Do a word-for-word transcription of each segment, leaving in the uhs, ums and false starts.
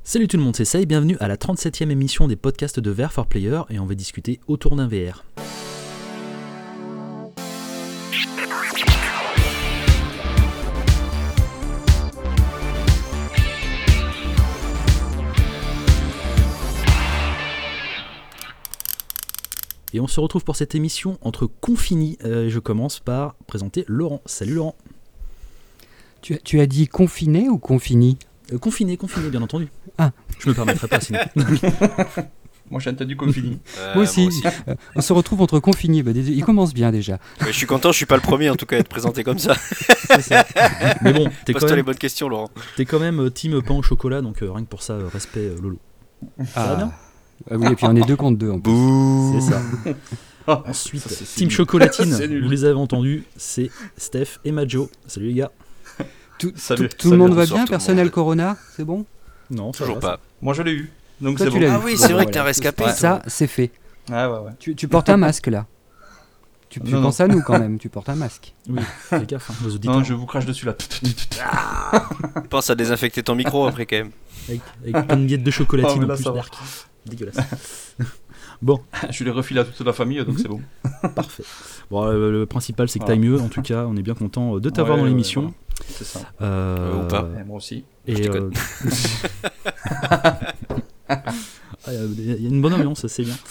Salut tout le monde, c'est ça et bienvenue à la trente-septième émission des podcasts de V R for Player et on va discuter autour d'un V R. Et on se retrouve pour cette émission entre confinis. Euh, je commence par présenter Laurent. Salut Laurent. Tu, tu as dit confiné ou confini ? euh, Confiné, confiné bien entendu. Ah. Je me permettrai pas sinon. Moi j'ai entendu confini. Euh, moi aussi. moi aussi. Euh, on se retrouve entre confinés. Bah, il commence bien déjà. Ouais, je suis content, je suis pas le premier en tout cas à être présenté comme ça. C'est ça. Mais bon, t'es quand, Pose-toi les même, bonnes questions, Laurent. t'es quand même euh, team pain au chocolat, donc euh, rien que pour ça, euh, respect euh, Lolo. Ça va bien ? Ah oui, et puis on est deux contre deux en plus. Bouh. C'est ça. Ah, Ensuite, ça, c'est team nul. chocolatine, C'est nul. vous les avez entendus, c'est Steph et Majo. Salut les gars. Tout, Salut, tout- tout le salut, monde va bonsoir bien. tout le Personne n'a monde. le corona, c'est bon ? Non, ça Toujours va, pas. Moi je l'ai eu. Donc Toi, c'est tu bon. l'as eu. Ah oui, Bon, c'est vrai voilà. que t'es un rescapé. Ouais. Ça, c'est fait. Ah ouais ouais. Tu, tu portes un masque là. Tu, tu Non, penses à nous quand même. Tu portes un masque. Oui, fais gaffe, hein, nos auditeurs. Non, je vous crache dessus là. Pense à désinfecter ton micro après quand même. Avec, avec plein de miettes de chocolatine Oh, mais en là, plus ça va. d'arc. Dégueulasse. Bon, Je les refile à toute la famille donc Mhm. c'est bon. parfait. Bon, euh, le principal c'est que Voilà. t'ailles mieux. En tout cas, on est bien content de t'avoir Ouais, dans ouais, l'émission. voilà. C'est ça. Euh, Euh, ou pas. Et moi aussi. Et Je euh, Ah, il y a une bonne ambiance, c'est bien.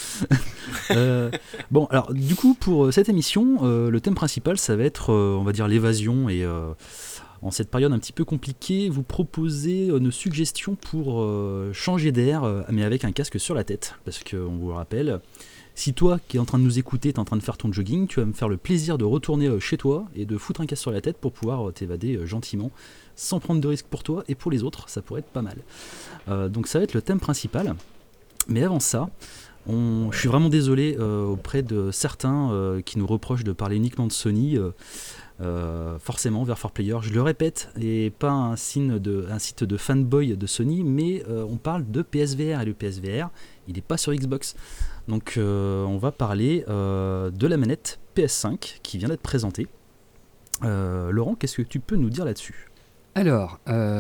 Euh, bon, alors du coup pour euh, cette émission, euh, le thème principal ça va être, euh, on va dire, l'évasion et euh, en cette période un petit peu compliquée, vous proposer euh, nos suggestions pour euh, changer d'air, euh, mais avec un casque sur la tête, parce qu'on vous le rappelle. Si toi qui es en train de nous écouter, tu es en train de faire ton jogging, tu vas me faire le plaisir de retourner euh, chez toi et de foutre un casque sur la tête pour pouvoir euh, t'évader euh, gentiment, sans prendre de risques pour toi et pour les autres, ça pourrait être pas mal. Euh, donc ça va être le thème principal. Mais avant ça, on... je suis vraiment désolé euh, auprès de certains euh, qui nous reprochent de parler uniquement de Sony. Euh, euh, forcément, V R for Player, je le répète, et pas un, signe de, un site de fanboy de Sony, mais euh, on parle de P S V R et le P S V R, il n'est pas sur Xbox. Donc euh, on va parler euh, de la manette P S cinq qui vient d'être présentée. Euh, Laurent, qu'est-ce que tu peux nous dire là-dessus ? Alors,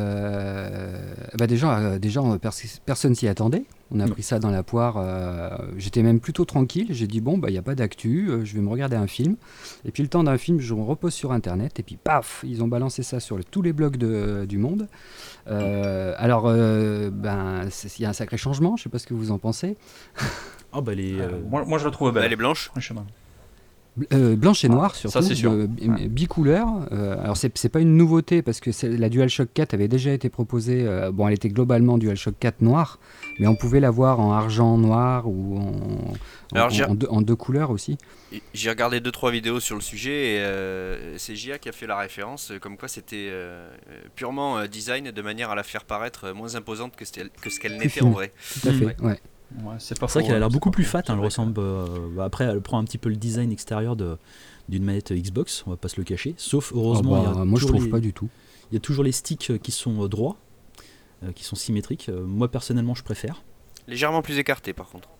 euh, bah déjà, euh, déjà on- pers- personne s'y attendait. On a Non. pris ça dans la poire. euh, J'étais même plutôt tranquille. J'ai dit, bon, il n'y a pas d'actu, euh, je vais me regarder un film. Et puis le temps d'un film, je me repose sur Internet. Et puis, paf, ils ont balancé ça sur le- tous les blogs de- du monde. Euh, alors, euh, ben, c'est- il y a un sacré changement. Je ne sais pas ce que vous en pensez. Ah bah les... Euh, euh, moi, moi je la trouve belle. Elle est blanche. Franchement. Bl- euh, blanche et Ah, noire ça, surtout, c'est sûr. euh, bi- bicouleur. Euh, alors c'est c'est pas une nouveauté parce que c'est- la DualShock quatre avait déjà été proposée. euh, bon, elle était globalement DualShock quatre noire, mais on pouvait l'avoir en argent noir ou en, en- Alors, en- j'ai- en deux, en deux couleurs aussi. J'ai regardé deux trois vidéos sur le sujet et euh, c'est J A qui a fait la référence, euh, comme quoi c'était euh, purement euh, design de manière à la faire paraître euh, moins imposante que, c'était- que ce qu'elle n'était fine. en vrai. Tout à Mm. fait. Ouais. Ouais. Ouais, c'est pas C'est vrai faux, qu'elle a l'air hein, beaucoup c'est plus pas fat, faux, hein, elle c'est vrai. ressemble. euh, bah après, elle prend un petit peu le design extérieur de, d'une manette Xbox, on va pas se le cacher. Sauf, heureusement, Ah il bah, y a moi je toujours trouve les- pas du tout. il y a toujours les sticks qui sont euh, droits, euh, qui sont symétriques. Euh, moi, personnellement, je préfère. Légèrement plus écarté par contre.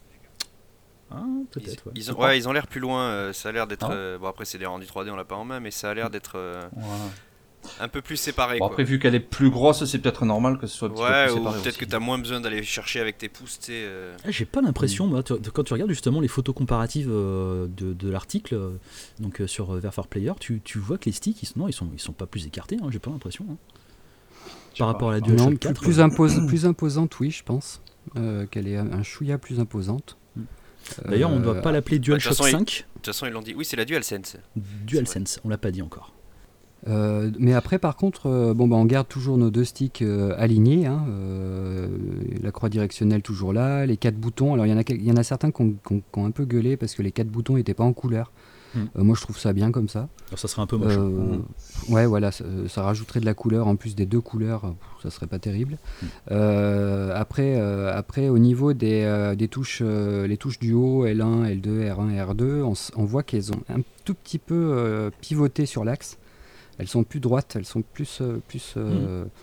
Ah, Ils, peut-être, ouais. ils ont, ouais, ils ont l'air plus loin. euh, ça a l'air d'être. Ah. euh, bon, après, c'est des rendus trois D, on l'a pas en main, mais ça a l'air d'être euh, Voilà. un peu plus séparé. Bon, quoi. après, vu qu'elle est plus grosse, c'est peut-être normal que ce soit un petit Ouais, peu plus ou séparé peut-être aussi. que t'as moins besoin d'aller chercher avec tes pouces, tu sais. euh. Ah, j'ai pas l'impression, moi, tu- quand tu regardes justement les photos comparatives euh, de, de l'article, euh, donc euh, sur euh, V R for Player, tu, tu vois que les sticks, ils sont, non, ils sont, ils sont pas plus écartés, hein, j'ai pas l'impression. hein. Je sais Par pas. rapport à la Non, Non, DualShock plus, quatre. plus, euh, impos- plus imposante, oui, je pense. Euh, qu'elle est un, un chouïa plus imposante. D'ailleurs, on ne doit Euh, pas l'appeler DualShock façon, il- cinq, De toute façon, ils l'ont dit. Oui, c'est la DualSense. DualSense, on l'a pas dit encore. Euh, mais après, par contre, euh, bon, bah, on garde toujours nos deux sticks euh, alignés. Hein, euh, la croix directionnelle toujours là, les quatre boutons. Alors, il y en a, quel- il y en a certains qui ont, qui ont- qui ont un peu gueulé parce que les quatre boutons n'étaient pas en couleur. Hmm. Euh, moi, je trouve ça bien comme ça. Alors, ça serait un peu moche. Euh, Mhm. Ouais, voilà, ça, ça rajouterait de la couleur en plus des deux couleurs. pff, Ça serait pas terrible. Hmm. Euh, après, euh, après, au niveau des, euh, des touches, euh, les touches du haut, L un, L deux, R un, R deux, on, s- on voit qu'elles ont un tout petit peu euh, pivoté sur l'axe. Elles sont plus droites, elles sont plus, euh, plus. euh,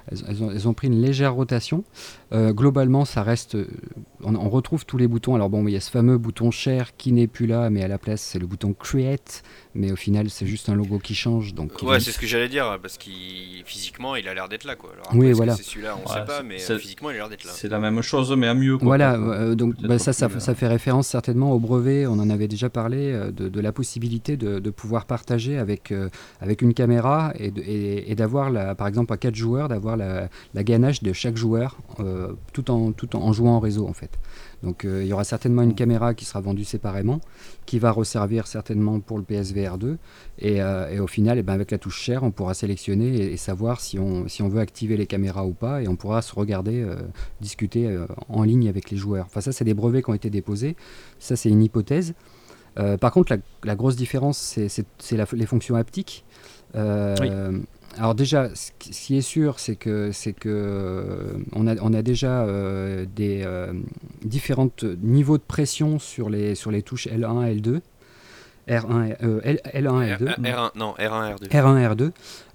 elles, elles, ont, elles ont pris une légère rotation. Euh, globalement, ça reste, on, on retrouve tous les boutons. Alors bon, il y a ce fameux bouton Share qui n'est plus là, mais à la place c'est le bouton Create, mais au final c'est juste un logo qui change. Donc ouais, il... c'est ce que j'allais dire, parce qu'il physiquement il a l'air d'être là, quoi. Alors, oui, après, voilà. c'est celui-là, on Ouais, sait pas, c'est- mais c'est- euh, physiquement il a l'air d'être là. C'est la même chose, mais à mieux. Quoi. Voilà, Peut-être, euh, donc peut-être bah, ça, ça, plus, ça fait référence certainement au brevet, on en avait déjà parlé, euh, de, de la possibilité de, de pouvoir partager avec, euh, avec une caméra et, de- et, et d'avoir, la, par exemple à quatre joueurs, d'avoir la, la ganache de chaque joueur euh, tout, en, tout en, en jouant en réseau en fait. Donc euh, il y aura certainement une caméra qui sera vendue séparément, qui va resservir certainement pour le P S V R deux, et, euh, et au final, eh ben, avec la touche Share, on pourra sélectionner et, et savoir si on, si on veut activer les caméras ou pas, et on pourra se regarder, euh, discuter euh, en ligne avec les joueurs. Enfin ça, c'est des brevets qui ont été déposés, ça c'est une hypothèse. Euh, par contre, la, la grosse différence, c'est, c'est, c'est la, les fonctions haptiques. Euh, Oui. Alors déjà, ce qui ce qui est sûr, c'est que c'est que euh, on a on a déjà euh, des euh, différents niveaux de pression sur les sur les touches L un, L deux, R un, euh, L, L1, L deux, R un, non, R un, R deux. R un, R deux.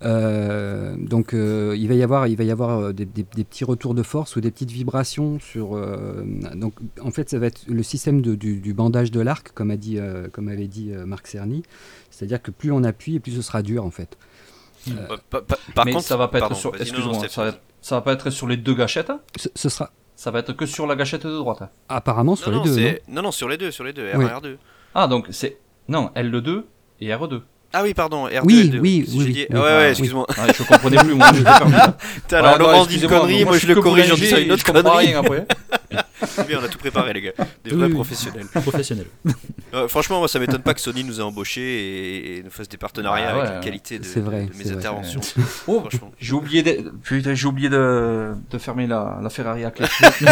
Euh, donc euh, il va y avoir il va y avoir euh, des, des- des petits retours de force ou des petites vibrations sur. euh, donc en fait, ça va être le système de- du, du bandage de l'arc, comme a dit euh, comme avait dit euh, Marc Cerny. C'est-à-dire que plus on appuie, et plus ce sera dur en fait. Pa- pa- pa- Par mais contre, ça va pas être pardon, sur. vas-y, non, Excuse-moi, non, ça, Steph. va être- ça va pas être sur les deux gâchettes. hein Ce, ce sera Ça va être que sur la gâchette de droite. hein. apparemment sur non, les non, deux. non c'est- non, non, sur les deux, sur les deux, R un, Oui. R deux. Ah donc c'est non L deux et R deux. Ah oui, pardon, R deux, Oui, L deux. oui, J'ai oui, dit- oui. Ouais, Ah, ouais, oui. excuse-moi. Ah, je comprenais plus moi. J'étais perdu. là. Putain, Ouais, alors non, Laurent dit une excusez-moi, connerie, moi je je suis le que corrige en boulanger, disant une autre je comprends connerie. rien après. C'est bien, on a tout préparé, les gars. Des Oui, vrais oui. professionnels. Professionnel. Euh, franchement, moi ça m'étonne pas que Sony nous ait embauchés et, et nous fasse des partenariats Ah ouais, avec la ouais. qualité de, C'est vrai, de mes c'est vrai. interventions. Oh, Franchement. j'ai oublié de, putain, j'ai oublié de, de fermer la, la Ferrari à clé.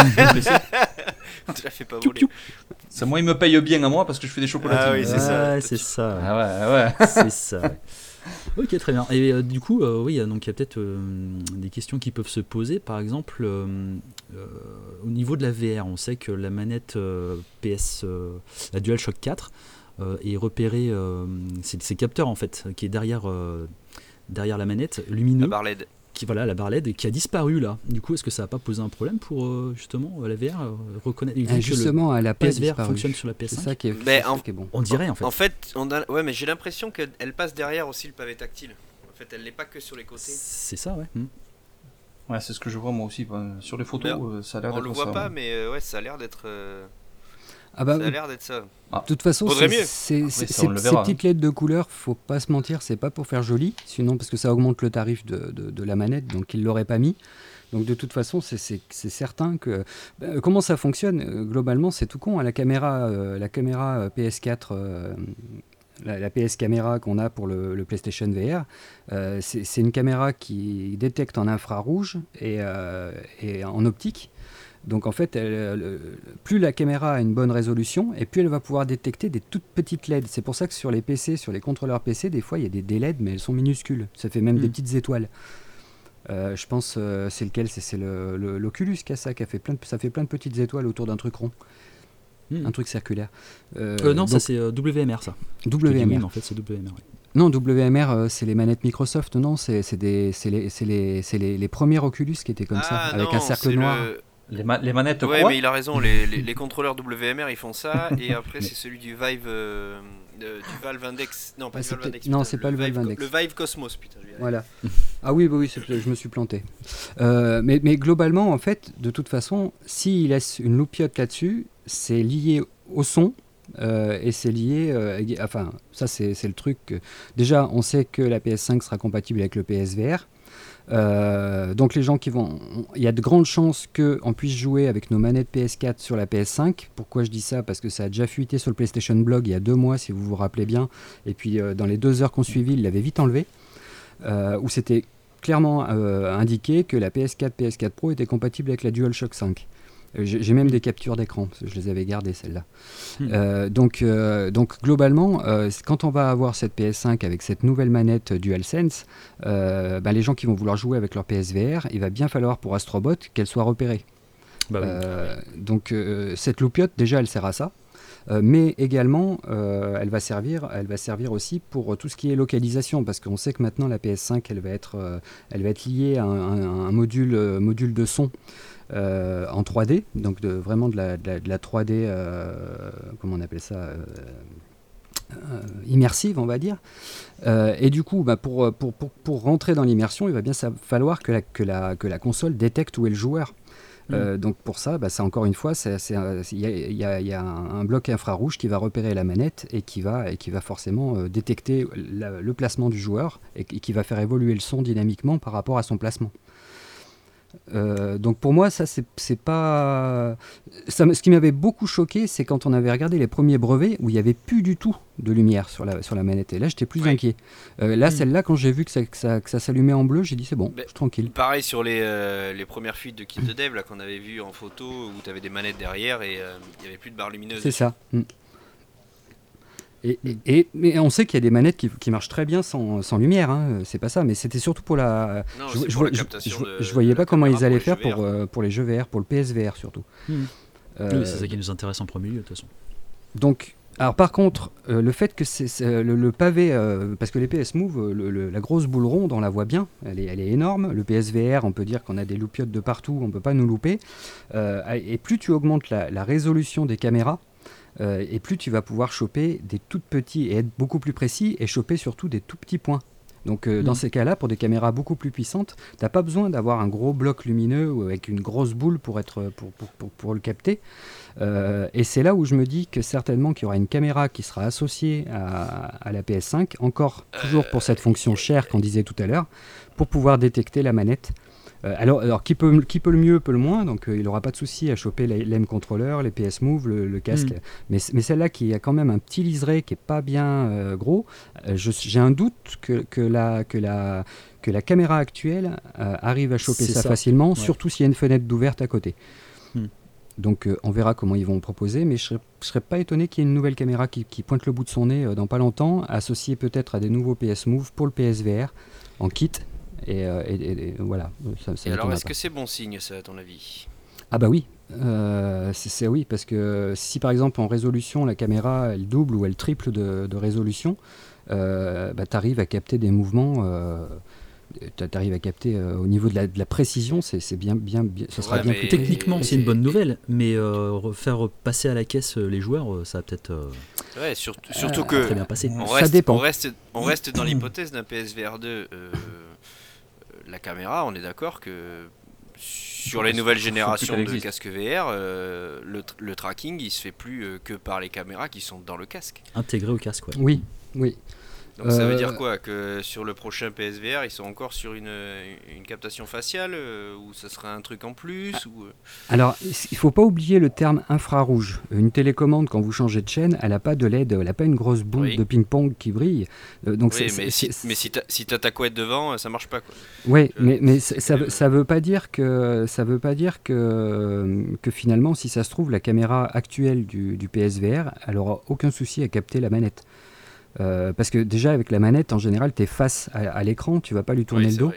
Tu l'as fait pas voler. C'est moi, il me paye bien à moi parce que je fais des chocolatines. Ah oui, c'est ça. Ouais, c'est ça. Ah ouais, ouais. C'est ça. ouais. Ok, très bien. Et euh, du coup, euh, oui, donc il y a peut-être euh, des questions qui peuvent se poser. Par exemple, euh, euh, au niveau de la V R, on sait que la manette euh, P S, euh, la DualShock quatre, euh, est repérée, euh, c'est ces capteurs en fait, qui est derrière, euh, derrière la manette, lumineux, La barre L E D. qui voilà, la barre L E D, qui a disparu là. Du coup, est-ce que ça n'a pas posé un problème pour euh, justement la V R euh, reconnaître vu Ah, que justement, elle a le pas P S V R disparu. fonctionne sur la P S C'est cinq? ça qui est, Mais c'est ça en- qui est bon. On dirait en fait. En fait, on a... ouais, mais j'ai l'impression qu'elle passe derrière aussi le pavé tactile. En fait, elle n'est pas que sur les côtés. C'est ça, ouais. Hmm. Ouais, c'est ce que je vois moi aussi. bah, Sur les photos, Mais euh, ça a l'air On d'être le voit ça, pas, ouais. mais euh, ouais, ça a l'air d'être. euh, Ah bah, Ça a l'air d'être ça. de toute façon, Faudrait c'est- mieux. c'est- c'est- ça, ces, on le ces verra, petites L E D de couleur, faut pas se mentir, c'est pas pour faire joli, sinon parce que ça augmente le tarif de, de- de la manette, donc ils l'auraient pas mis. Donc de toute façon, c'est- c'est c'est certain que bah, comment ça fonctionne euh, globalement, c'est tout con. hein, La caméra, euh, la caméra euh, P S quatre. euh, La, la P S caméra qu'on a pour le, le PlayStation V R, euh, c'est c'est une caméra qui détecte en infrarouge et, euh, et en optique. Donc en fait, elle, elle, plus la caméra a une bonne résolution, et plus elle va pouvoir détecter des toutes petites L E D. C'est pour ça que sur les P C, sur les contrôleurs P C, des fois il y a des, des L E D, mais elles sont minuscules. Ça fait même Mm. des petites étoiles. Euh, je pense, euh, c'est lequel C'est c'est le- le- l'Oculus qui a ça, qui a fait plein de, ça fait plein de petites étoiles autour d'un truc rond, Hmm. un truc circulaire. Euh, Euh, non, ça donc, c'est euh, W M R ça. Je te dis W M R. oui, mais en fait c'est W M R. ouais. Non, W M R, euh, c'est les manettes Microsoft. Non, c'est c'est des- c'est les, c'est les, c'est les, les premiers Oculus qui étaient comme ça, Ah, avec non, un cercle c'est noir. le- Les, ma- les manettes Ouais, quoi mais il a raison, les, les, les contrôleurs W M R ils font ça, et après c'est celui du Vive. euh, euh, du Valve Index. Non, pas Ah, du c'est Valve peut-être- Index. non, putain, c'est pas le Valve Vive Co- Index. Le Vive Cosmos, putain. je vais y arriver. Voilà. Ah oui, bah oui, c'est- je me suis planté. Euh, mais, mais globalement, en fait, de toute façon, s'il laisse une loupiote là-dessus, c'est lié au son. euh, et c'est lié, euh, ég- enfin, ça c'est c'est le truc. que- déjà, on sait que la P S cinq sera compatible avec le P S V R. Euh, donc les gens qui vont, il y a de grandes chances qu'on puisse jouer avec nos manettes P S quatre sur la P S cinq. Pourquoi je dis ça? Parce que ça a déjà fuité sur le PlayStation Blog il y a deux mois, si vous vous rappelez bien. Et puis euh, dans les deux heures qu'on suivi, il l'avait vite enlevé. Euh, où c'était clairement euh, indiqué que la P S quatre, P S quatre Pro était compatible avec la DualShock cinq. Euh, J'ai j'ai même des captures d'écran, parce que je les avais gardées celles-là. Hmm. Euh, donc, euh, donc globalement, euh, c- quand on va avoir cette P S cinq avec cette nouvelle manette DualSense, euh, bah, les gens qui vont vouloir jouer avec leur P S V R, il va bien falloir pour Astrobot qu'elle soit repérée. Bah oui. Euh, donc euh, cette loupiote, déjà, elle sert à ça. Euh, mais également, euh, elle va servir, elle va servir aussi pour tout ce qui est localisation, parce qu'on sait que maintenant la P S cinq, elle va être, euh, elle va être liée à un, un, un module, euh, module de son euh, en trois D, donc de, vraiment de la, de la, de la trois D, euh, comment on appelle ça, euh, euh, immersive, on va dire. Euh, et du coup, bah, pour, pour, pour, pour rentrer dans l'immersion, il va bien falloir que la, que la, que la console détecte où est le joueur. Euh, donc pour ça, bah, c'est encore une fois, il y a, y a, y a un, un bloc infrarouge qui va repérer la manette et qui va, et qui va forcément euh, détecter la, le placement du joueur et, et qui va faire évoluer le son dynamiquement par rapport à son placement. Euh, donc pour moi, ça c'est, c'est pas. Ça, ce qui m'avait beaucoup choqué, c'est quand on avait regardé les premiers brevets où il n'y avait plus du tout de lumière sur la, sur la manette. Et là, j'étais plus oui. inquiet. Euh, là, mmh. celle-là, quand j'ai vu que ça, que ça, que ça s'allumait en bleu, j'ai dit c'est bon, bah, je suis tranquille. Pareil sur les, euh, les premières fuites de kit de dev là, qu'on avait vu en photo où tu avais des manettes derrière et il euh, n'y avait plus de barre lumineuse. C'est dessus. Ça. Mmh. Et, et, et, mais on sait qu'il y a des manettes qui, qui marchent très bien sans, sans lumière, hein, c'est pas ça, mais c'était surtout pour la. Non, je, je, je, pour je, la captation je, de, je voyais pas comment ils allaient faire pour, pour, euh, pour les jeux V R, pour le P S V R surtout. Mmh. Euh, oui, c'est ça qui nous intéresse en premier lieu de toute façon. Donc, alors par contre, euh, le fait que c'est, c'est le, le pavé, euh, parce que les P S Move, le, le, la grosse boule ronde, on la voit bien, elle est, elle est énorme. Le P S V R, on peut dire qu'on a des loupiottes de partout, on peut pas nous louper. Euh, et plus tu augmentes la, la résolution des caméras, Euh, et plus tu vas pouvoir choper des tout petits et être beaucoup plus précis et choper surtout des tout petits points. Donc euh, mmh. dans ces cas-là, pour des caméras beaucoup plus puissantes, tu n'as pas besoin d'avoir un gros bloc lumineux ou avec une grosse boule pour, être, pour, pour, pour, pour le capter. Euh, et c'est là où je me dis que certainement qu'il y aura une caméra qui sera associée à, à la P S cinq, encore toujours pour cette fonction chère qu'on disait tout à l'heure, pour pouvoir détecter la manette. Euh, alors, alors qui, peut, qui peut le mieux, peut le moins, donc euh, il n'aura pas de souci à choper l'A M controller, les P S Move, le, le casque. Mm. Mais, mais celle-là qui a quand même un petit liseré qui n'est pas bien euh, gros, euh, je, j'ai un doute que, que, la, que, la, que la caméra actuelle euh, arrive à choper ça, ça facilement, ouais. Surtout s'il y a une fenêtre d'ouverte à côté. Mm. Donc euh, on verra comment ils vont proposer, mais je ne serais pas étonné qu'il y ait une nouvelle caméra qui, qui pointe le bout de son nez euh, dans pas longtemps, associée peut-être à des nouveaux P S Move pour le P S V R en kit. Et, euh, et, et, et voilà. Ça, ça et alors, est-ce pas. que c'est bon signe, ça, à ton avis ? Ah bah oui, euh, c'est, c'est oui, parce que si par exemple en résolution, la caméra, elle double ou elle triple de, de résolution, euh, bah, tu arrives à capter des mouvements, euh, tu arrives à capter euh, au niveau de la, de la précision, c'est, c'est bien, bien, bien, ça sera ouais, bien mais plus techniquement, c'est, c'est une bonne nouvelle, mais euh, faire passer à la caisse les joueurs, ça va peut-être... Euh... Ouais, surtout, surtout euh, que très bien passé. On, ça reste, dépend. on, reste, on reste dans l'hypothèse d'un P S V R deux. Euh, la caméra, on est d'accord que sur les nouvelles générations de casques V R, euh, le, le tracking, il se fait plus euh, que par les caméras qui sont dans le casque. Intégré au casque, ouais. Oui, oui. Donc euh... ça veut dire quoi ? Que sur le prochain P S V R, ils sont encore sur une, une captation faciale euh, ou ça sera un truc en plus ou... Alors, il faut pas oublier le terme infrarouge. Une télécommande, quand vous changez de chaîne, elle n'a pas de L E D, elle n'a pas une grosse boule oui. de ping-pong qui brille. Euh, donc oui, c'est, mais, c'est, si, c'est... mais si t'as si t'as ta couette devant, ça marche pas quoi. Oui, mais, mais ça ne ça veut pas dire que ça veut pas dire que que finalement, si ça se trouve, la caméra actuelle du, du P S V R, elle aura aucun souci à capter la manette. Euh, parce que déjà avec la manette en général tu es face à, à l'écran, tu vas pas lui tourner oui, le dos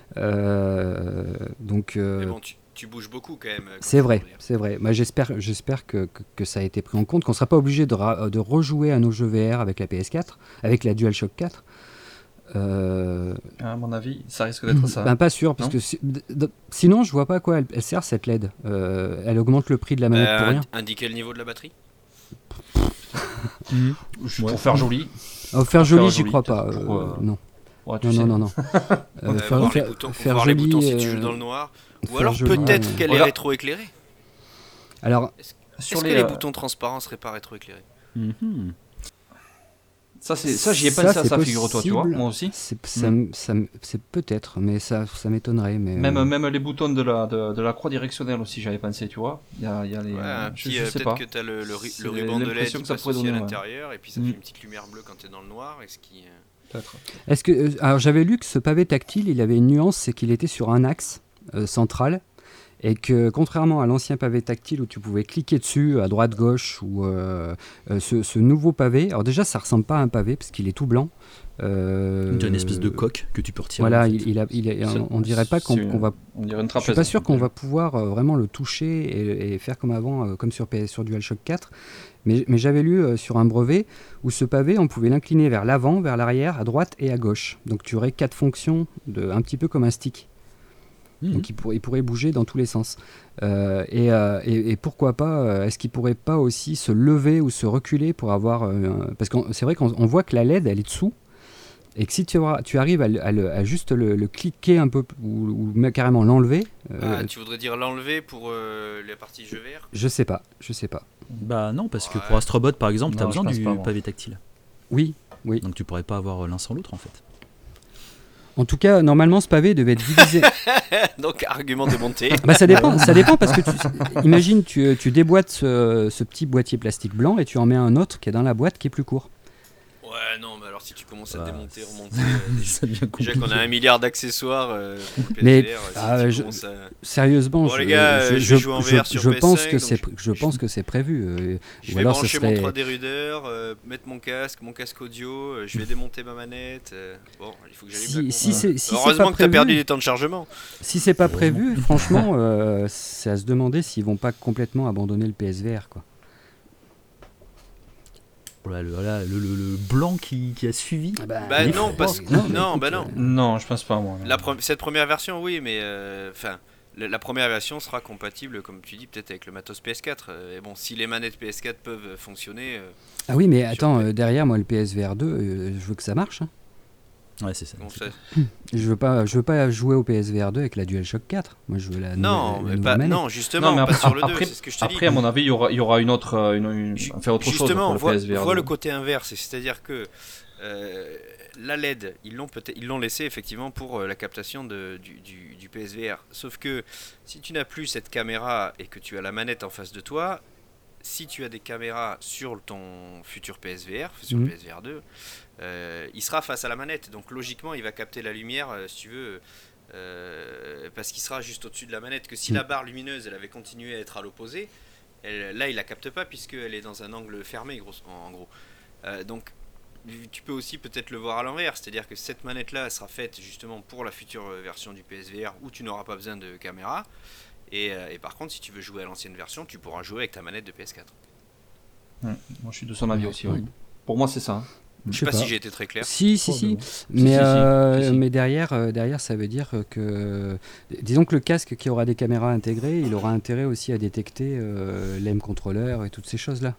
euh, donc euh, mais bon tu, tu bouges beaucoup quand même quand c'est vrai c'est vrai moi j'espère j'espère que, que, que ça a été pris en compte, qu'on sera pas obligé de, ra- de rejouer à nos jeux V R avec la P S quatre, avec la DualShock quatre. Euh... À mon avis, ça risque d'être ça. Ben pas sûr, parce non que si, d- d- sinon je vois pas à quoi elle, elle sert cette L E D. Euh, elle augmente le prix de la manette euh, pour rien. Indiquer le niveau de la batterie. Mmh. Pour ouais. faire joli. Oh, faire joli, j'y crois pas. Euh, pour, euh... Non. Ouais, non, non, non, non, euh, euh, faire, voir faire, les boutons, faire voir joli, les boutons si tu joues dans le noir. Ou alors joli, peut-être ouais. qu'elle est rétro-éclairée. Alors, est-ce, est-ce que les, les euh... boutons transparents seraient pas rétro-éclairés? mm-hmm. Ça, c'est, ça, j'y ai pensé à ça, figure-toi, tu vois, moi aussi. C'est, ça, mm. ça, c'est peut-être, mais ça, ça m'étonnerait. Mais même, euh... même les boutons de la, de, de la croix directionnelle aussi, j'avais pensé, tu vois. Il y a, il y a les. Ouais, un je, petit, je euh, sais peut-être pas. que tu as le, le, le ruban de L E D qui passe aussi à l'intérieur, ouais. Et puis ça mm. fait une petite lumière bleue quand tu es dans le noir. Et ce qui, euh... Peut-être. Est-ce que, euh, alors j'avais lu que ce pavé tactile, il avait une nuance, c'est qu'il était sur un axe euh, central. Et que contrairement à l'ancien pavé tactile où tu pouvais cliquer dessus à droite gauche ou euh, euh, ce, ce nouveau pavé, alors déjà ça ressemble pas à un pavé parce qu'il est tout blanc, Euh, une espèce de coque que tu peux retirer. Voilà, en fait. il, il a, il a, on, on dirait pas qu'on, qu'on va. On dirait une Je trapèze. suis pas sûr qu'on va pouvoir euh, vraiment le toucher et, et faire comme avant, euh, comme sur, P S, sur DualShock quatre. Mais, mais j'avais lu euh, sur un brevet où ce pavé, on pouvait l'incliner vers l'avant, vers l'arrière, à droite et à gauche. Donc tu aurais quatre fonctions, de, un petit peu comme un stick. Mmh. Donc il, pour, il pourrait bouger dans tous les sens. Euh, et, euh, et, et pourquoi pas, euh, est-ce qu'il pourrait pas aussi se lever ou se reculer pour avoir... Euh, parce que c'est vrai qu'on on voit que la L E D, elle est dessous. Et que si tu, auras, tu arrives à, à, le, à juste le, le cliquer un peu ou, ou carrément l'enlever. Euh, ah, tu voudrais dire l'enlever pour euh, les parties jeux verts ? Je sais pas, je sais pas. Bah non, parce que ouais. pour Astrobot par exemple, tu as Non, besoin du pas, pavé tactile. Oui, oui. Donc tu pourrais pas avoir l'un sans l'autre en fait. En tout cas, normalement, ce pavé devait être divisé. Donc, argument démonté. Bah, ça dépend, ça dépend parce que tu, imagine, tu, tu déboîtes ce, ce petit boîtier plastique blanc et tu en mets un autre qui est dans la boîte qui est plus court. Ouais, non, mais alors si tu commences à bah, démonter, remonter, euh, ça devient déjà qu'on a un milliard d'accessoires euh, pour le mais P S V R, si ah, tu je, à... sérieusement, bon, je, les gars, je, je, je, joue en je, V R sur je P S cinq, pense que c'est, je, je pense que c'est prévu. Euh, je ou vais alors brancher serait... mon trois D Reader, euh, mettre mon casque, mon casque audio, euh, je vais démonter ma manette. Euh, bon, il faut que j'allume si, la console. si c'est, si Heureusement c'est pas que t'as prévu, perdu des temps de chargement. Si c'est pas prévu, franchement, euh, c'est à se demander s'ils vont pas complètement abandonner le P S V R, quoi. Voilà, le, voilà, le, le, le blanc qui, qui a suivi. Ah bah, Bah il non, faut- parce que non, non, écoute, bah non. euh, Non, je pense pas, moi. La pre- cette première version, oui, mais enfin, euh, la première version sera compatible, comme tu dis, peut-être avec le matos P S quatre. Euh, et bon, si les manettes P S quatre peuvent fonctionner. Euh, Ah oui, mais attends, euh, derrière moi, le P S V R deux, euh, je veux que ça marche. Hein. Ouais, c'est ça. bon, c'est ça- Je veux pas, je veux pas jouer au P S V R deux avec la DualShock quatre. Moi, je veux la Non, nouvelle, la mais pas, nouvelle non, manette. justement, Non, mais pas après- sur le deux, après- c'est ce que je te Après, dis. à mon avis, il y aura, il y aura une autre, euh, une, une, Ju- faire autre chose pour Justement, le vois, P S V R. vois le côté inverse, c'est-à-dire que euh, la L E D, ils l'ont peut-être, ils l'ont laissé effectivement pour euh, la captation de, du, du, du P S V R. Sauf que si tu n'as plus cette caméra et que tu as la manette en face de toi, si tu as des caméras sur ton futur P S V R, sur Mhm. le P S V R deux, euh, il sera face à la manette. Donc logiquement, il va capter la lumière, euh, si tu veux, euh, parce qu'il sera juste au-dessus de la manette. Que si Mhm. la barre lumineuse, elle avait continué à être à l'opposé, elle, là, il la capte pas puisqu'elle est dans un angle fermé, gros, en, en gros. Euh, donc, tu peux aussi peut-être le voir à l'envers, c'est-à-dire que cette manette-là sera faite justement pour la future version du P S V R où tu n'auras pas besoin de caméra. Et, euh, et par contre, si tu veux jouer à l'ancienne version, tu pourras jouer avec ta manette de P S quatre. Mmh. Moi, je suis de son avis aussi. Oui. Pour moi, c'est ça. Hein. Je sais pas, si j'ai été très clair. Si, si, si. Probablement. Mais, Si, si, si. euh, Si, si. mais derrière, euh, derrière, ça veut dire que... Disons que le casque qui aura des caméras intégrées, il aura intérêt aussi à détecter euh, l'M controller et toutes ces choses-là.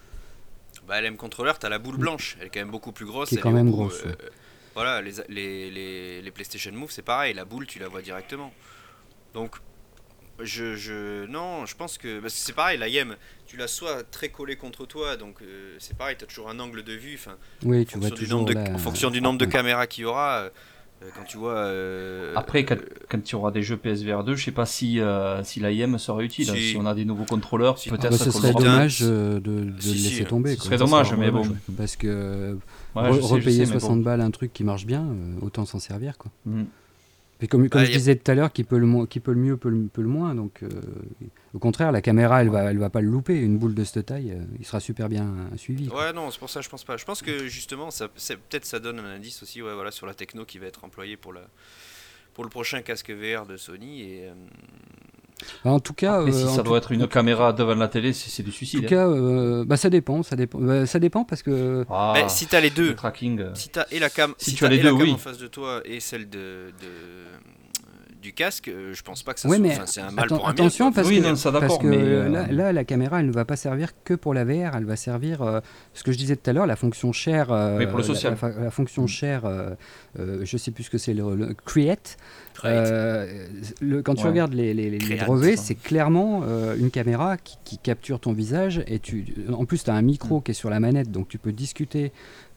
Bah, l'M controller, t'as la boule blanche, elle est quand même beaucoup plus grosse. Qui est elle quand au même bout, grosse, euh, ouais. Voilà, les, les, les, les PlayStation Move, c'est pareil, la boule, tu la vois directement. Donc, je, je non, je pense que parce que c'est pareil, la I M, tu l'as soit très collée contre toi, donc euh, c'est pareil, t'as toujours un angle de vue. Enfin, Oui, en tu vois fonction du toujours nombre de, la- en fonction du nombre de caméras qu'il y aura, euh, quand tu vois. euh, Après, quand, euh, quand tu auras des jeux P S V R deux, je sais pas si, euh, si l'A I M sera utile. Si. Si on a des nouveaux contrôleurs, Si. peut-être Ah bah, ce qu'on serait aura- Putain, dommage si- euh, de, de si, le si, laisser euh, tomber. ce quoi. serait Ça dommage, serait mais dommage, bon. ouais. Parce que Ouais, re- je sais, je repayer sais, mais soixante bon. balles un truc qui marche bien, euh, autant s'en servir. Quoi. Mm. Et comme, comme Bah, je y a- disais tout à l'heure, qui peut le, mo- qui peut le mieux peut le, peut le moins. Donc, euh, au contraire, la caméra, elle va, elle va pas le louper. Une boule de cette taille, euh, il sera super bien euh, suivi. quoi. Ouais, non, c'est pour ça, je pense pas. Je pense que justement, ça, c'est- peut-être ça donne un indice aussi, ouais, voilà, sur la techno qui va être employée pour la, pour le prochain casque V R de Sony. Et euh, Alors, en tout cas, Après, euh, si en ça tout- doit être une caméra devant la télé, c'est c'est du En suicide. tout hein. cas, euh, bah, ça dépend, ça dépend. Bah, ça dépend parce que Ah, bah, si t'as les deux, le tracking. euh, si t'as et la cam, Si si tu as t'as les et la deux, cam oui. en face de toi et celle de, de- du casque, euh, je pense pas que ça Ouais, soit. mais enfin, c'est un mal atten- pour un attention bien, quoi. parce Oui, que, non, ça, d'accord, parce que mais, euh, là, là, la caméra, elle ne va pas servir que pour la V R, elle va servir, euh, ce que je disais tout à l'heure, la fonction share, euh, Oui, pour le la- social. La, fa- la fonction share, euh, euh, je sais plus ce que c'est, le, le create. Create. Euh, le- quand tu Ouais. regardes les, les- les Create, brevets, ça. c'est clairement euh, une caméra qui, qui capture ton visage et tu, en plus tu as un micro qui est sur la manette, donc tu peux discuter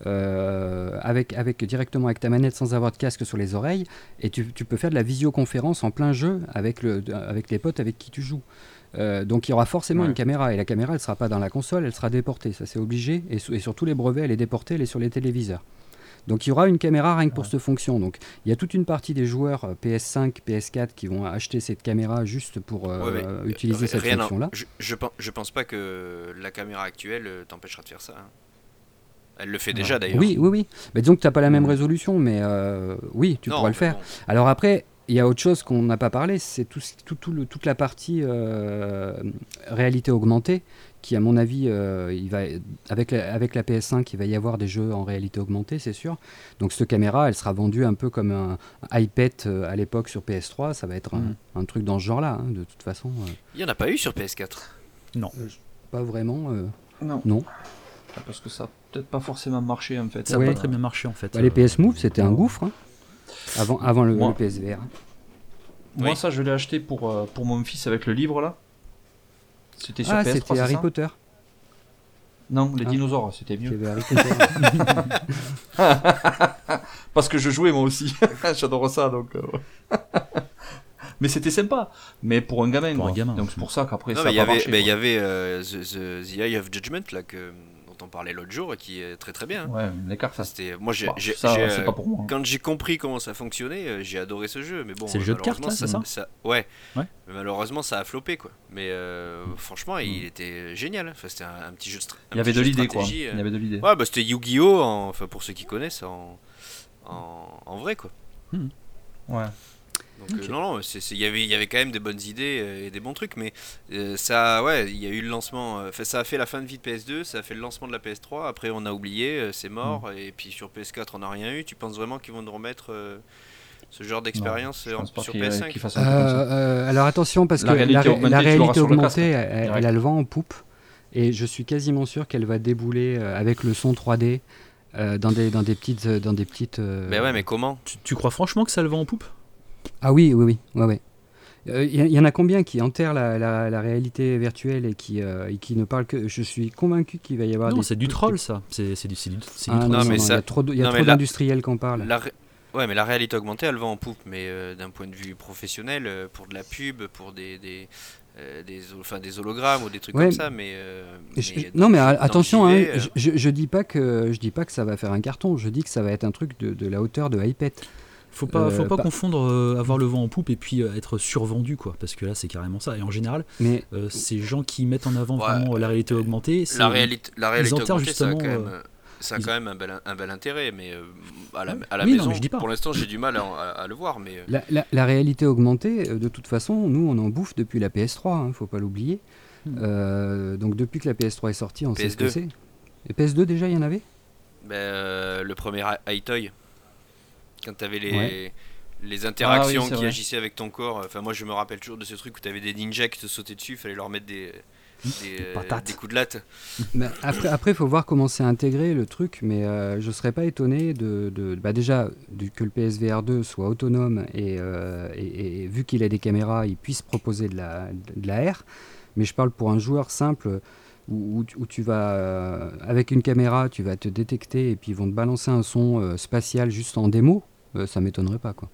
euh, avec, avec, directement avec ta manette sans avoir de casque sur les oreilles et tu, tu peux faire de la visioconférence en plein jeu avec, le, avec les potes avec qui tu joues. Euh, donc il y aura forcément Ouais. une caméra et la caméra elle sera pas dans la console, elle sera déportée, ça c'est obligé et, sur- et sur tous les brevets elle est déportée, elle est sur les téléviseurs. Donc il y aura une caméra rien que pour Ouais. cette fonction. Donc il y a toute une partie des joueurs euh, P S cinq, P S quatre qui vont acheter cette caméra juste pour euh, Ouais, mais, utiliser euh, cette rien en- fonction-là. Je, je, pen- je pense pas que la caméra actuelle euh, t'empêchera de faire ça. hein. Elle le fait déjà d'ailleurs. Oui, oui, oui. Mais disons que tu n'as pas la même Mmh. résolution, mais euh, oui, tu Non, pourras le mais faire. bon. Alors après, il y a autre chose qu'on n'a pas parlé, c'est tout, ce- tout, tout le- toute la partie euh, réalité augmentée, qui à mon avis, euh, il va, avec, la, avec la P S cinq, il va y avoir des jeux en réalité augmentée, c'est sûr. Donc cette caméra, elle sera vendue un peu comme un, un iPad euh, à l'époque sur P S trois, ça va être un, Mhm. un truc dans ce genre-là, hein, de toute façon. euh, Il n'y en a pas eu sur P S quatre. pas vraiment. euh, Non. non. Parce que ça a peut-être pas forcément marché en fait. Ça n'a Ouais. pas très bien marché en fait. Bah, les Euh, P S Move, c'était un gouffre, hein, avant, avant le, Moi- le P S V R. Moi, Oui. ça, je l'ai acheté pour, euh, pour mon fils avec le livre là. C'était sur Ah, P S trois, c'était c'est Harry ça Potter. Non, les Ah. dinosaures, c'était Il y mieux. avait Harry Potter. Parce que je jouais moi aussi. J'adore ça donc. euh, ouais. Mais c'était sympa. Mais pour un gamin, Pour quoi. un gamin. Donc c'est pour ça qu'après Non, ça mais a il y pas avait, marché. mais il y quoi. avait euh, the, the- The Eye of Judgment là, que, dont on parlait l'autre jour et qui est très très bien. hein. Ouais, les cartes, Ça, ça. c'était, moi, j'ai, Bah, j'ai- ça, j'ai, c'est euh, pas pour moi. hein. quand j'ai compris comment ça fonctionnait, euh, j'ai adoré ce jeu. Mais bon, C'est le euh, jeu de cartes, malheureusement, là, c'est ça, ouais. Ouais. Mais malheureusement, ça a floppé quoi. Mais euh, franchement, il était génial. Enfin, c'était un, un petit jeu. stra- un Il y avait petit de jeu l'idée quoi. stratégie, euh. Il y avait de l'idée. Ouais, bah c'était Yu-Gi-Oh! en- Enfin, pour ceux qui connaissent, en, en, en vrai quoi. Ouais. Donc Ok. euh, non, non, c'est, c'est- il y avait, il y avait quand même des bonnes idées euh, et des bons trucs, mais euh, ça, ouais, il y a eu le lancement, euh, enfin, ça a fait la fin de vie de P S deux, ça a fait le lancement de la P S trois, après on a oublié, euh, c'est mort, et puis sur P S quatre on n'a rien eu. Tu penses vraiment qu'ils vont nous remettre euh, ce genre d'expérience Je euh, en- pense pas sur qu'il P S cinq? qu'il fasse un truc comme ça. Euh, euh, alors attention, parce La que réalité la, ré- augmentée, la tu l'auras réalité sur le augmentée, casque, elle, direct. elle a le vent en poupe. Et je suis quasiment sûr qu'elle va débouler euh, avec le son trois D euh, dans, des, dans des petites... euh, Dans des petites euh, Mais ouais, mais comment? Tu, tu crois franchement que ça le vend en poupe? Ah oui, oui, oui. Ouais, ouais. Il y, y en a combien qui enterrent la, la, la réalité virtuelle et qui, euh, et qui ne parlent que... Je suis convaincu qu'il va y avoir Non, des... c'est du troll ça. C'est c'est du, c'est du, c'est du Ah, troll. non, Non, non, mais non, ça- il y a trop de- il y a non, mais trop là- d'industriels qui en parlent. La ré- Ouais, mais la réalité augmentée, elle va en poupe, mais euh, d'un point de vue professionnel, euh, pour de la pub, pour des, des, euh, des, ho- enfin, des hologrammes ou des trucs Ouais, comme ça, mais... euh, Je- mais je- dans non mais le- a- dans le attention, J hein, V, euh, je, je, je dis pas que je dis pas que ça va faire un carton. Je dis que ça va être un truc de, de la hauteur de iPad. Faut pas, faut Euh, pas pas- confondre euh, avoir le vent en poupe et puis euh, être survendu, quoi. Parce que là, c'est carrément ça. Et en général, Mais euh, ces gens qui mettent en avant Ouais, vraiment la réalité augmentée, c'est La réalité, la réalité enterrent augmentée, ça a quand justement, même, euh, ça a ils- quand même un, bel, un bel intérêt, mais euh, à la, à la Oui, non, maison, mais je dis pas. pour l'instant, j'ai du mal à, à- à le voir, mais... euh, la, la, la réalité augmentée, euh, de toute façon, nous on en bouffe depuis la P S trois. Hein, faut pas l'oublier. Hmm. Euh, donc depuis que la P S trois est sortie, on P S sait ce que deux. c'est. Et P S deux déjà, il y en avait. ben, euh, le premier i- iToy, quand tu avais les, Ouais. les interactions Ah oui, c'est qui vrai. agissaient avec ton corps, enfin moi je me rappelle toujours de ce truc où tu avais des ninjas qui te sautaient dessus, il fallait leur mettre des, des, euh, patates. des coups de latte. Mais après, après, faut voir comment c'est intégré le truc, mais euh, je serais pas étonné de, de bah déjà du- que le P S V R deux soit autonome et, euh, et, et vu qu'il a des caméras, il puisse proposer de la, de la R. Mais je parle pour un joueur simple où, où tu- où tu vas euh, avec une caméra, tu vas te détecter et puis ils vont te balancer un son euh, spatial juste en démo. Euh, ça m'étonnerait pas quoi.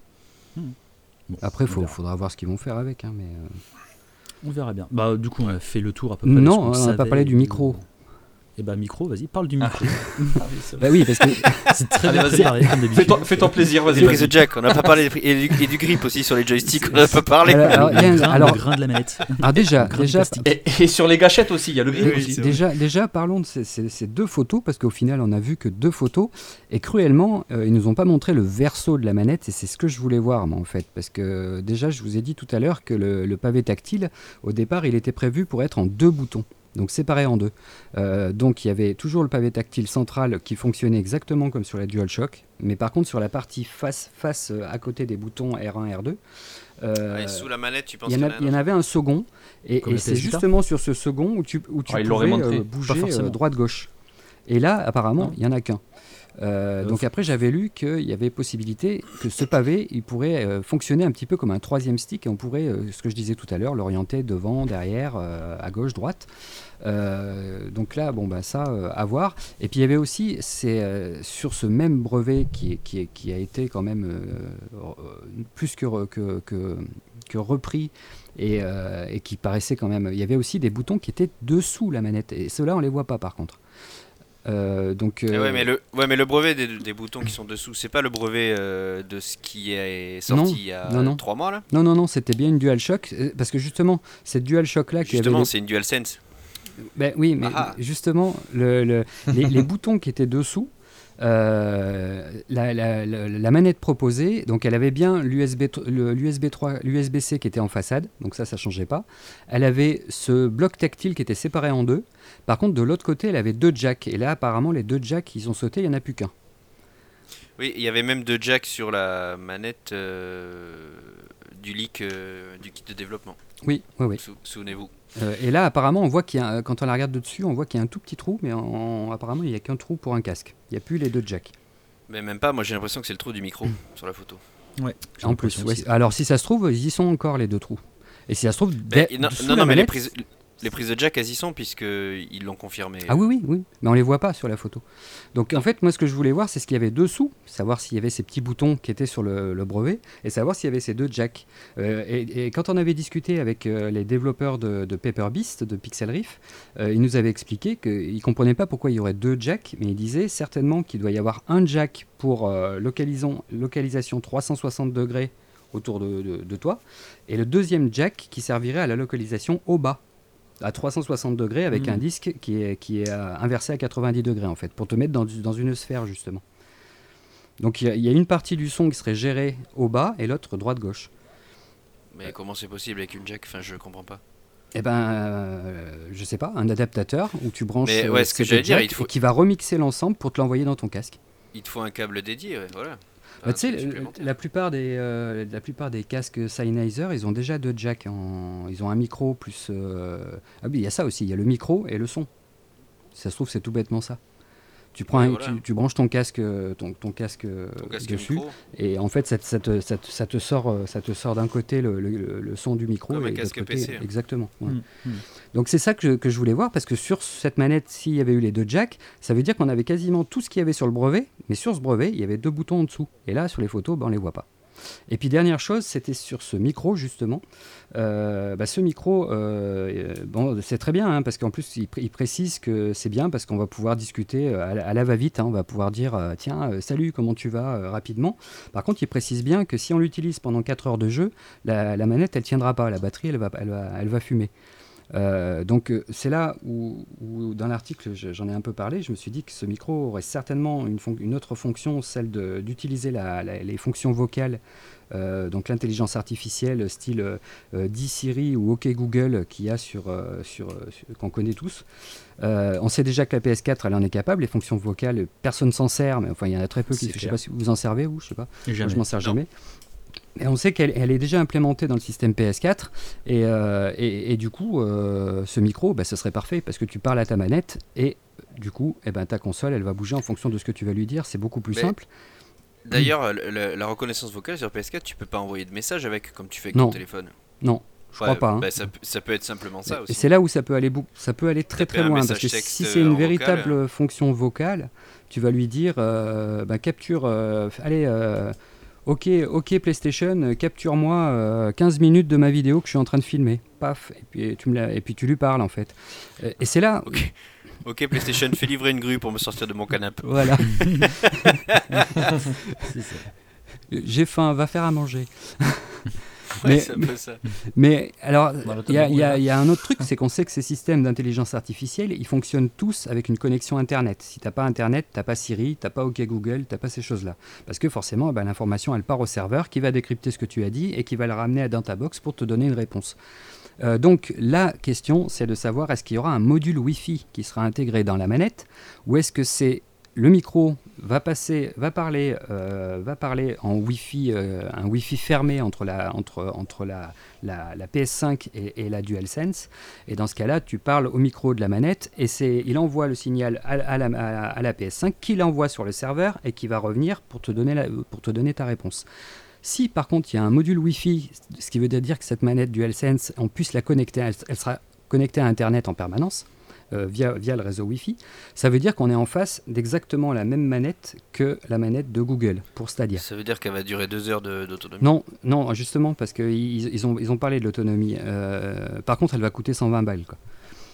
Bon, Après, on faut, verra. faudra voir ce qu'ils vont faire avec. Hein, mais, euh, On verra bien. Bah, du coup, on a fait le tour à peu près. de Non, ce qu'on on n'a pas savait. parlé du micro. Et bah, micro, vas-y, parle du micro. Bah oui, parce que C'est très Allez, bien vas-y. préparé, comme d'habitude. Fais-toi fais-toi plaisir, vas-y. Des prises vas-y. de jack, on n'a pas parlé des pri- et, du, et du grip aussi sur les joysticks, on n'a pas parlé. Alors, alors, il y a un- le, grain, alors- le grain de la manette. alors déjà, Le grain du déjà, plastique. Et, et sur les gâchettes aussi, il y a le grip Oui, aussi. c'est Déjà, déjà, parlons de ces, ces- ces deux photos, parce qu'au final, on n'a vu que deux photos. Et cruellement, euh, ils nous ont pas montré le verso de la manette, et c'est ce que je voulais voir, moi, en fait. Parce que euh, déjà, je vous ai dit tout à l'heure que le, le pavé tactile, au départ, il était prévu pour être en deux boutons. Donc séparé en deux. Euh, donc il y avait toujours le pavé tactile central qui fonctionnait exactement comme sur la DualShock, mais par contre sur la partie face, face euh, à côté des boutons R un, R deux, euh, Ouais, sous la manette, tu penses il y, en a- qu'il y en a il y en avait un second, et, Comme et la c'est P S Vita. justement sur ce second où tu, où tu Ah, il l'aurait pouvais montré. euh, Pas bouger forcément. euh, droite-gauche. Et là, apparemment, Ah. il n'y en a qu'un. Euh, donc après, j'avais lu qu'il y avait possibilité que ce pavé, il pourrait euh, fonctionner un petit peu comme un troisième stick, et on pourrait, euh, ce que je disais tout à l'heure, l'orienter devant, derrière, euh, à gauche, droite. Euh, donc là, bon, bah, ça, euh, à voir. Et puis il y avait aussi, c'est euh, sur ce même brevet qui, est- qui, est- qui a été quand même euh, euh, plus que, re- que, que, que repris et, euh, et qui paraissait quand même. Il y avait aussi des boutons qui étaient dessous la manette, et ceux-là, on les voit pas par contre. Euh, donc, Eh euh, ouais, mais le, ouais, mais le brevet des, des boutons qui sont dessous, c'est pas le brevet euh, de ce qui est sorti Non, il y a non, non. trois mois là. Non, non, non, c'était bien une DualShock, euh, parce que justement, cette DualShock là qui avait Justement, les- c'est une DualSense. Ben oui, mais Ah. justement, le, le- les, les boutons qui étaient dessous, euh, la, la- la- la manette proposée, donc elle avait bien l'U S B, tr- le- l'U S B trois, l'U S B C qui était en façade, donc ça, ça changeait pas. Elle avait ce bloc tactile qui était séparé en deux. Par contre, de l'autre côté, elle avait deux jacks. Et là, apparemment, les deux jacks, ils ont sauté, il n'y en a plus qu'un. Oui, il y avait même deux jacks sur la manette euh, du leak euh, du kit de développement. Oui, oui, oui. Sou- Souvenez-vous. Euh, et là, apparemment, on voit qu'il y a, quand on la regarde de dessus, on voit qu'il y a un tout petit trou, mais en- en- apparemment, il n'y a qu'un trou pour un casque. Il n'y a plus les deux jacks. Mais même pas, moi j'ai l'impression que c'est le trou du micro sur la photo. Ouais. j'ai En plus, l'impression ouais. aussi. Alors, si ça se trouve, ils y sont encore les deux trous. Et si ça se trouve, Mais, dès- non, sous non, la non, mais les manette- prises, les prises de jack, elles y sont, puisqu'ils l'ont confirmé. Ah oui, oui, oui, mais on les voit pas sur la photo. Donc en fait, moi ce que je voulais voir, c'est ce qu'il y avait dessous, savoir s'il y avait ces petits boutons qui étaient sur le, le brevet, et savoir s'il y avait ces deux jacks. Euh, et, et quand on avait discuté avec euh, les développeurs de, de Paper Beast, de Pixel Riff, euh, ils nous avaient expliqué qu'ils ne comprenaient pas pourquoi il y aurait deux jacks, mais ils disaient certainement qu'il doit y avoir un jack pour euh, localisation, localisation trois cent soixante degrés autour de, de- de toi, et le deuxième jack qui servirait à la localisation au bas, à trois cent soixante degrés avec Mhm. un disque qui est, qui est euh, inversé à quatre-vingt-dix degrés en fait, pour te mettre dans, du- dans une sphère justement. Donc il y, a- il y a une partie du son qui serait gérée au bas et l'autre droite-gauche. Mais comment c'est possible avec une jack? Enfin, je comprends pas. Eh ben, euh, je sais pas, un adaptateur où tu branches Mais euh, ouais, ce que ces j'allais deux dire, jacks il faut- et qui va remixer l'ensemble pour te l'envoyer dans ton casque. Il te faut un câble dédié, ouais, voilà. Bah, Un tu sais, truc le- supplémentaire. la plupart des euh, la plupart des casques Sennheiser, ils ont déjà deux jacks. En, ils ont un micro plus. euh, Ah oui, il y a ça aussi. Il y a le micro et le son. Si ça se trouve, c'est tout bêtement ça. Tu prends, Ouais, un- voilà. tu, tu branches ton casque, euh, ton, ton casque, euh, Ton casque dessus, micro, et en fait, ça, te- ça te, ça te- ça te sort, euh, ça te sort d'un côté le, le- le- le son du micro Comme un et de l'autre casque côté, P C, hein. exactement. ouais. Mm, mm. Donc c'est ça que je, que je voulais voir parce que sur cette manette, s'il y avait eu les deux jacks, ça veut dire qu'on avait quasiment tout ce qu'il y avait sur le brevet, mais sur ce brevet, il y avait deux boutons en dessous. Et là, sur les photos, ben, on les voit pas. Et puis dernière chose, c'était sur ce micro justement. Euh, bah, ce micro, euh, euh, bon, c'est très bien hein, parce qu'en plus il, pr- il précise que c'est bien parce qu'on va pouvoir discuter euh, à, la- à la va-vite. Hein, on va pouvoir dire euh, tiens, euh, salut, comment tu vas euh, rapidement. Par contre, il précise bien que si on l'utilise pendant quatre heures de jeu, la, la manette elle tiendra pas, la batterie elle va, elle va, elle va fumer. Euh, donc euh, c'est là où, où dans l'article je- j'en ai un peu parlé, je me suis dit que ce micro aurait certainement une, fon- une autre fonction, celle de- d'utiliser la- la- les fonctions vocales, euh, donc l'intelligence artificielle style euh, euh, Dis Siri ou OK Google qu'il y a sur, euh, sur, euh, sur- qu'on connaît tous. Euh, on sait déjà que la P S quatre elle en est capable, les fonctions vocales personne s'en sert, mais enfin il y en a très peu qui, C'est je sais clair. pas si vous en servez vous, je sais pas. Et Moi, jamais. je m'en sers Non. jamais. Et on sait qu'elle elle est déjà implémentée dans le système P S quatre. Et, euh, et, et du coup, euh, ce micro, bah, ce serait parfait parce que tu parles à ta manette et du coup, eh ben, ta console, elle va bouger en fonction de ce que tu vas lui dire. C'est beaucoup plus Mais- simple. D'ailleurs, le- le- la reconnaissance vocale sur P S quatre, tu peux pas envoyer de message avec, comme tu fais avec Non. ton téléphone. Non, je Ouais, crois pas. hein. bah, ça, peut- ça peut être simplement ça Et aussi. c'est là où ça peut aller, bou- ça peut aller très Taper très un loin. message Parce que texte, si c'est euh, une en vocal. véritable fonction vocale, tu vas lui dire euh, bah, capture, euh, allez, euh, ok, ok PlayStation, euh, capture-moi euh, quinze minutes de ma vidéo que je suis en train de filmer. Paf, et puis tu, me la- et puis tu lui parles en fait. Euh, Et c'est là. Ok. Ok, PlayStation, fais livrer une grue pour me sortir de mon canapé. Voilà, C'est ça. j'ai faim, va faire à manger. Ouais, Mais- c'est un peu ça. Mais alors, Voilà, il y, a- t'as il y a- beaucoup, il y a un autre truc, c'est qu'on sait que ces systèmes d'intelligence artificielle, ils fonctionnent tous avec une connexion Internet. Si t'as pas Internet, t'as pas Siri, t'as pas OK Google, t'as pas ces choses-là. Parce que forcément, ben, l'information, elle part au serveur qui va décrypter ce que tu as dit et qui va le ramener dans ta box pour te donner une réponse. Euh, donc la question, c'est de savoir est-ce qu'il y aura un module Wi-Fi qui sera intégré dans la manette ou est-ce que c'est le micro va passer, va parler, euh, va parler en Wi-Fi, euh, un Wi-Fi fermé entre la, entre, entre la, la, la P S cinq et, et la DualSense. Et dans ce cas-là, tu parles au micro de la manette et c'est, il envoie le signal à, à la, à, à la P S cinq, qui l'envoie sur le serveur et qui va revenir pour te donner, la, pour te donner ta réponse. Si par contre il y a un module Wi-Fi, ce qui veut dire que cette manette DualSense, on puisse la connecter, elle, elle sera connectée à Internet en permanence. Euh, via, via le réseau Wi-Fi, ça veut dire qu'on est en face d'exactement la même manette que la manette de Google pour Stadia. Ça veut dire qu'elle va durer deux heures de- d'autonomie. Non, non, justement, parce qu'ils ils ont, ils ont parlé de l'autonomie. Euh, par contre, elle va coûter cent vingt balles. Quoi.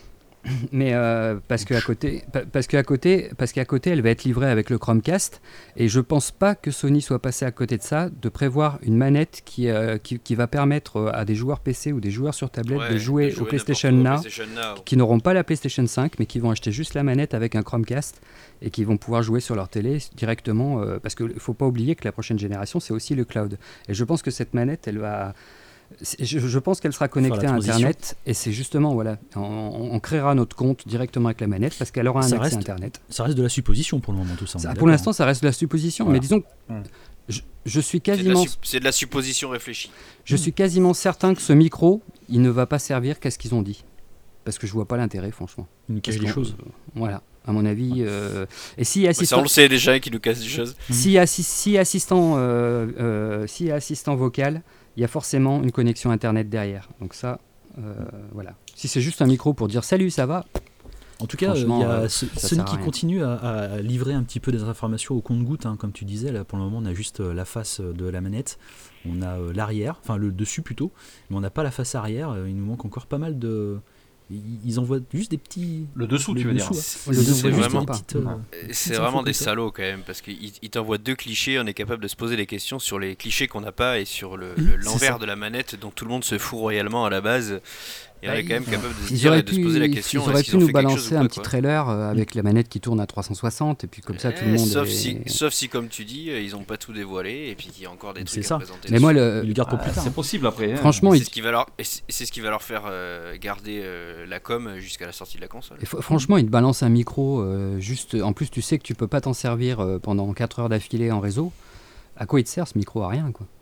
Mais euh, parce qu'à côté, pa- parce qu'à côté, parce qu'à côté, elle va être livrée avec le Chromecast, et je pense pas que Sony soit passé à côté de ça, de prévoir une manette qui, euh, qui, qui va permettre euh, à des joueurs P C ou des joueurs sur tablette Ouais, de jouer, de jouer au PlayStation n'importe Now, où au PlayStation Now. qui n'auront pas la PlayStation cinq, mais qui vont acheter juste la manette avec un Chromecast et qui vont pouvoir jouer sur leur télé directement, euh, parce qu'il ne faut pas oublier que la prochaine génération, c'est aussi le cloud. Et je pense que cette manette, elle va... c'est- Je, je pense qu'elle sera connectée la à transition. Internet, et c'est justement, voilà, on, on créera notre compte directement avec la manette, parce qu'elle aura un Ça accès reste- Internet. Ça reste de la supposition pour le moment, tout ça. on Ça, est pour d'accord, l'instant, ça reste de la supposition, Voilà. mais disons, que Hmm. je, je suis C'est de, la quasiment... sup- c'est de la supposition réfléchie. Je suis quasiment certain que ce micro, il ne va pas servir qu'à ce qu'ils ont dit. Parce que je vois pas l'intérêt, franchement. hein. Une cache Parce des qu'on- choses. euh, voilà, à mon avis. euh, Et si Mais ça, assistant, on le sait déjà qui nous casse des choses. si, assi- si assistant, euh, euh, si assistant vocal, il y a forcément une connexion Internet derrière. Donc ça, euh, voilà. Si c'est juste un micro pour dire salut, ça va. En tout cas, euh, il Franchement, y a euh, ce- ça Sony sert à qui rien. continue à, à livrer un petit peu des informations au compte-gouttes, hein, comme tu disais. Là, pour le moment, on a juste euh, la face euh, de la manette, on a euh, l'arrière, enfin le dessus plutôt, mais on n'a pas la face arrière. Euh, il nous manque encore pas mal de. Ils ils envoient juste des petits. Le dessous, le tu veux dire. dessous, C'est- hein. Le Ils dessous, envoient c'est juste vraiment des pas. petites, euh, C'est petites vraiment infos des comme ça. salauds quand même, parce qu'ils ils t'envoient deux clichés, on est capable de se poser des questions sur les clichés qu'on n'a pas et sur le- Mmh, le- c'est l'envers ça. de la manette dont tout le monde se fout royalement à la base. Et on Bah, est quand même capable de se Ils dire auraient et de se pu, poser la ils question auraient est-ce pu qu'ils ont nous fait quelque chose balancer ou un pas, petit quoi. trailer euh, avec la manette qui tourne à trois cent soixante, et puis comme ça, tout le Eh, monde sauf, est... si, sauf si, comme tu dis, euh, ils n'ont pas tout dévoilé et puis qu'il y a encore des C'est trucs ça. à présenter. Mais moi, dessus. le... Ils le gardent pour Ah, plus tard. c'est possible après. hein. franchement, Et il- c'est ce qui va leur, et c'est c'est ce qui va leur faire euh, garder euh, la com jusqu'à la sortie de la console. Et fr- franchement, il te balance un micro, euh, juste. En plus, tu sais que tu peux pas t'en servir euh, pendant quatre heures d'affilée en réseau. À quoi il te sert ce micro? À rien, quoi.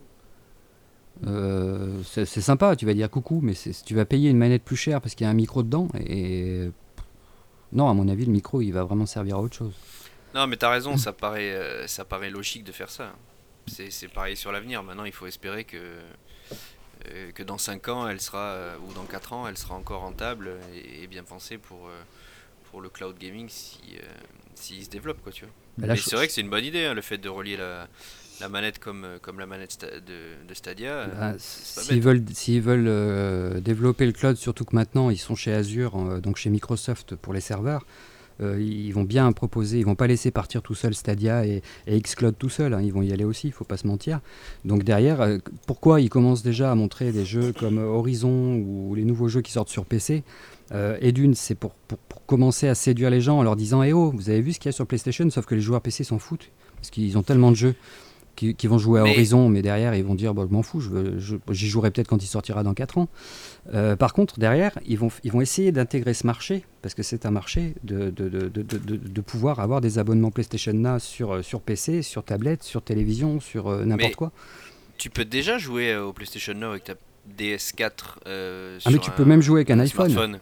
Euh, c'est c'est sympa, tu vas dire coucou, mais c'est- tu vas payer une manette plus chère parce qu'il y a un micro dedans. Et non, à mon avis, le micro, il va vraiment servir à autre chose. Non, mais t'as raison, ça paraît, euh, ça paraît logique de faire ça. C'est c'est pareil sur l'avenir. Maintenant, il faut espérer que, euh, que dans cinq ans, elle sera, euh, ou dans quatre ans, elle sera encore rentable et, et bien pensée pour, euh, pour le cloud gaming si, euh, s'il se développe, quoi, tu vois. Bah là, Mais je- c'est vrai que c'est une bonne idée, hein, le fait de relier la, la manette comme, euh, comme la manette sta- de, de Stadia. euh, Bah, c'est pas S'ils bête. veulent, s'ils veulent euh, développer le cloud, surtout que maintenant ils sont chez Azure, euh, donc chez Microsoft pour les serveurs, euh, ils vont bien proposer, ils vont pas laisser partir tout seul Stadia et, et Xcloud tout seul, hein, ils vont y aller aussi, il faut pas se mentir. Donc derrière, euh, pourquoi ils commencent déjà à montrer des jeux comme euh, Horizon ou les nouveaux jeux qui sortent sur P C? Euh, et d'une, c'est pour, pour, pour commencer à séduire les gens en leur disant eh oh, vous avez vu ce qu'il y a sur PlayStation, sauf que les joueurs P C s'en foutent, parce qu'ils ont tellement de jeux qui, qui vont jouer à Mais- Horizon, mais derrière ils vont dire bon, je m'en fous, je veux- je- j'y jouerai peut-être quand il sortira dans quatre ans. Euh, par contre, derrière, ils vont, ils vont essayer d'intégrer ce marché, parce que c'est un marché, de, de, de, de, de, de- de pouvoir avoir des abonnements PlayStation Now sur, euh, sur P C, sur tablette, sur télévision, sur euh, n'importe Mais- quoi. Tu peux déjà jouer euh, au PlayStation Now avec ta D S quatre. euh, Ah, mais sur tu un- peux même jouer avec un iPhone. smartphone.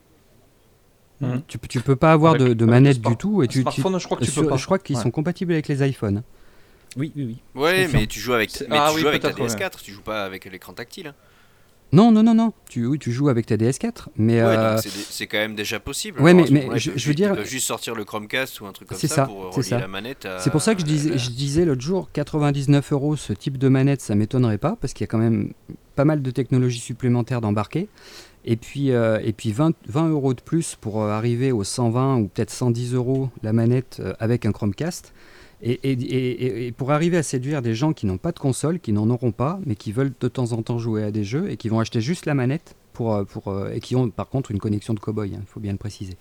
Mhm. Tu, peux- tu peux pas avoir Avec- de, de avec manette le smart- du tout. Et tu, tu- smartphone, je crois que tu sur- peux pas. je crois qu'ils Ouais. sont compatibles avec les iPhones. Oui, oui, oui. Ouais, confirme. mais tu joues avec, C'est- mais ah tu oui, joues avec ta peut-être, D S quatre, tu joues pas avec l'écran tactile. hein. Non, non, non, non. Tu, oui, tu joues avec ta D S quatre, mais Ouais, euh, donc c'est des- c'est quand même déjà possible. Ouais, Alors, mais- à ce mais moment-là, ils je- peuvent je veux ju- dire- ils peuvent juste sortir le Chromecast ou un truc comme C'est ça, ça, pour c'est relier ça. la manette à. c'est pour ça que je disais, je disais l'autre jour, quatre-vingt-dix-neuf euros, ce type de manette, ça m'étonnerait pas, parce qu'il y a quand même pas mal de technologies supplémentaires d'embarquer. Et puis, euh, et puis vingt, vingt euros de plus pour euh, arriver aux cent vingt ou peut-être cent dix euros la manette euh, avec un Chromecast. Et, et, et- et- et pour arriver à séduire des gens qui n'ont pas de console, qui n'en auront pas, mais qui veulent de temps en temps jouer à des jeux et qui vont acheter juste la manette pour, euh, pour, euh, et qui ont par contre une connexion de cow-boy, il faut bien le préciser.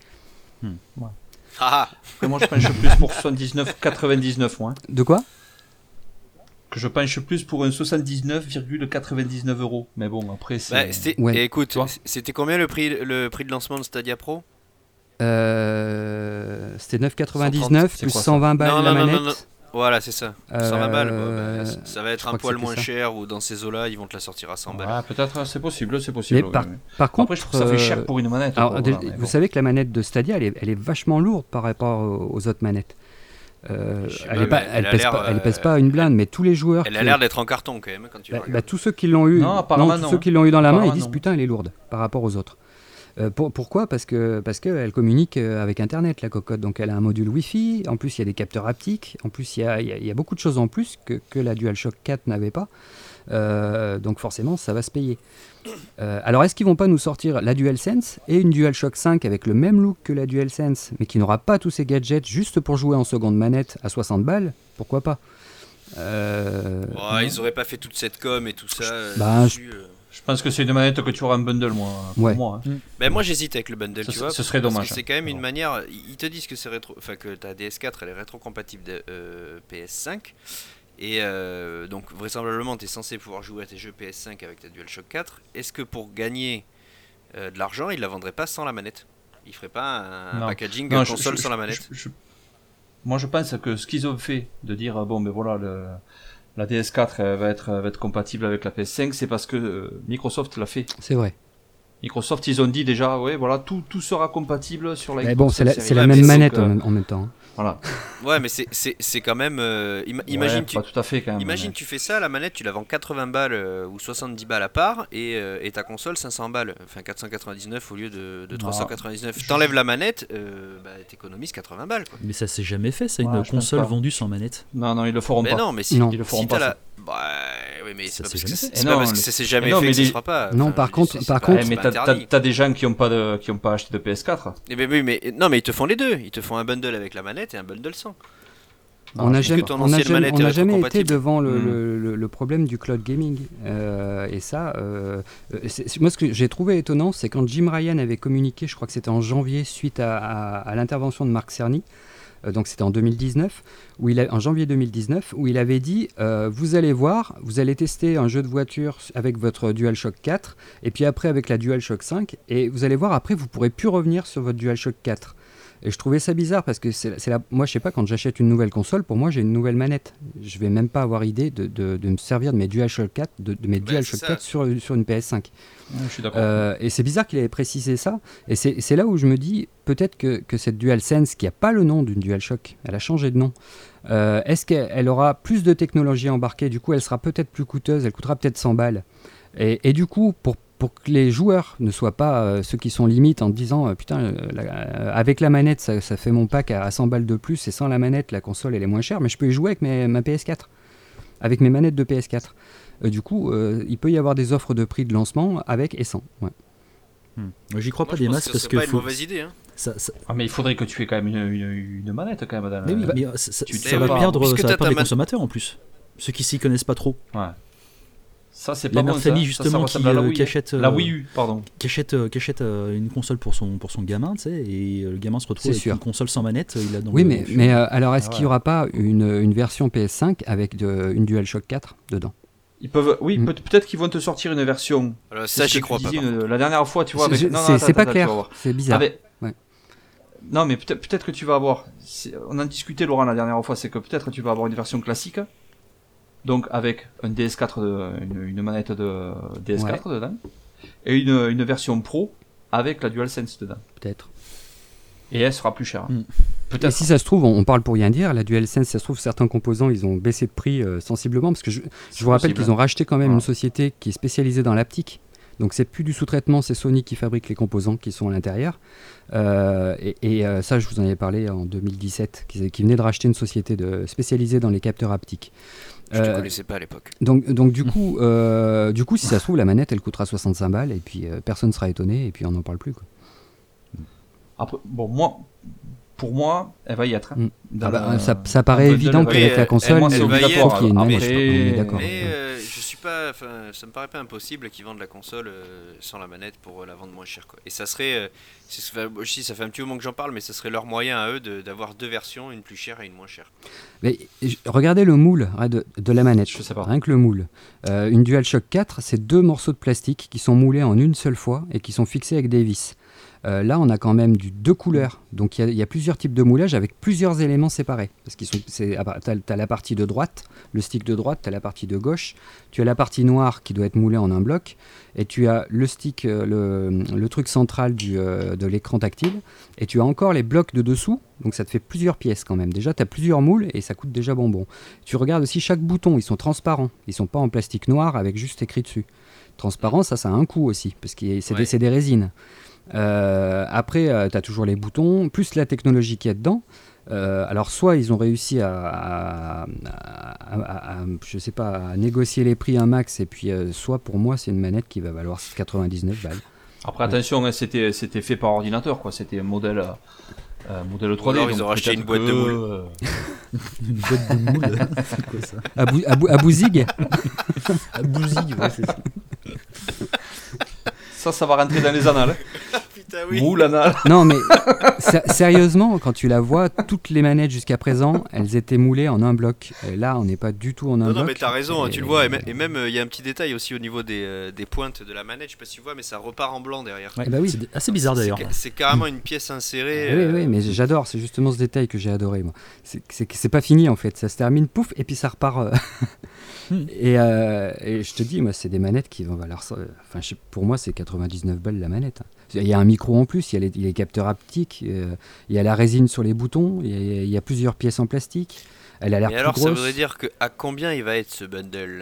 Ah, Après, moi, je penche plus pour soixante-dix-neuf quatre-vingt-dix-neuf, moi. hein. De quoi? Que je penche plus pour un soixante-dix-neuf virgule quatre-vingt-dix-neuf euros. Mais bon, après, c'est. bah, c'était- Ouais. et écoute, Tu vois c'était combien le prix, le prix de lancement de Stadia Pro? Euh, C'était neuf quatre-vingt-dix-neuf c'est plus quoi ça cent vingt balles Non, la non, non, manette. non, non. Voilà, c'est ça. cent vingt balles. Euh, Bah, ça va je être crois un que poil c'était moins ça. cher ou dans ces eaux-là, ils vont te la sortir à cent balles. Ouais, peut-être, c'est possible, c'est possible. Mais oui, par, oui. par contre, Après, je trouve que ça fait cher euh, pour une manette. alors, quoi, déjà, voilà, mais vous bon. savez que la manette de Stadia, elle est, elle est vachement lourde par rapport aux, aux autres manettes. Euh, Je sais elle, pas, est pas, mais elle, elle a pèse l'air, pas, elle euh, pèse pas une blinde, mais tous les joueurs. Elle a qui- l'air d'être en carton quand même quand tu la Bah, bah, regardes. tous ceux qui l'ont eu, Non, apparemment, tous non, ceux hein. qui l'ont eu dans la main, ils Apparemment, disent non. putain, elle est lourde par rapport aux autres. Euh, pour- pourquoi? Parce que parce qu'elle communique euh, avec Internet, la cocotte. Donc elle a un module Wi-Fi. En plus, il y a des capteurs haptiques. En plus, il y a, il y a- il y a beaucoup de choses en plus que, que la DualShock quatre n'avait pas. Euh, donc forcément, ça va se payer. Euh, alors, est-ce qu'ils vont pas nous sortir la DualSense et une DualShock cinq avec le même look que la DualSense, mais qui n'aura pas tous ces gadgets juste pour jouer en seconde manette à soixante balles? Pourquoi pas? euh... oh, Ils auraient pas fait toute cette com et tout ça. Bah, dessus, je... euh... Je pense que c'est une manette que tu auras en bundle, moi. Pour ouais. moi, hein. Ben moi j'hésite avec le bundle, ce, tu vois. Ce serait dommage. Parce que c'est quand même une manière. Ils te disent que c'est rétro, enfin que ta D S quatre elle est rétro-compatible de euh, P S cinq. Et euh, donc vraisemblablement tu es censé pouvoir jouer à tes jeux P S cinq avec ta DualShock quatre. Est-ce que pour gagner euh, de l'argent, ils la vendraient pas sans la manette? Ils feraient pas un, un packaging non, console je, je, sans la manette? je, je, Moi je pense que ce qu'ils ont fait de dire bon ben voilà le, la D S quatre elle va être va être compatible avec la P S cinq, c'est parce que euh, Microsoft l'a fait. C'est vrai. Microsoft, ils ont dit déjà, ouais, voilà, tout, tout sera compatible sur la Xbox. Mais bon, c'est la, c'est la ouais, même manette donc, euh, en, en même temps. Voilà. Ouais, mais c'est, c'est, c'est quand même. Euh, im- imagine, ouais, tu, pas tout à fait quand même. imagine mais... tu fais ça, la manette, tu la vends quatre-vingts balles euh, ou soixante-dix balles à part, et, euh, et ta console cinq cents balles, enfin quatre cent quatre-vingt-dix-neuf au lieu de, de trois cent quatre-vingt-dix-neuf. Je... T'enlèves la manette, euh, bah, t'économises quatre-vingts balles. Quoi. Mais ça s'est jamais fait, c'est ouais, une console vendue sans manette. Non, non, ils le feront mais pas. Non, mais si, non. Ils le feront si pas. t'as la... Bah, oui, mais c'est ça pas parce que, c'est, c'est c'est pas parce que ça s'est jamais non, fait que ça les... se fera pas. Non, enfin, par contre, c'est, par c'est contre, pas, mais t'as, t'as, t'as des gens qui ont pas de, qui ont pas acheté de P S quatre. Eh ben oui, mais non, mais ils te font les deux. Ils te font un bundle avec la manette et un bundle sans. On n'a jamais, on a jamais, on a jamais été devant le, mmh. le, le, le problème du cloud gaming. Euh, et ça, euh, c'est, c'est, moi, ce que j'ai trouvé étonnant, c'est quand Jim Ryan avait communiqué, je crois que c'était en janvier, suite à, à, à l'intervention de Marc Cerny, euh, donc c'était en deux mille dix-neuf, où il a, en janvier deux mille dix-neuf, où il avait dit euh, vous allez voir, vous allez tester un jeu de voiture avec votre DualShock quatre, et puis après avec la DualShock cinq, et vous allez voir, après, vous ne pourrez plus revenir sur votre DualShock quatre. Et je trouvais ça bizarre parce que c'est, c'est la, moi je sais pas, quand j'achète une nouvelle console, pour moi j'ai une nouvelle manette. Je vais même pas avoir idée de, de, de me servir de mes DualShock quatre, de, de mes bah, DualShock quatre sur, sur une P S cinq. Ouais, je suis d'accord. Euh, et c'est bizarre qu'il ait précisé ça. Et c'est, c'est là où je me dis peut-être que, que cette DualSense, qui a pas le nom d'une DualShock, elle a changé de nom. Euh, est-ce qu'elle aura plus de technologie embarquée? Du coup, elle sera peut-être plus coûteuse. Elle coûtera peut-être cent balles. Et, et du coup, pour pour que les joueurs ne soient pas euh, ceux qui sont limites en disant euh, putain euh, la, euh, avec la manette ça, ça fait mon pack à, à cent balles de plus, et sans la manette la console elle est moins chère, mais je peux y jouer avec mes, ma P S quatre, avec mes manettes de P S quatre. Euh, du coup euh, il peut y avoir des offres de prix de lancement avec et sans. Ouais. Hmm. J'y crois Moi, pas des masses que parce c'est que pas faut... une mauvaise idée. Hein. Ça, ça... Ah mais il faudrait que tu aies quand même une, une, une manette quand même. Dans mais oui, la... mais ça, ça, tu ça va pas, perdre, ça va perdre les man... consommateurs en plus, ceux qui s'y connaissent pas trop. Ouais. Ça, c'est la pas mère bon, famille ça. justement ça, ça qui, la, euh, Wii, qui achète euh, la Wii U, pardon, qui achète, euh, qui achète euh, une console pour son pour son gamin, tu sais, et euh, le gamin se retrouve c'est avec sûr. une console sans manette. Il a dans oui, le, mais mais euh, alors est-ce ah, ouais. qu'il y aura pas une, une version P S cinq avec de, une DualShock quatre dedans? Ils peuvent, oui, mm. peut- peut-être qu'ils vont te sortir une version. Alors, ça, j'y crois pas. Une, la dernière fois, tu vois, avec... c'est, non, non, c'est, attends, c'est pas attends, clair, c'est bizarre. Avec... Ouais. Non, mais peut-être, peut-être que tu vas avoir. C'est... On en discutait, Laurent, la dernière fois, c'est que peut-être tu vas avoir une version classique, donc avec un D S quatre, de... une, une manette de D S quatre ouais. dedans, et une, une version pro avec la DualSense dedans. Peut-être. Et elle sera plus chère. Mm. Peut-être. Et si ça se trouve, on, on parle pour rien dire, la DualSense, ça se trouve, certains composants, ils ont baissé de prix euh, sensiblement, parce que je, je vous rappelle qu'ils ont racheté quand même voilà. une société qui est spécialisée dans l'aptique. Donc c'est plus du sous-traitement, c'est Sony qui fabrique les composants qui sont à l'intérieur. Euh, et et euh, ça, je vous en avais parlé en deux mille dix-sept, qui, qui venait de racheter une société de, spécialisée dans les capteurs haptiques. Je ne te euh, connaissais pas à l'époque. Donc, donc du, coup, euh, du coup, si ça se trouve, la manette, elle coûtera soixante-cinq balles, et puis euh, personne ne sera étonné, et puis on n'en parle plus, quoi. Après, bon, moi, pour moi, elle va y être. Hein, ah bah, la, ça, ça paraît évident qu'avec la console, c'est obligatoire. Qu'il y ait une manette, après, on est d'accord. Mais euh, je suis pas, ça me paraît pas impossible qu'ils vendent la console euh, sans la manette pour euh, la vendre moins cher, quoi. Et ça serait, euh, c'est, aussi, ça fait un petit moment que j'en parle, mais ça serait leur moyen à eux de, d'avoir deux versions, une plus chère et une moins chère. Mais regardez le moule de, de la manette. Je sais pas. Rien que le moule. Euh, une DualShock quatre, c'est deux morceaux de plastique qui sont moulés en une seule fois et qui sont fixés avec des vis. Euh, là, on a quand même du deux couleurs. Donc, il y, y a plusieurs types de moulage avec plusieurs éléments séparés. Parce qu'ils sont, c'est, t'as, t'as la partie de droite, le stick de droite, t'as la partie de gauche. Tu as la partie noire qui doit être moulée en un bloc. Et tu as le stick, le, le truc central du, euh, de l'écran tactile. Et tu as encore les blocs de dessous. Donc, ça te fait plusieurs pièces quand même. Déjà, tu as plusieurs moules et ça coûte déjà bonbon. Tu regardes aussi chaque bouton. Ils sont transparents. Ils ne sont pas en plastique noir avec juste écrit dessus. Transparent, ça, ça a un coût aussi. Parce que c'est, ouais. des, c'est des résines. Euh, après, euh, tu as toujours les boutons, plus la technologie qu'il y a dedans. Euh, alors soit ils ont réussi à, à, à, à, à je sais pas, à négocier les prix un max, et puis euh, soit pour moi c'est une manette qui va valoir quatre-vingt-dix-neuf balles. Après attention, hein, c'était c'était fait par ordinateur, quoi. C'était un modèle euh, modèle trois D. Alors ils ont racheté une boîte de moules. Euh... Une boîte de moules. C'est quoi ça? À, bou, à, bou, à Bouzig. À Bouzig, ouais, c'est ça. Ça, ça va rentrer dans les annales. Putain, oui. Moule anal. Non, mais sé- sérieusement, quand tu la vois, toutes les manettes jusqu'à présent, elles étaient moulées en un bloc. Et là, on n'est pas du tout en un Non, bloc. non, mais t'as raison, hein, et... tu le vois. Et, m- et même, il euh, y a un petit détail aussi au niveau des, euh, des pointes de la manette. Je sais pas si tu vois, mais ça repart en blanc derrière. Ouais, Eh bah oui. C'est assez bizarre C'est- d'ailleurs. C'est, c'est carrément une pièce insérée. Oui, euh, oui, mais j'adore, c'est justement ce détail que j'ai adoré, moi. C'est, c'est que c'est pas fini en fait, ça se termine, pouf, et puis ça repart. euh, Hmm. et, euh, et je te dis, moi, c'est des manettes qui vont valoir ça. Enfin, je sais- pour moi, c'est quatre-vingt-dix-neuf balles la manette. Il y a un micro en plus, il y a les, il y a les capteurs haptiques, euh, il y a la résine sur les boutons, il y a, il y a plusieurs pièces en plastique. Elle a l'air Mais plus alors, grosse. ça voudrait dire que à combien il va être ce bundle?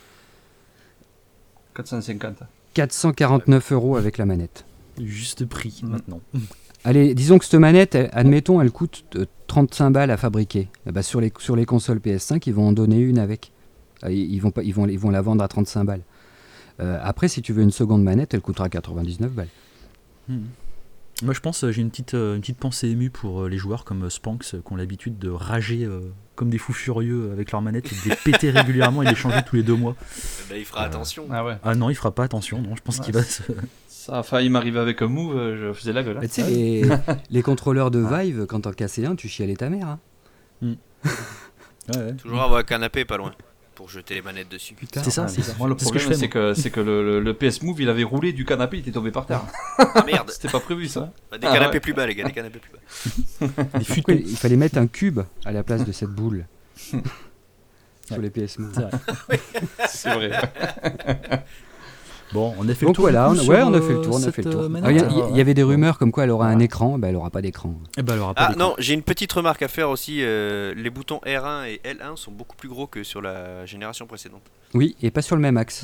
quatre cent cinquante. quatre cent quarante-neuf euros avec la manette. Juste prix Mm. maintenant. Allez, disons que cette manette, elle- admettons, elle coûte euh, trente-cinq balles à fabriquer. Eh ben, sur, les, sur les consoles P S cinq, ils vont en donner une avec. Euh, Ils, ils vont, pas, ils, vont, ils vont la vendre à trente-cinq balles. Euh, après, si tu veux une seconde manette, elle coûtera quatre-vingt-dix-neuf balles. Hmm. Moi je pense, euh, j'ai une petite, euh, une petite pensée émue pour euh, les joueurs comme euh, Spanx euh, qui ont l'habitude de rager euh, comme des fous furieux avec leurs manettes et de les péter régulièrement et de les changer tous les deux mois. Bah, il fera Euh, attention. Ah ouais. Ah non, il fera pas attention, non, je pense Ouais, qu'il va se... Ça a failli m'arriver avec un move, euh, je faisais la gueule. hein. Mais tu sais, les, les contrôleurs de Vive, quand t'en cassais un, tu chialais ta mère. Hein. Ouais, ouais. Toujours avoir un canapé pas loin pour jeter les manettes dessus. Putain. C'est ça, Ouais, c'est ça. Moi, le C'est ce que problème, je fais, c'est que, c'est que le, le, le P S Move, il avait roulé du canapé, il était tombé par terre. Ah merde. C'était pas prévu, ça. Bah, des Ah, canapés ouais. plus bas, les gars, des canapés plus bas. Des Pourquoi futons. il fallait mettre un cube à la place de cette boule sur les P S Move. C'est vrai. C'est vrai. Bon, on a fait Donc le tour. voilà, du on, coup, ouais, sur, on a fait le euh, tour, on a cette, fait le euh, tour. manette. Ah, Il y, a- il y avait des rumeurs comme quoi elle aura un Ouais. écran, ben elle aura pas d'écran. Eh ben, elle aura pas Ah d'écran. non, j'ai une petite remarque à faire aussi. euh, les boutons R un et L un sont beaucoup plus gros que sur la génération précédente. Oui, et pas sur le même axe.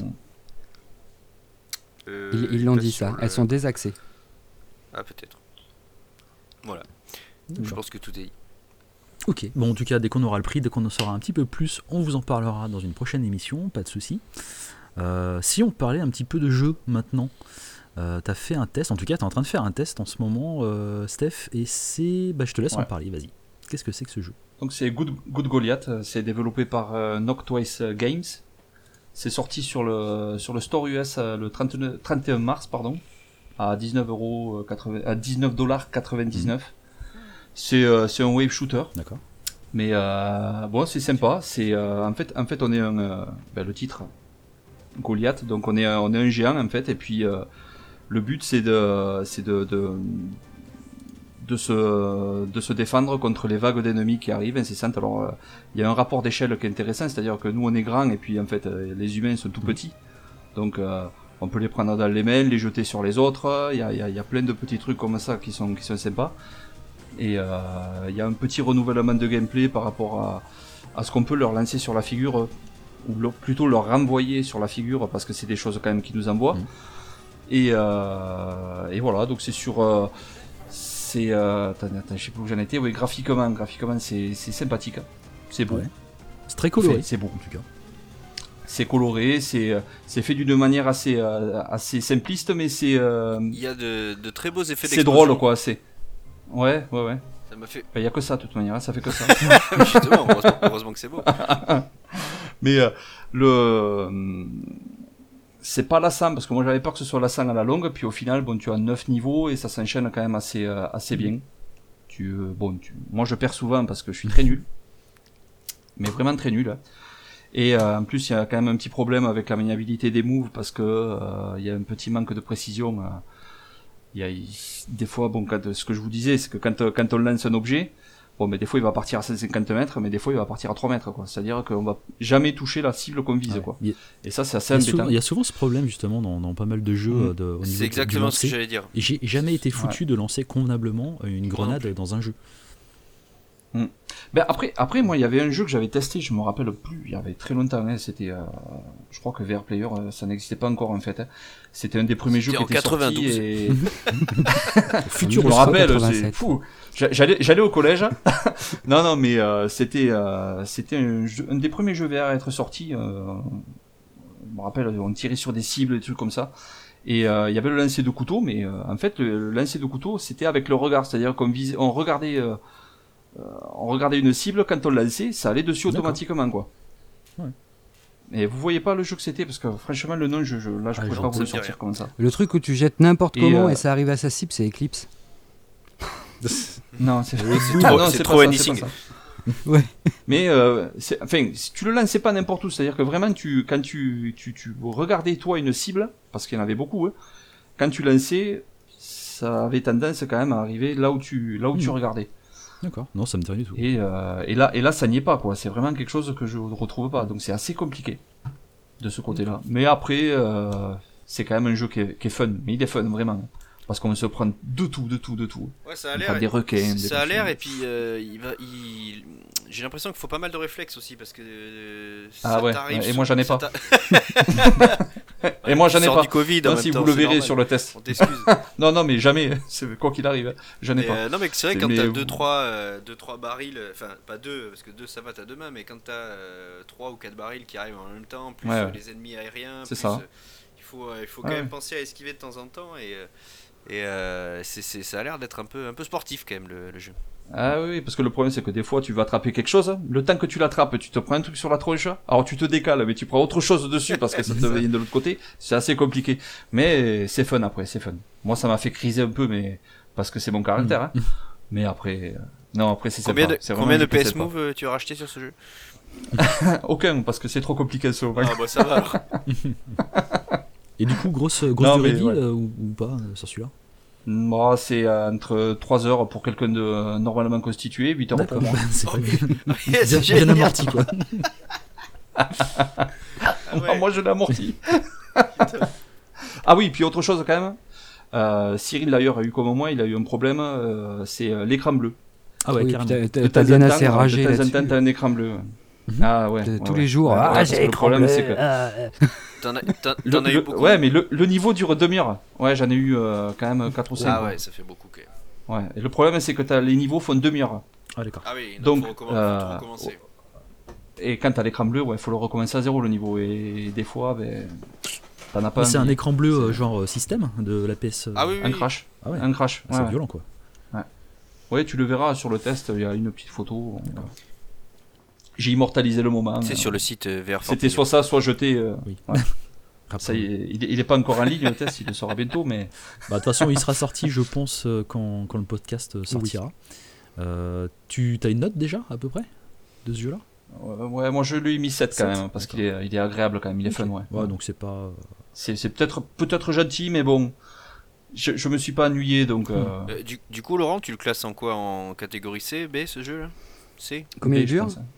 Euh, Ils, ils l'ont pas dit sur ça, le- elles sont désaxées. Ah, peut-être. Voilà. Je D'accord. pense que tout est dit. Ok, bon en tout cas dès qu'on aura le prix, dès qu'on en saura un petit peu plus, on vous en parlera dans une prochaine émission, pas de souci. Euh, si on parlait un petit peu de jeu maintenant, euh, t'as fait un test, en tout cas t'es en train de faire un test en ce moment, euh, Steph, et c'est... Bah je te laisse en Ouais. parler, vas-y. Qu'est-ce que c'est que ce jeu? Donc c'est Good, Good Goliath, euh, c'est développé par euh, Noctwise Games. C'est sorti sur le sur le store U S euh, le trente, trente et un mars, pardon, à dix-neuf euros quatre-vingts, à dix-neuf dollars quatre-vingt-dix-neuf. C'est euh, c'est un wave shooter, D'accord. mais euh, bon c'est sympa. C'est euh, en fait en fait on est un euh, ben, le titre Goliath, donc on est un- on est un géant en fait, et puis euh, le but c'est de c'est de, de de se, de se défendre contre les vagues d'ennemis qui arrivent incessantes. Alors, euh, il y a un rapport d'échelle qui est intéressant, c'est-à-dire que nous, on est grands, et puis, en fait, euh, les humains sont tout petits. Donc, euh, on peut les prendre dans les mains, les jeter sur les autres. Il y a, il y a, il y a plein de petits trucs comme ça qui sont, qui sont sympas. Et euh, il y a un petit renouvellement de gameplay par rapport à, à ce qu'on peut leur lancer sur la figure, euh, ou leur- plutôt leur renvoyer sur la figure, parce que c'est des choses quand même qui nous envoient. Mhm. Et, euh, et voilà, donc c'est sur... euh, c'est euh, attends, attends, je sais plus où j'en étais. Oui, graphiquement, graphiquement c'est c'est sympathique. C'est beau. Ouais. C'est très coloré. C'est- c'est beau. En tout cas. C'est coloré, c'est euh, c'est fait d'une manière assez euh, assez simpliste, mais c'est euh, Il y a de, de très beaux effets c'est d'explosion. drôle quoi. C'est ouais ouais ouais. Ça m'a fait. Il y a que ça de toute manière, hein, ça fait que ça. Justement, heureusement, heureusement que c'est beau. Mais euh, le euh, c'est pas lassant, parce que moi j'avais peur que ce soit lassant à la longue, puis au final bon tu as neuf niveaux et ça s'enchaîne quand même assez euh, assez bien. Tu euh, bon tu moi je perds souvent parce que je suis très nul. Mais vraiment très nul. Et euh, en plus il y a quand même un petit problème avec la maniabilité des moves, parce que euh, il y a un petit manque de précision. euh, Il y a il- des fois bon quand, ce que je vous disais, c'est que quand euh, quand on lance un objet, bon, mais des fois il va partir à cent cinquante mètres, mais des fois il va partir à trois mètres, quoi. C'est-à-dire qu'on va jamais toucher la cible qu'on vise, Ouais. quoi. Il y a- Et ça, c'est assez il y a embêtant. souvent, il y a souvent ce problème justement dans, dans pas mal de jeux Mhm. euh, de, au niveau C'est du- du exactement ce que lancer. j'allais dire. Et j'ai jamais été foutu de lancer convenablement une grenade dans un jeu. Mm. Ben après, après, moi, il y avait un jeu que j'avais testé, je me rappelle plus, il y avait très longtemps, hein, c'était, euh, je crois que V R Player, euh, ça n'existait pas encore en fait. Hein. C'était un des premiers C'était jeux qui en était quatre-vingt-douze. sorti et... Futur, je me rappelle, c'est quatre-vingt-sept. fou. J'allais, j'allais au collège. non, non, mais euh, c'était, euh, c'était un, jeu, un des premiers jeux V R à être sorti. Euh, je me rappelle, on tirait sur des cibles, des trucs comme ça. Et il euh, y avait le lancer de couteau, mais euh, en fait, le, le lancer de couteau, c'était avec le regard, c'est-à-dire qu'on visait, on regardait. Euh, Euh, on regardait une cible, quand on lançait, ça allait dessus D'accord. automatiquement, quoi. Ouais. Et vous voyez pas le jeu que c'était, parce que franchement, le nom, je, je, là, je Ah, pourrais genre, pas vous le ça me dit sortir rien. comme ça. Le truc où tu jettes n'importe Et, comment euh, et ça arrive à sa cible, c'est Eclipse. Non, c'est, c'est Ah, trop- non, c'est pas trop ça, anything. c'est pas ça. Ouais. Mais, euh, c'est, enfin, si tu le lançais pas n'importe où, c'est-à-dire que vraiment, tu, quand tu, tu, tu regardais, toi, une cible, parce qu'il y en avait beaucoup, hein, quand tu lançais, ça avait tendance quand même à arriver là où tu, là où Mmh. tu regardais. D'accord, non, ça me dit rien du tout. Et, euh, et là, et là, ça n'y est pas, quoi. C'est vraiment quelque chose que je ne retrouve pas. Donc c'est assez compliqué de ce côté-là. Mais après, euh, c'est quand même un jeu qui est, qui est fun. Mais il est fun, vraiment. Parce qu'on se prend de tout, de tout, de tout. Ouais, ça a On l'air. prend des requins, des Ça a l'air, machins. et puis euh, il va, il... j'ai l'impression qu'il faut pas mal de réflexes aussi parce que. euh, Ah ça ouais, t'arrive ouais, et sous- moi, j'en ai ça pas. t'a- Et moi, j'en Tu ai sors pas. du Covid en Non, même si temps, vous le c'est verrez normal. sur le test. On t'excuse. Non, non, mais jamais. C'est quoi qu'il arrive. J'en ai Mais, pas. euh, non, mais c'est vrai C'est- que quand mais t'as vous- deux trois barils, euh, enfin pas deux parce que deux ça va, t'as deux mains, mais quand t'as trois ou quatre barils qui arrivent en même temps, plus Ouais, euh, ouais. les ennemis aériens, C'est plus, ça. euh, il faut, euh, il faut quand Ouais, même ouais. penser à esquiver de temps en temps et. euh, Et euh, c'est, c'est, ça a l'air d'être un peu, un peu sportif quand même le, le jeu. Ah oui, oui, parce que le problème c'est que des fois tu vas attraper quelque chose, le temps que tu l'attrapes, tu te prends un truc sur la tronche, alors tu te décales, mais tu prends autre chose dessus parce que ça te vient de l'autre côté, c'est assez compliqué. Mais c'est fun après, c'est fun. Moi ça m'a fait criser un peu, mais parce que c'est mon caractère. Hein. Mais après, euh, non après c'est Combien sympa. de, C'est vraiment combien un de jeu qui est P S sympa. Move euh, tu as racheté sur ce jeu? Aucun, parce que c'est trop compliqué ce moment. Ah bah ça va alors. Et du coup, grosse, grosse Non, durée de mais vie ouais. euh, ou, ou pas euh, sur celui-là? Moi c'est euh, entre trois heures pour quelqu'un de euh, normalement constitué, huit heures pour D'accord, moi. c'est pas bien, Yeah, c'est bien, bien génial. amorti quoi. Ah ouais. Ah, moi je l'ai amorti. Ah oui, puis autre chose quand même. Euh, Cyril d'ailleurs a eu comme moi, il a eu un problème, euh, c'est euh, l'écran bleu. Ah ouais, Oui, carrément. puis t'as- De t'as temps bien en temps, assez de ragé temps en là-dessus. temps, t'as un écran bleu. Mhm. Ah ouais. De- ouais, tous ouais. les jours. Ouais, Ah, ouais, parce j'ai que le problème écran c'est bleu, que ah, T'en as, t'en, le- t'en as eu le- beaucoup. ouais, mais le, le niveau dure demi-heure. Ouais, j'en ai eu euh, quand même quatre ou cinq. Ah ouais, ça fait beaucoup quand même. Ouais. Et le problème c'est que t'as les niveaux font demi-heure. Ah d'accord. Ah oui, Donc, donc faut, recomm- faut euh, tout recommencer. Et quand t'as l'écran bleu, ouais, faut le recommencer à zéro le niveau. Et des fois, ben, t'en as pas. Mais c'est un envie. écran bleu euh, C'est- genre euh, système de la P S. euh, Ah oui, oui. Un crash. Ah ouais. Un crash. C'est Ouais, ouais. violent quoi. Ouais, tu le verras sur le test, il y a une petite photo. J'ai immortalisé le moment. C'est euh, sur le site euh, V R. C'était soit ça, soit jeté. euh, Oui. ouais. Rappelons. Ça y est, il, est, il est pas encore en ligne le test, il le sera bientôt, mais Bah, de toute façon, il sera sorti, je pense, euh, quand, quand le podcast euh, sortira. Euh, tu as une note déjà, à peu près, de ce jeu-là? ouais, ouais, moi je lui ai mis sept quand sept, même, parce qu'il est, il est agréable quand même, il est fun, ouais. Ouais, donc c'est pas. euh, C'est, c'est peut-être, peut-être gentil, mais bon, je, je me suis pas ennuyé, donc. Euh, Euh, du, du coup, Laurent, tu le classes en quoi? En catégorie C, B, ce jeu-là? C? Combien il je dure pense, hein.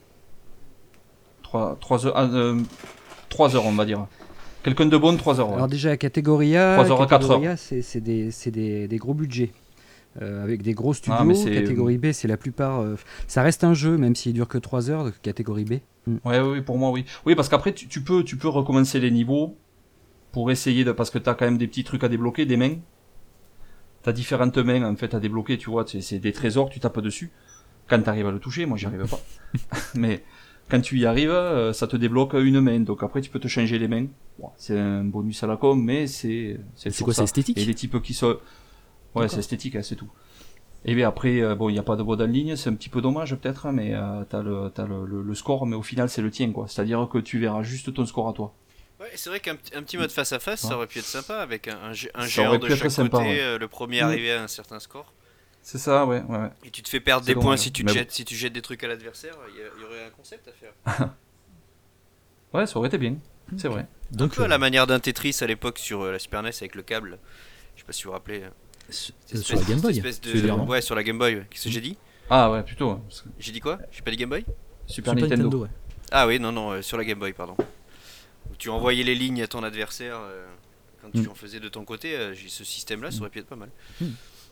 trois, trois heures, ah, euh, trois heures, on va dire. Quelqu'un de bon, trois heures. Ouais. Alors déjà, catégorie A, trois heures à quatre catégorie heures. A, c'est c'est des, c'est des, des gros budgets. Euh, avec des gros studios. Ah, mais c'est- Catégorie B, c'est la plupart. euh, ça reste un jeu, même s'il dure que trois heures, de catégorie B. Mm. Ouais, oui, pour moi, oui. Oui, parce qu'après, tu, tu peux, tu peux recommencer les niveaux pour essayer de, parce que t'as quand même des petits trucs à débloquer, des mains. T'as différentes mains, en fait, à débloquer, tu vois, c'est, c'est des trésors, tu tapes dessus. Quand t'arrives à le toucher, moi, j'y arrive pas. Mais, quand tu y arrives, euh, ça te débloque une main. Donc après, tu peux te changer les mains. Bon, c'est un bonus à la com, mais c'est, c'est, C'est toujours quoi, ça. c'est esthétique? Et les types qui sont, ouais, D'accord. c'est esthétique, hein, c'est tout. Et bien après, euh, bon, il n'y a pas de mode en ligne, c'est un petit peu dommage peut-être, mais euh, t'as le, t'as le, le, le score, mais au final c'est le tien, quoi. C'est-à-dire que tu verras juste ton score à toi. Ouais, c'est vrai qu'un p- un petit mode face à face, Ouais. ça aurait pu être sympa avec un, un, gé- un Ça géant aurait de pu être chaque sympa, côté, ouais. euh, le premier Mm. arrivé à un certain score. C'est ça, ouais, ouais, ouais. Et tu te fais perdre C'est des points dommage. si tu, Mais te bon. jettes, si tu jettes des trucs à l'adversaire, il y, a- il y aurait un concept à faire. Ouais, ça aurait été bien, c'est vrai. Un Donc, peu à euh, la manière d'un Tetris à l'époque sur euh, la Super N E S avec le câble. Je sais pas si vous vous rappelez. euh, sur cette sur la espèce- Game Boy, cette espèce de- tu veux dire, non? Ouais, sur la Game Boy. ouais. Qu'est-ce que j'ai dit? Ah ouais, plutôt. hein, parce que J'ai dit quoi? J'ai pas dit Game Boy? Super, Super Nintendo. Nintendo, ouais. Ah oui, non, non, euh, sur la Game Boy, pardon. Où tu envoyais les lignes à ton adversaire euh, quand tu Mm. en faisais de ton côté. euh, j'ai- ce système-là, ça aurait pu être pas mal.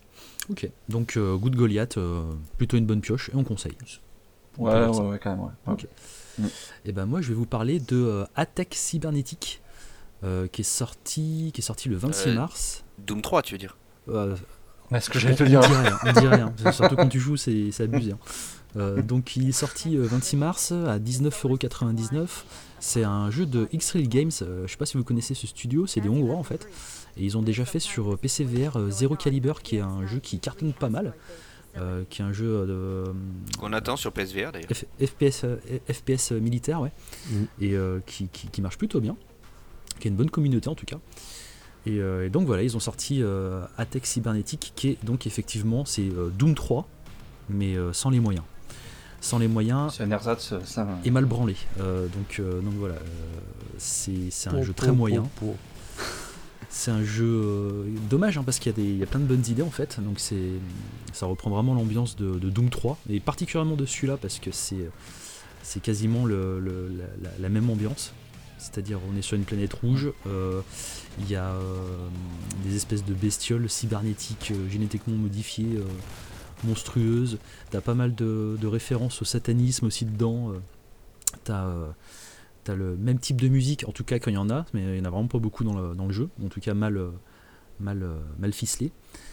Ok, donc euh, Good Goliath, euh, plutôt une bonne pioche et on conseille. Ouais, ouais, ouais, ouais, quand même. Ouais. Ok. Mm. Et ben moi je vais vous parler de euh, Attack Cybernétique euh, qui est sorti qui est sorti le vingt-six Euh, mars. Doom trois, tu veux dire. Euh, Ouais, ce que on, j'allais te on dire. dit rien, on dit rien. Surtout quand tu joues, c'est, c'est abusé. Hein. Euh, donc il est sorti euh, vingt-six mars à dix-neuf euros quatre-vingt-dix-neuf. C'est un jeu de X-Rail Games. Euh, je sais pas si vous connaissez ce studio, c'est des Hongrois en fait. Et ils ont déjà fait sur P C V R euh, Zero Caliber, qui est un jeu qui cartonne pas mal. Euh, qui est un jeu de. Qu'on attend sur P S V R d'ailleurs. F- FPS, euh, F P S militaire, ouais. Mm. Et euh, qui, qui, qui marche plutôt bien. Qui a une bonne communauté en tout cas. Et, euh, et donc voilà, ils ont sorti euh, Attack Cybernétique, qui est donc effectivement c'est euh, Doom trois, mais euh, sans les moyens. Sans les moyens C'est un ersatz, ça. et mal branlé. Euh, donc, euh, donc voilà, euh, c'est, c'est un Po, jeu po, très moyen. po, po. C'est un jeu euh, dommage hein, parce qu'il y a, des, il y a plein de bonnes idées en fait. Donc c'est, ça reprend vraiment l'ambiance de, de Doom trois, et particulièrement de celui-là parce que c'est, c'est quasiment le, le, la, la, la même ambiance. C'est-à-dire on est sur une planète rouge, euh, il y a euh, des espèces de bestioles cybernétiques euh, génétiquement modifiées, euh, monstrueuses. T'as pas mal de, de références au satanisme aussi dedans. Euh, t'as, euh, t'as le même type de musique, en tout cas quand il y en a, mais il n'y en a vraiment pas beaucoup dans le, dans le jeu, en tout cas mal, mal, mal ficelé.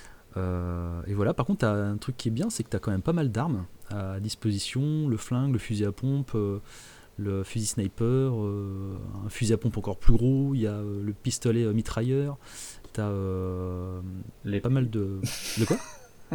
Euh, et voilà, par contre t'as un truc qui est bien, c'est que t'as quand même pas mal d'armes à disposition, le flingue, le fusil à pompe, euh, le fusil sniper, euh, un fusil à pompe encore plus gros, il y a euh, le pistolet euh, mitrailleur, t'as euh, Les pas mal de... De quoi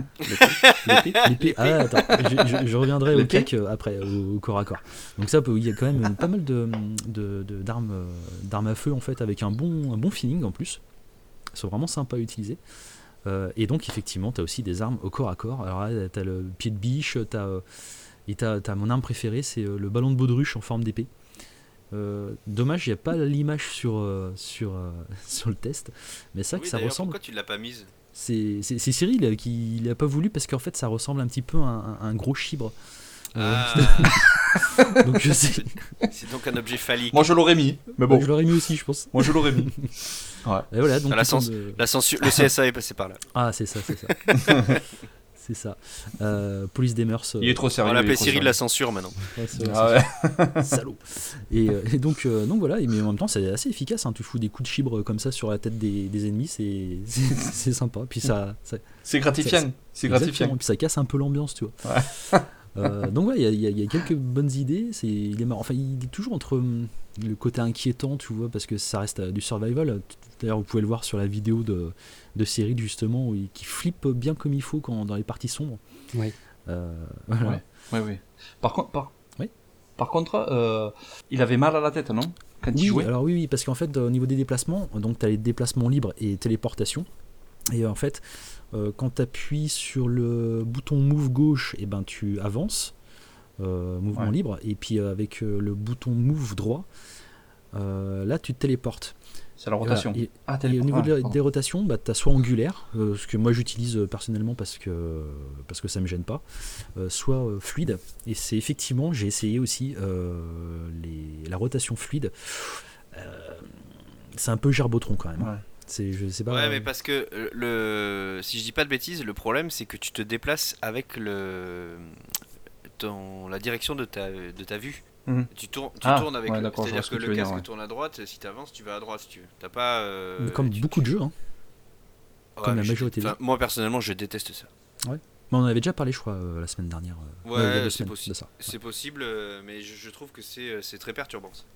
L'épée. L'épée. Ah, attends, je, je- je reviendrai au L'épée. cac euh, après, au, au corps à corps. Donc ça, il y a quand même pas mal de, de- de- d'armes, euh, d'armes à feu en fait, avec un bon, un bon feeling en plus. Elles sont vraiment sympas à utiliser. Euh, et donc effectivement, tu as aussi des armes au corps à corps. Alors là, tu as le pied de biche, t'as, euh, et tu as mon arme préférée, c'est euh, le ballon de baudruche en forme d'épée. Euh, dommage, il n'y a pas l'image sur, euh, sur, euh, sur le test, mais c'est vrai Oui, que ça d'ailleurs, ressemble. pourquoi tu l'as pas mise? C'est, c'est, c'est Cyril euh, qui l'a pas voulu parce qu'en fait ça ressemble un petit peu à un, un gros chibre. Euh, Ah, donc je sais, c'est donc un objet phallique. Moi, je l'aurais mis. Mais bon, je l'aurais mis aussi, je pense. moi, je l'aurais mis. Ouais. Et voilà, donc Ah, la tout comme, sens- euh, La censure, le C S A est passé par là. ah c'est ça, c'est ça, c'est ça. Euh, police des mœurs. euh, Il est trop On sérieux. va il est l'appeler trop Cyril la sérieux. censure maintenant. ouais, c'est vrai, Ah ouais. salaud. Et, euh, et donc, euh, donc voilà, et- mais en même temps c'est assez efficace, hein, tu fous des coups de chibre comme ça sur la tête des, des ennemis, c'est, c'est, c'est sympa, puis ça, ça C'est gratifiant. C'est exactement, gratifiant. et puis ça casse un peu l'ambiance, tu vois. Ouais. Euh, donc ouais, il y, a- il y a- il y a quelques bonnes idées, c'est, il est marrant, enfin il est toujours entre hum, le côté inquiétant, tu vois, parce que ça reste euh, du survival. D'ailleurs vous pouvez le voir sur la vidéo de, de Cyril justement, où il, qui flippe bien comme il faut quand, dans les parties sombres. Oui. Euh, voilà. Ouais. Ouais, ouais. Par contre, par, Oui. par contre, euh, il avait mal à la tête, non? Quand il Oui, jouait. alors oui, oui, parce qu'en fait, au niveau des déplacements, donc tu as les déplacements libres et téléportation. Et en fait, euh, quand tu appuies sur le bouton move gauche, et ben tu avances, euh, mouvement Ouais. libre, et puis euh, avec euh, le bouton move droit, euh, là tu te téléportes. C'est la rotation. Et, Ah, et au niveau ah, des, pardon. des rotations, bah, tu as soit angulaire, euh, ce que moi j'utilise euh, personnellement parce que, parce que ça me gêne pas, euh, soit euh, fluide. Et c'est effectivement, j'ai essayé aussi euh, les, la rotation fluide. Euh, c'est un peu gerbotron quand même. hein. Ouais. C'est, je sais pas. Ouais, mais parce que euh, le, si je dis pas de bêtises, le problème c'est que tu te déplaces avec le, ton, la direction de ta, de ta vue. Mhm. Tu tournes, tu Ah, tournes avec. ouais, le- d'accord, je vois C'est-à-dire ce que que tu le veux dire, casque ouais. tourne à droite. Si tu avances, tu vas à droite si tu veux. T'as pas. euh, Mais comme tu- beaucoup tu- de jeux, hein. Ouais, comme la mais je- majorité des enfin, moi personnellement, je déteste ça. Mais on en avait déjà parlé, je crois, euh, la semaine dernière. euh, Ouais, il y a deux c'est semaines possible. de ça. C'est possible, euh, mais je, je trouve que c'est euh, c'est très perturbant. Ça.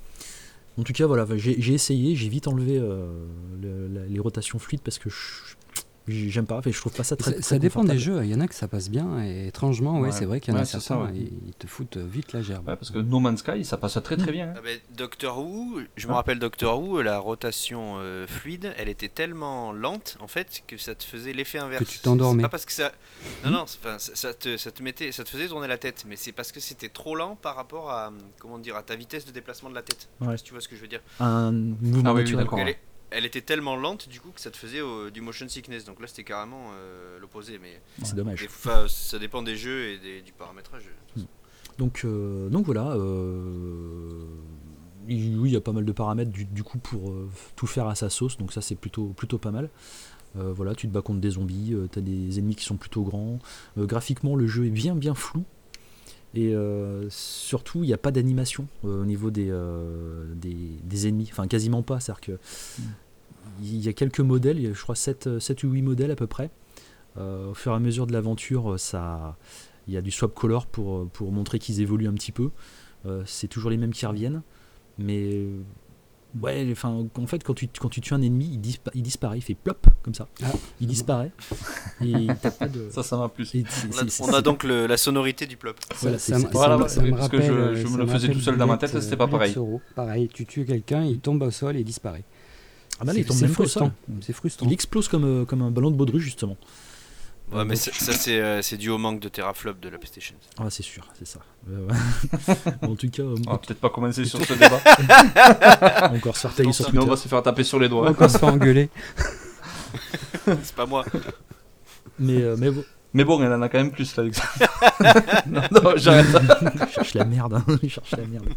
En tout cas, voilà, j'ai, j'ai essayé, j'ai vite enlevé euh, le- la- les rotations fluides parce que je, j'aime pas, enfin, je trouve pas ça très. Ça, très ça dépend des confortable. jeux. Il y en a que ça passe bien et étrangement, ouais, Ouais. c'est vrai qu'il y en Ouais, a c'est certains, ça, ouais. ils, ils te foutent vite la gerbe. Ouais, parce que No Man's Sky, ça passe très très bien. hein. Ah ben, Doctor Who, je me Ah. rappelle Doctor Who, la rotation euh, fluide, elle était tellement lente en fait que ça te faisait l'effet inverse. Que tu t'endormais. C'est pas parce que ça, non non, c'est- enfin, ça, ça te, ça te mettait, ça te faisait tourner la tête, mais c'est parce que c'était trop lent par rapport à, comment dire, à ta vitesse de déplacement de la tête. Je sais Ouais. pas si tu vois ce que je veux dire. Un mouvement Ah oui, oui, naturel. d'accord. Elle, ouais. est- elle était tellement lente du coup que ça te faisait euh, du motion sickness. Donc là c'était carrément euh, l'opposé, mais C'est dommage. des- 'fin, ça dépend des jeux et des- du paramétrage. Donc, euh, donc voilà. Euh, il- oui, il y a pas mal de paramètres du, du coup pour euh, tout faire à sa sauce, donc ça c'est plutôt, plutôt pas mal. Euh, voilà, tu te bats contre des zombies, euh, t'as des ennemis qui sont plutôt grands. Euh, graphiquement, le jeu est bien bien flou. Et euh, surtout, il n'y a pas d'animation euh, au niveau des, euh, des, des ennemis. Enfin, quasiment pas. C'est-à-dire que mm. il y a quelques modèles, il y a, je crois sept ou huit modèles à peu près. Euh, au fur et à mesure de l'aventure, ça, il y a du swap color pour, pour montrer qu'ils évoluent un petit peu. Euh, c'est toujours les mêmes qui reviennent. Mais ouais, enfin, en fait, quand tu, quand tu tues un ennemi, il, dispa- il disparaît, il fait plop, comme ça. Ah, il disparaît. Et t'as pas de... Ça, ça m'a plu. C'est, c'est, on a, c'est, on a donc le, la sonorité du plop. Voilà, c'est, c'est, voilà ça, ça, parce que je, je me le faisais tout seul dans ma tête, c'était pas pareil. Pareil, tu tues quelqu'un, il tombe au sol et il disparaît. Ah bah là, il tombe même pas au sol. C'est frustrant. Il explose comme, comme un ballon de baudruche, justement. Ouais, mais c'est, ça, c'est, euh, c'est dû au manque de teraflop de la PlayStation. Ah, c'est sûr, c'est ça. Euh, ouais. En tout cas, euh, on va peut-être pas commencer sur ce débat. Encore se faire tailler sur Twitter. Mais on va se faire taper sur les doigts. On va encore se faire engueuler. C'est pas moi. Mais, euh, mais bon. Mais bon, elle en a quand même plus là, Alexandre. non, non, j'arrête. Il cherche la merde, hein. Il cherche la merde.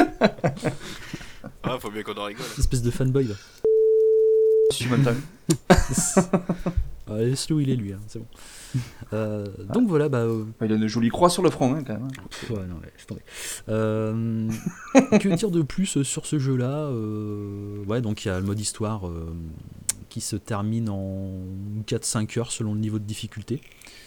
Ah, faut bien qu'on en rigole. Espèce de fanboy, là. Je suis même Ah, laisse-le, il est lui, hein, c'est bon. Euh, ah. Donc voilà, bah. Euh... Il a une jolie croix sur le front, hein, quand même. Ouais, non, ouais, c'est tombé. Euh, que dire de plus sur ce jeu-là euh, Ouais, donc il y a le mode histoire euh, qui se termine en quatre cinq heures selon le niveau de difficulté.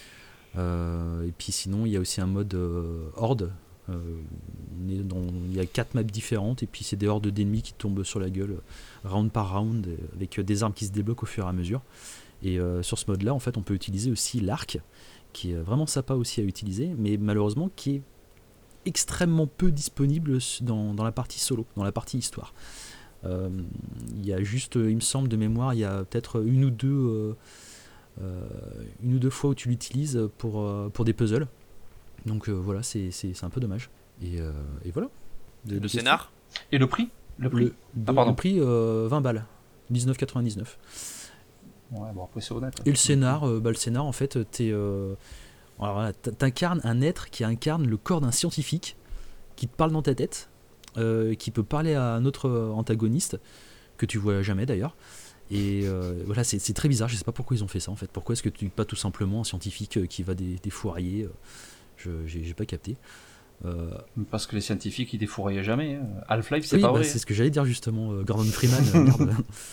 Euh, et puis sinon, il y a aussi un mode euh, horde. Euh, il y a quatre maps différentes, et puis c'est des hordes d'ennemis qui tombent sur la gueule, round par round, avec des armes qui se débloquent au fur et à mesure. Et euh, sur ce mode-là, en fait, on peut utiliser aussi l'arc, qui est vraiment sympa aussi à utiliser, mais malheureusement qui est extrêmement peu disponible dans, dans la partie solo, dans la partie histoire. Euh, il y a juste, il me semble de mémoire, il y a peut-être une ou deux, euh, euh, une ou deux fois où tu l'utilises pour, euh, pour des puzzles. Donc euh, voilà, c'est, c'est, c'est un peu dommage. Et, euh, et voilà. De, le scénar. Et le prix Le prix, le, ah, pardon. Le prix euh, vingt balles, dix-neuf quatre-vingt-dix-neuf. Ouais, bon, après c'est honnête. Et le scénar, euh, bah, le scénar en fait, t'es, euh, alors, voilà, t'incarnes un être qui incarne le corps d'un scientifique qui te parle dans ta tête, euh, qui peut parler à un autre antagoniste que tu vois jamais d'ailleurs. Et euh, voilà, c'est, c'est très bizarre. Je sais pas pourquoi ils ont fait ça en fait. Pourquoi est-ce que tu pas tout simplement un scientifique qui va des, des fourriers Je j'ai, j'ai pas capté. Euh... Parce que les scientifiques ils défouraillent jamais. Hein. Half-Life c'est oui, pas bah, vrai. C'est ce que j'allais dire justement. Gordon Freeman. euh, merde.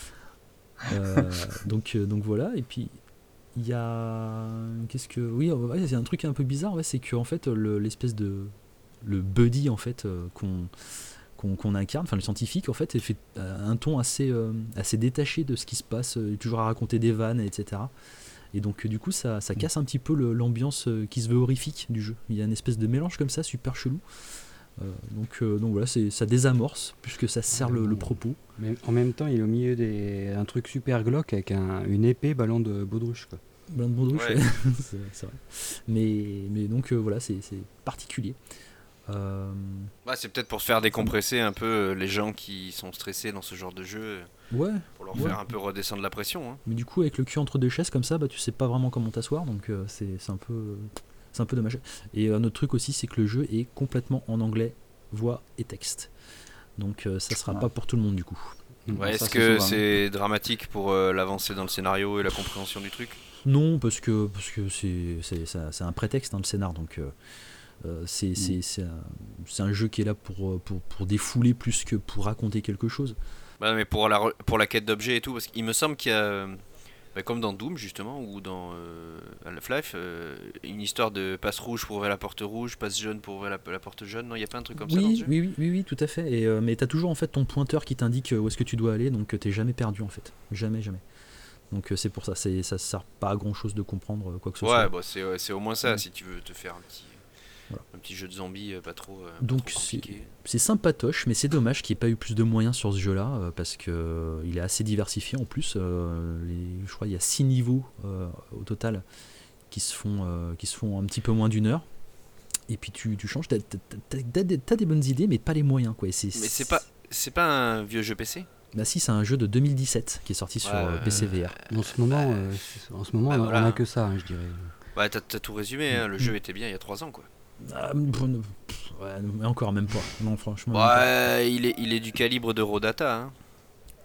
Euh, donc, euh, donc voilà, et puis il y a qu'est-ce que oui, ouais, c'est un truc un peu bizarre, ouais, c'est que en fait le, l'espèce de le buddy en fait euh, qu'on, qu'on qu'on incarne, enfin le scientifique en fait, il fait euh, un ton assez euh, assez détaché de ce qui se passe, euh, toujours à raconter des vannes, et cetera. Et donc euh, du coup ça ça casse un petit peu le, l'ambiance euh, qui se veut horrifique du jeu. Il y a une espèce de mélange comme ça, super chelou. Euh, donc, euh, donc voilà, c'est, ça désamorce puisque ça sert le, le propos. Mais en même temps, il est au milieu d'un truc super glauque avec un, une épée ballon de baudruche. Quoi. Ballon de baudruche, ouais. ouais. c'est, c'est vrai. Mais, mais donc euh, voilà, c'est, c'est particulier. Euh... Ouais, c'est peut-être pour se faire décompresser un peu les gens qui sont stressés dans ce genre de jeu. Ouais. Pour leur ouais. faire un peu redescendre la pression. Hein. Mais du coup, avec le cul entre deux chaises comme ça, bah, tu sais pas vraiment comment t'asseoir, donc euh, c'est, c'est un peu. C'est un peu dommage. Et un autre truc aussi, c'est que le jeu est complètement en anglais, voix et texte. Donc euh, ça sera ouais. pas pour tout le monde du coup. Ouais, est-ce que c'est, c'est dramatique pour euh, l'avancée dans le scénario et la compréhension du truc ? Non, parce que, parce que c'est, c'est, c'est, c'est un prétexte, hein, le scénar. Donc euh, euh, c'est, mm. c'est, c'est, un, c'est un jeu qui est là pour, pour, pour défouler plus que pour raconter quelque chose. Bah, mais pour la, pour la quête d'objets et tout, parce qu'il me semble qu'il y a... Bah, comme dans Doom justement ou dans euh, Half-Life, euh, une histoire de passe rouge pour ouvrir la porte rouge, passe jaune pour ouvrir la, la porte jaune. Non, il y a pas un truc comme oui, ça dans ce jeu ? Oui, oui, oui, oui, tout à fait. Et, euh, mais t'as toujours en fait ton pointeur qui t'indique où est-ce que tu dois aller, donc t'es jamais perdu en fait, jamais, jamais. Donc euh, c'est pour ça, c'est, ça sert pas à grand chose de comprendre quoi que ce ouais, soit. Ouais, bah, c'est, c'est au moins ça. Ouais. Si tu veux te faire un petit. Voilà. Un petit jeu de zombies euh, pas trop, euh, donc pas trop compliqué. C'est, c'est sympatoche, mais c'est dommage qu'il n'y ait pas eu plus de moyens sur ce jeu-là, euh, parce qu'il euh, est assez diversifié en plus. Euh, les, je crois qu'il y a six niveaux euh, au total qui se, font, euh, qui se font un petit peu moins d'une heure. Et puis tu, tu changes, t'as, t'as, t'as, t'as, t'as des bonnes idées, mais pas les moyens. Quoi. Et c'est, mais c'est pas, c'est pas un vieux jeu P C ? Bah si, c'est un jeu de deux mille dix-sept qui est sorti sur euh, P C V R. En ce moment, euh, en ce moment bah, on voilà. a que ça, hein, je dirais. Ouais, t'as, t'as tout résumé, hein. Le mmh. jeu était bien il y a trois ans, quoi. Ah, ouais, mais encore même pas. Non, franchement. Ouais, il est, il est du calibre de Rodata. Hein.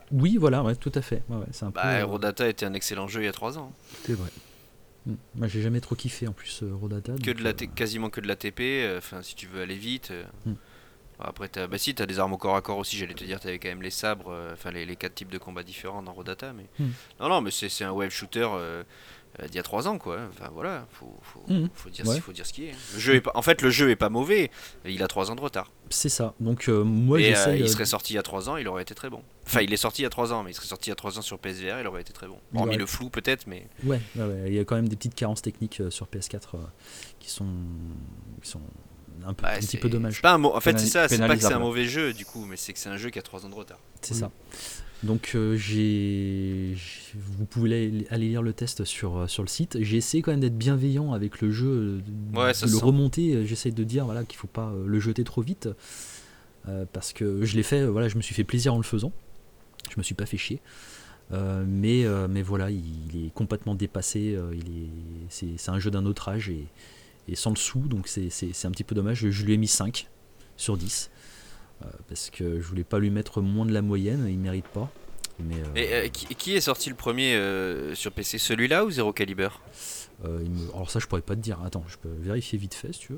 Oui, voilà, ouais, tout à fait. Ouais, ouais, c'est un Bah, peu, euh, Rodata était un excellent jeu il y a trois ans. C'est vrai. mm. Moi, j'ai jamais trop kiffé en plus euh, Rodata. Que donc, de la euh, T- quasiment que de la T P, enfin si tu veux aller vite. euh. Hmm. Après, t'as, bah si, t'as des armes au corps à corps aussi, j'allais te dire, t'avais quand même les sabres, euh, enfin les, les quatre types de combats différents dans Rodata, mais... Hmm. Non, non, mais c'est, c'est un web shooter euh, euh, d'il y a trois ans, quoi. Enfin voilà, faut, faut, Hmm. faut, dire, Ouais. faut dire ce qui est. Le jeu est pas, en fait, le jeu est pas mauvais, il a trois ans de retard. C'est ça. Donc euh, moi, Et euh, j'essaie. il euh, serait sorti il y a trois ans, il aurait été très bon. Enfin, il est sorti il y a trois ans, mais il serait sorti il y a trois ans sur P S V R, il aurait été très bon. Il Hormis aurait- le flou peut-être, mais... Ouais, ouais, ouais, il y a quand même des petites carences techniques euh, sur P S quatre euh, qui sont, qui sont un, peu, Bah, un petit c'est- peu dommages. c'est pas un mo- En fait, Pénali- c'est ça, c'est pas que c'est un pénalisable. mauvais jeu du coup, mais c'est que c'est un jeu qui a trois ans de retard. C'est ça. Donc euh, j'ai, j'ai- vous pouvez aller, aller lire le test sur, euh, sur le site. J'ai essayé quand même d'être bienveillant avec le jeu, euh, de, Ouais, ça de se le sent. remonter. J'essaie de dire voilà qu'il faut pas euh, le jeter trop vite euh, parce que je l'ai fait. euh, Voilà, je me suis fait plaisir en le faisant. Je me suis pas fait chier. Euh, mais, euh, mais voilà, il, il est complètement dépassé. euh, il est, c'est, c'est un jeu d'un autre âge et, et sans le sou, donc c'est, c'est, c'est un petit peu dommage. Je, je lui ai mis cinq sur dix euh, parce que je voulais pas lui mettre moins de la moyenne, il mérite pas. Mais, euh, Et euh, qui, qui est sorti le premier euh, sur P C, celui-là ou Zero Caliber? euh, il me- alors ça, je pourrais pas te dire. Attends, je peux vérifier vite fait si tu veux.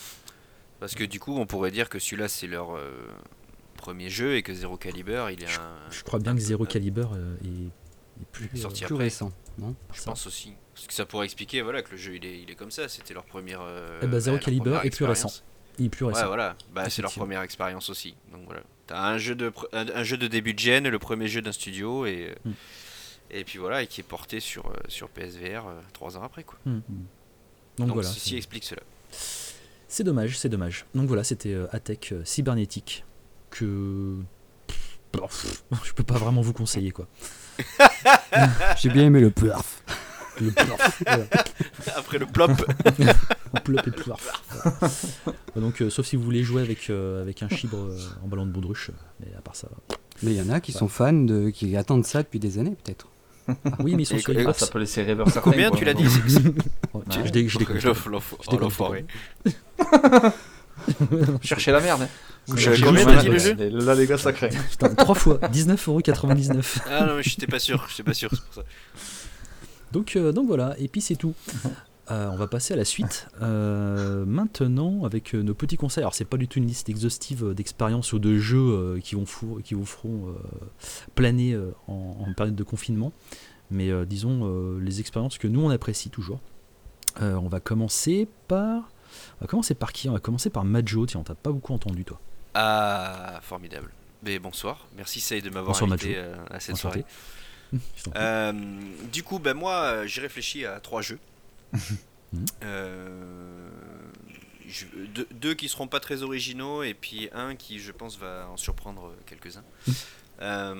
Parce que du coup, on pourrait dire que celui-là c'est leur euh, premier jeu et que Zero Caliber, il est un. Je crois bien un que peu- Zero un- Caliber euh, est, est plus. Il est sorti euh, Plus après. récent, non? Je ça. pense aussi. Parce que ça pourrait expliquer voilà, que le jeu il est, il est comme ça, c'était leur première. Euh, Eh ben, Zero bah, leur Caliber première est plus récent. expérience. il est plus récent. Ouais, voilà, bah, c'est leur Effectivement. première expérience aussi. Donc voilà. T'as un jeu de, pr- un, un jeu de début de gen, le premier jeu d'un studio, et, euh, Mm. et puis voilà, et qui est porté sur, euh, sur P S V R euh, trois ans après. Quoi. Hmm. Donc, Donc, voilà. ceci c'est- explique cela. C'est dommage, c'est dommage. Donc voilà, c'était euh, Attack euh, cybernétique que pff, je peux pas vraiment vous conseiller quoi. J'ai bien aimé le plaf. Le plaf, voilà. Après le plop. Plop et plaf. Voilà. Donc euh, sauf si vous voulez jouer avec euh, avec un chibre euh, en ballon de baudruche, euh, mais à part ça. Mais il y en a qui sont fans, de, qui attendent ça depuis des années, peut-être. Oui, mais ils sont Et- sur et- Ah, Xbox. ça peut laisser rêveur certains. Combien quoi. tu l'as dit? Ouais, je dé- je déconne. L'enf- l'enf- Je déconne, oh, l'enfoiré. Cherchez la merde. Hein. J'ai- J'ai combien juste- t'as dit le jeu? Là, les gars, ça craint. Putain, trois fois, dix-neuf euros quatre-vingt-dix-neuf. Ah non, mais j'étais pas sûr, j'étais pas sûr, c'est pour ça. Donc, euh, donc voilà, et puis c'est tout. Euh, on va passer à la suite. Euh, maintenant, avec euh, nos petits conseils. Alors, c'est pas du tout une liste exhaustive euh, d'expériences ou de jeux euh, qui, vont fou- qui vous feront euh, planer euh, en, en période de confinement. Mais euh, disons, euh, les expériences que nous on apprécie toujours. Euh, on va commencer par. On va commencer par qui? On va commencer par Majo. Tiens, on t'a pas beaucoup entendu, toi. Ah, formidable. Mais bonsoir, merci Say de m'avoir Bonsoir, invité Mathieu. euh, à cette Enchanté. soirée. Je t'en prie. Euh, du coup, ben moi, euh, j'ai réfléchi à trois jeux. Mhm. Euh, je- deux, deux qui seront pas très originaux et puis un qui, je pense, va en surprendre quelques-uns. Mhm. Euh,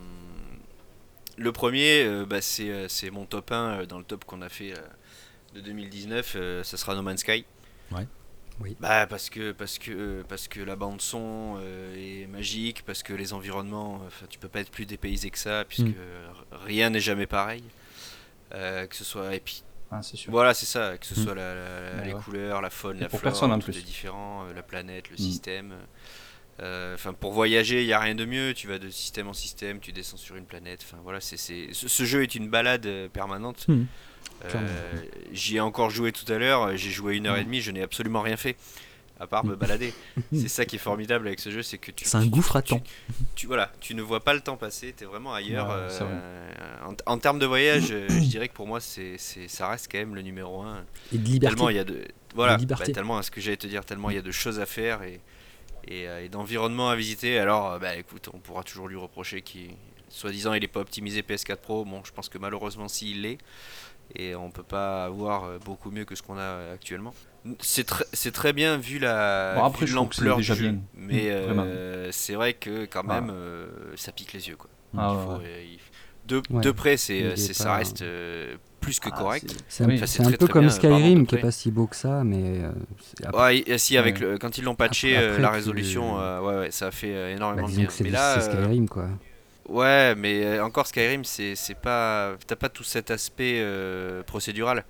le premier, euh, bah, c'est, euh, c'est mon top un euh, dans le top qu'on a fait euh, de deux mille dix-neuf. euh, ça sera No Man's Sky. Ouais. Oui. Bah parce que parce que parce que la bande son euh, est magique, parce que les environnements, enfin tu peux pas être plus dépaysé que ça, puisque Mm. r- rien n'est jamais pareil. Euh, que ce soit et puis Ah, c'est sûr. voilà c'est ça, que ce Mm. soit la, la- Ouais, les ouais. couleurs, la faune, Et la pour flore, personne, en tout plus. est différent, euh, la planète, le Mm. système. Euh, Enfin pour voyager, il y a rien de mieux. Tu vas de système en système, tu descends sur une planète. Enfin voilà, c'est c'est ce, ce jeu est une balade euh, permanente. Mhm. Euh, Clairement. J'y ai encore joué tout à l'heure, j'ai joué une heure Mm. et demie, je n'ai absolument rien fait à part me balader. C'est ça qui est formidable avec ce jeu, c'est que tu C'est un tu- gouffre à tu- temps. Tu, voilà, tu ne vois pas le temps passer, tu es vraiment ailleurs. Ouais, euh, c'est vrai. en, en termes de voyage, euh, je dirais que pour moi c'est c'est- ça reste quand même le numéro un. Et de liberté. Tellement il y a de voilà, De liberté. bah, tellement ce que j'allais te dire, tellement il y a de choses à faire et et, euh, et d'environnement à visiter. Alors euh, bah écoute, on pourra toujours lui reprocher qu'il soi-disant il est pas optimisé P S quatre Pro. Bon, je pense que malheureusement si il l'est. Et on peut pas avoir euh, beaucoup mieux que ce qu'on a euh, actuellement. C'est très, c'est très bien vu la Bon, après, vu je trouve que c'est l'ampleur du déjà jeu, bien. mais Mmh, vraiment. euh, c'est vrai que quand Ah. même euh, ça pique les yeux quoi. Ah, Il ouais, faut, ouais. euh, il- de, Ouais. de près, c'est, Il euh, est c'est- ça pas- reste euh, plus que Ah, correct. c'est- C'est un, Oui. Enfin, c'est très, un peu très comme bien, vraiment Skyrim, de qui est près. pas si beau que ça, mais euh, c'est- après, Ouais, et- si avec Ouais. le, quand ils l'ont patché Après- euh, après, la tu- résolution, euh, ouais, ouais, ça a fait euh, bah, énormément de disons bien. que c'est Mais du- là, c'est euh, Skyrim, quoi. ouais, mais euh, encore Skyrim, c'est, c'est pas, t'as pas tout cet aspect euh, procédural.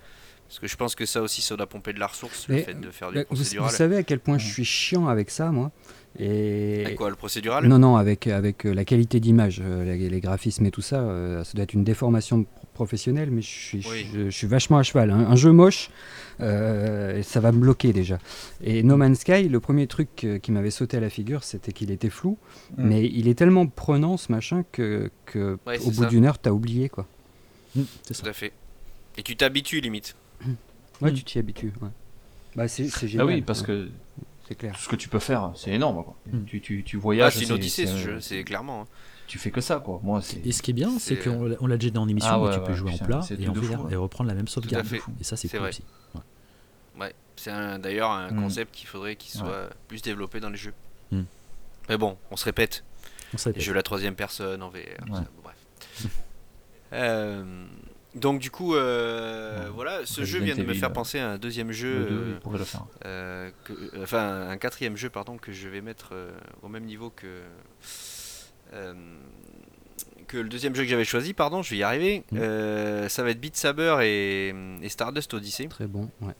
Parce que je pense que ça aussi, ça doit pomper de la ressource, Mais, le fait de faire du vous, procédural. vous savez à quel point je suis chiant avec ça, moi. Et... Avec quoi, le procédural? Non, non, avec, avec euh, la qualité d'image, euh, les, les graphismes et tout ça, euh, ça doit être une déformation pro- professionnelle, mais je suis, Oui. je, je suis vachement à cheval. Un, un jeu moche, euh, ça va me bloquer déjà. Et No Man's Sky, le premier truc euh, qui m'avait sauté à la figure, c'était qu'il était flou, Mm. mais il est tellement prenant ce machin que, que Ouais, au c'est bout ça. d'une heure, t'as oublié quoi. Mm, c'est ça. Tout à fait. Et tu t'habitues limite. Ouais, Mm. tu t'y habitues. Ouais. Bah, c'est, c'est Ah génial. oui, parce ouais, que c'est clair. tout ce que tu peux faire, c'est énorme. Quoi. Mm. Tu, tu, tu Ah, voyages. c'est une c'est- odyssée c'est, ce euh, jeu, c'est clairement. hein. Tu fais que ça, quoi. Moi, c'est. Et ce qui est bien, c'est C'est, qu'on l'a- on l'a déjà dit en émission, Ah mais ouais, tu peux ouais, jouer putain, en plat c'est et, tout en de faire- fou, ouais. et reprendre la même sauvegarde. fait. Et ça, c'est, C'est cool vrai. aussi. Ouais. Ouais. C'est un- d'ailleurs un Mm. concept qu'il faudrait qu'il soit Ouais. plus développé dans les jeux. Mm. Mais bon, on se répète. On sait Les jeux la troisième personne en V R. tout Ouais. ça, bon, bref. Euh, donc du coup, euh, Ouais. voilà, ce Resident jeu vient de me Evil, faire euh, penser à un deuxième Le jeu. deux, euh, il pourrait le faire. Euh, que, euh, enfin un quatrième jeu pardon que je vais mettre euh, au même niveau que euh, que le deuxième jeu que j'avais choisi, pardon, je vais y arriver. Mm. Euh, ça va être Beat Saber et, et Stardust Odyssey. Très bon. Ouais.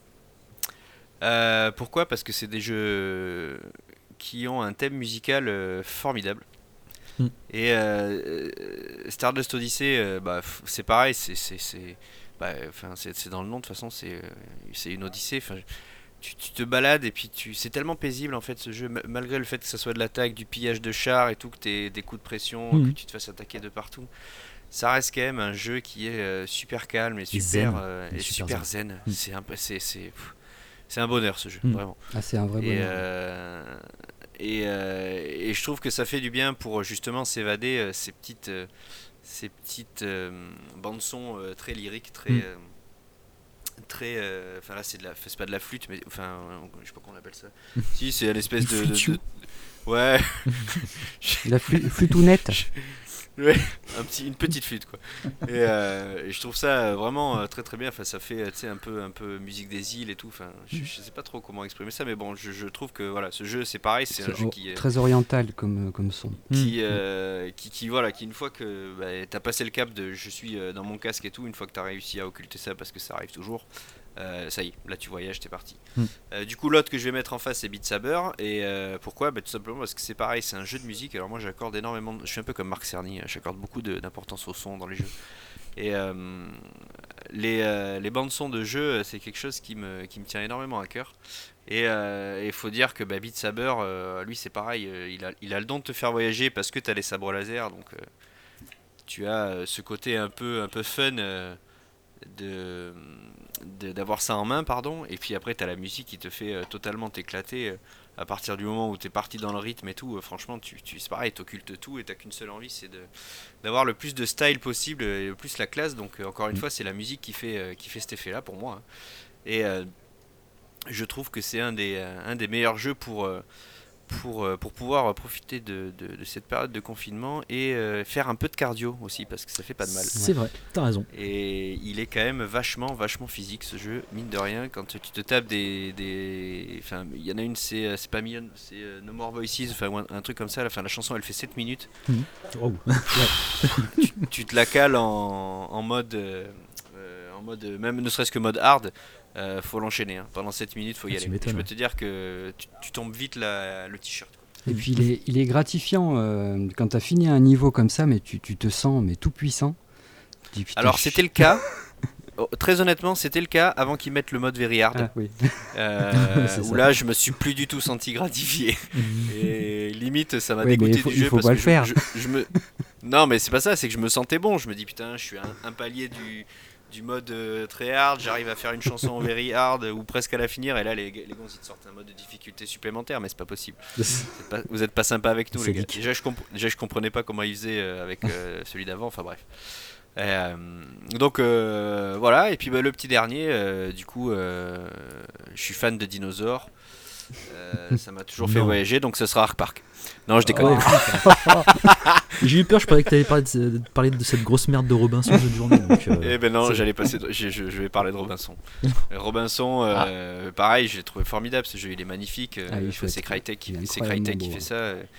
Euh, pourquoi? Parce que c'est des jeux qui ont un thème musical euh, formidable. Mm. Et euh, euh, Stardust Odyssey, euh, bah, f- c'est pareil, c'est c'est c'est bah, enfin, c'est c'est dans le nom de toute façon, c'est euh, c'est une odyssée. Enfin, tu, tu te balades et puis tu c'est tellement paisible en fait ce jeu, ma- malgré le fait que ça soit de l'attaque, du pillage de chars et tout, que t'aies des coups de pression, Mhm. que tu te fasses attaquer de partout. Ça reste quand même un jeu qui est euh, super calme et super zen. euh, Et et super super zen. Mm. C'est un peu- c'est c'est pff, c'est un bonheur ce jeu, Mm. vraiment. Ah, c'est un vrai Et, bonheur. euh, et, euh, et je trouve que ça fait du bien pour justement s'évader euh, ces petites, euh, ces petites euh, bandes son euh, très lyriques, très, Mm. euh, très. euh, Enfin là c'est de la, c'est pas de la flûte, mais enfin euh, je sais pas comment on appelle ça. Si c'est l'espèce de, de, Flûte. de- ouais, La flu- flûtounette. ouais, un petit, une petite flûte quoi. Et, euh, et je trouve ça euh, vraiment euh, très très bien. Enfin, ça fait euh, tu sais un peu un peu musique des îles et tout. Enfin, je, je sais pas trop comment exprimer ça, mais bon, je, je trouve que voilà, ce jeu c'est pareil, c'est un C'est jeu o- qui, euh, très oriental comme, comme son. qui, Mm. euh, qui, qui voilà, qui une fois que bah, t'as passé le cap de je suis euh, dans mon casque et tout, une fois que t'as réussi à occulter ça parce que ça arrive toujours. Euh, ça y est, là tu voyages, t'es parti. Mm. Euh, du coup, l'autre que je vais mettre en face, c'est Beat Saber. Et euh, pourquoi? Bah, tout simplement parce que c'est pareil, c'est un jeu de musique. Alors moi, j'accorde énormément. de- Je suis un peu comme Marc Cerny, j'accorde beaucoup de- d'importance au son dans les jeux. Et euh, les, euh, les bandes son de jeu, c'est quelque chose qui me, qui me tient énormément à cœur. Et il faut dire que bah, Beat Saber, euh, lui, c'est pareil. euh, il, a, il a le don de te faire voyager parce que t'as les sabres laser. Donc euh, tu as euh, ce côté un peu, un peu fun. euh, de de- d'avoir ça en main pardon et puis après t'as la musique qui te fait euh, totalement t'éclater euh, à partir du moment où t'es parti dans le rythme et tout euh, franchement tu, tu c'est pareil t'occultes tout et t'as qu'une seule envie c'est de d'avoir le plus de style possible et le plus la classe donc euh, encore une fois c'est la musique qui fait euh, qui fait cet effet là pour moi hein. Et euh, je trouve que c'est un des euh, un des meilleurs jeux pour euh, pour, euh, pour pouvoir profiter de, de, de cette période de confinement et euh, faire un peu de cardio aussi parce que ça fait pas de mal. C'est vrai, t'as raison. Et il est quand même vachement, vachement physique ce jeu, mine de rien. Quand tu te tapes des. des... Enfin, il y en a une, c'est, euh, c'est pas Million, c'est euh, No More Voices, enfin, ou un, un truc comme ça. La, fin, la chanson elle fait sept minutes. Oh. tu, tu te la cales en, en mode. Euh, euh, en mode. Même ne serait-ce que mode hard. Euh, faut l'enchaîner. Hein. Pendant sept minutes, faut y Ah, tu aller. m'étonnes, Je peux ouais. te dire que tu, tu tombes vite la, le t-shirt. Et puis il est, il est gratifiant euh, quand tu as fini un niveau comme ça, mais tu, tu te sens mais tout puissant. Tu dis, putain, Alors je- c'était le cas. Oh, très honnêtement, c'était le cas avant qu'ils mettent le mode very hard. Ah, oui. Euh, C'est où ça. là je me suis plus du tout senti gratifié et limite ça m'a Ouais, mais dégoûté il faut- du il jeu faut parce pas que le je- faire. je, je me non mais c'est pas ça, c'est que je me sentais bon, je me dis putain je suis un, un palier du, du mode euh, très hard, j'arrive à faire une chanson en very hard ou presque à la finir et là les, les gars ils te sortent un mode de difficulté supplémentaire mais c'est pas possible. C'est pas- vous êtes pas sympa avec nous C'est les gars. geek. Déjà je, comp- déjà je comprenais pas comment ils faisaient euh, avec euh, celui d'avant, enfin bref. Euh, donc euh, voilà, et puis bah, le petit dernier, euh, du coup, euh, je suis fan de dinosaures. Euh, ça m'a toujours fait Non. voyager, donc ce sera Ark Park. Non, je déconne. Ouais. J'ai eu peur, je croyais que t'allais parler de, de parler de cette grosse merde de Robinson de journée. Donc, euh, Eh ben non, c'est- j'allais passer. de- Je, je- je vais parler de Robinson. Euh, Robinson, euh, pareil, je l'ai trouvé formidable. Ce jeu, il est magnifique. euh, Ah, il est enfin, chouette. c'est Crytek, qui- Il est c'est incroyablement Crytek qui beau, fait hein. ça. euh,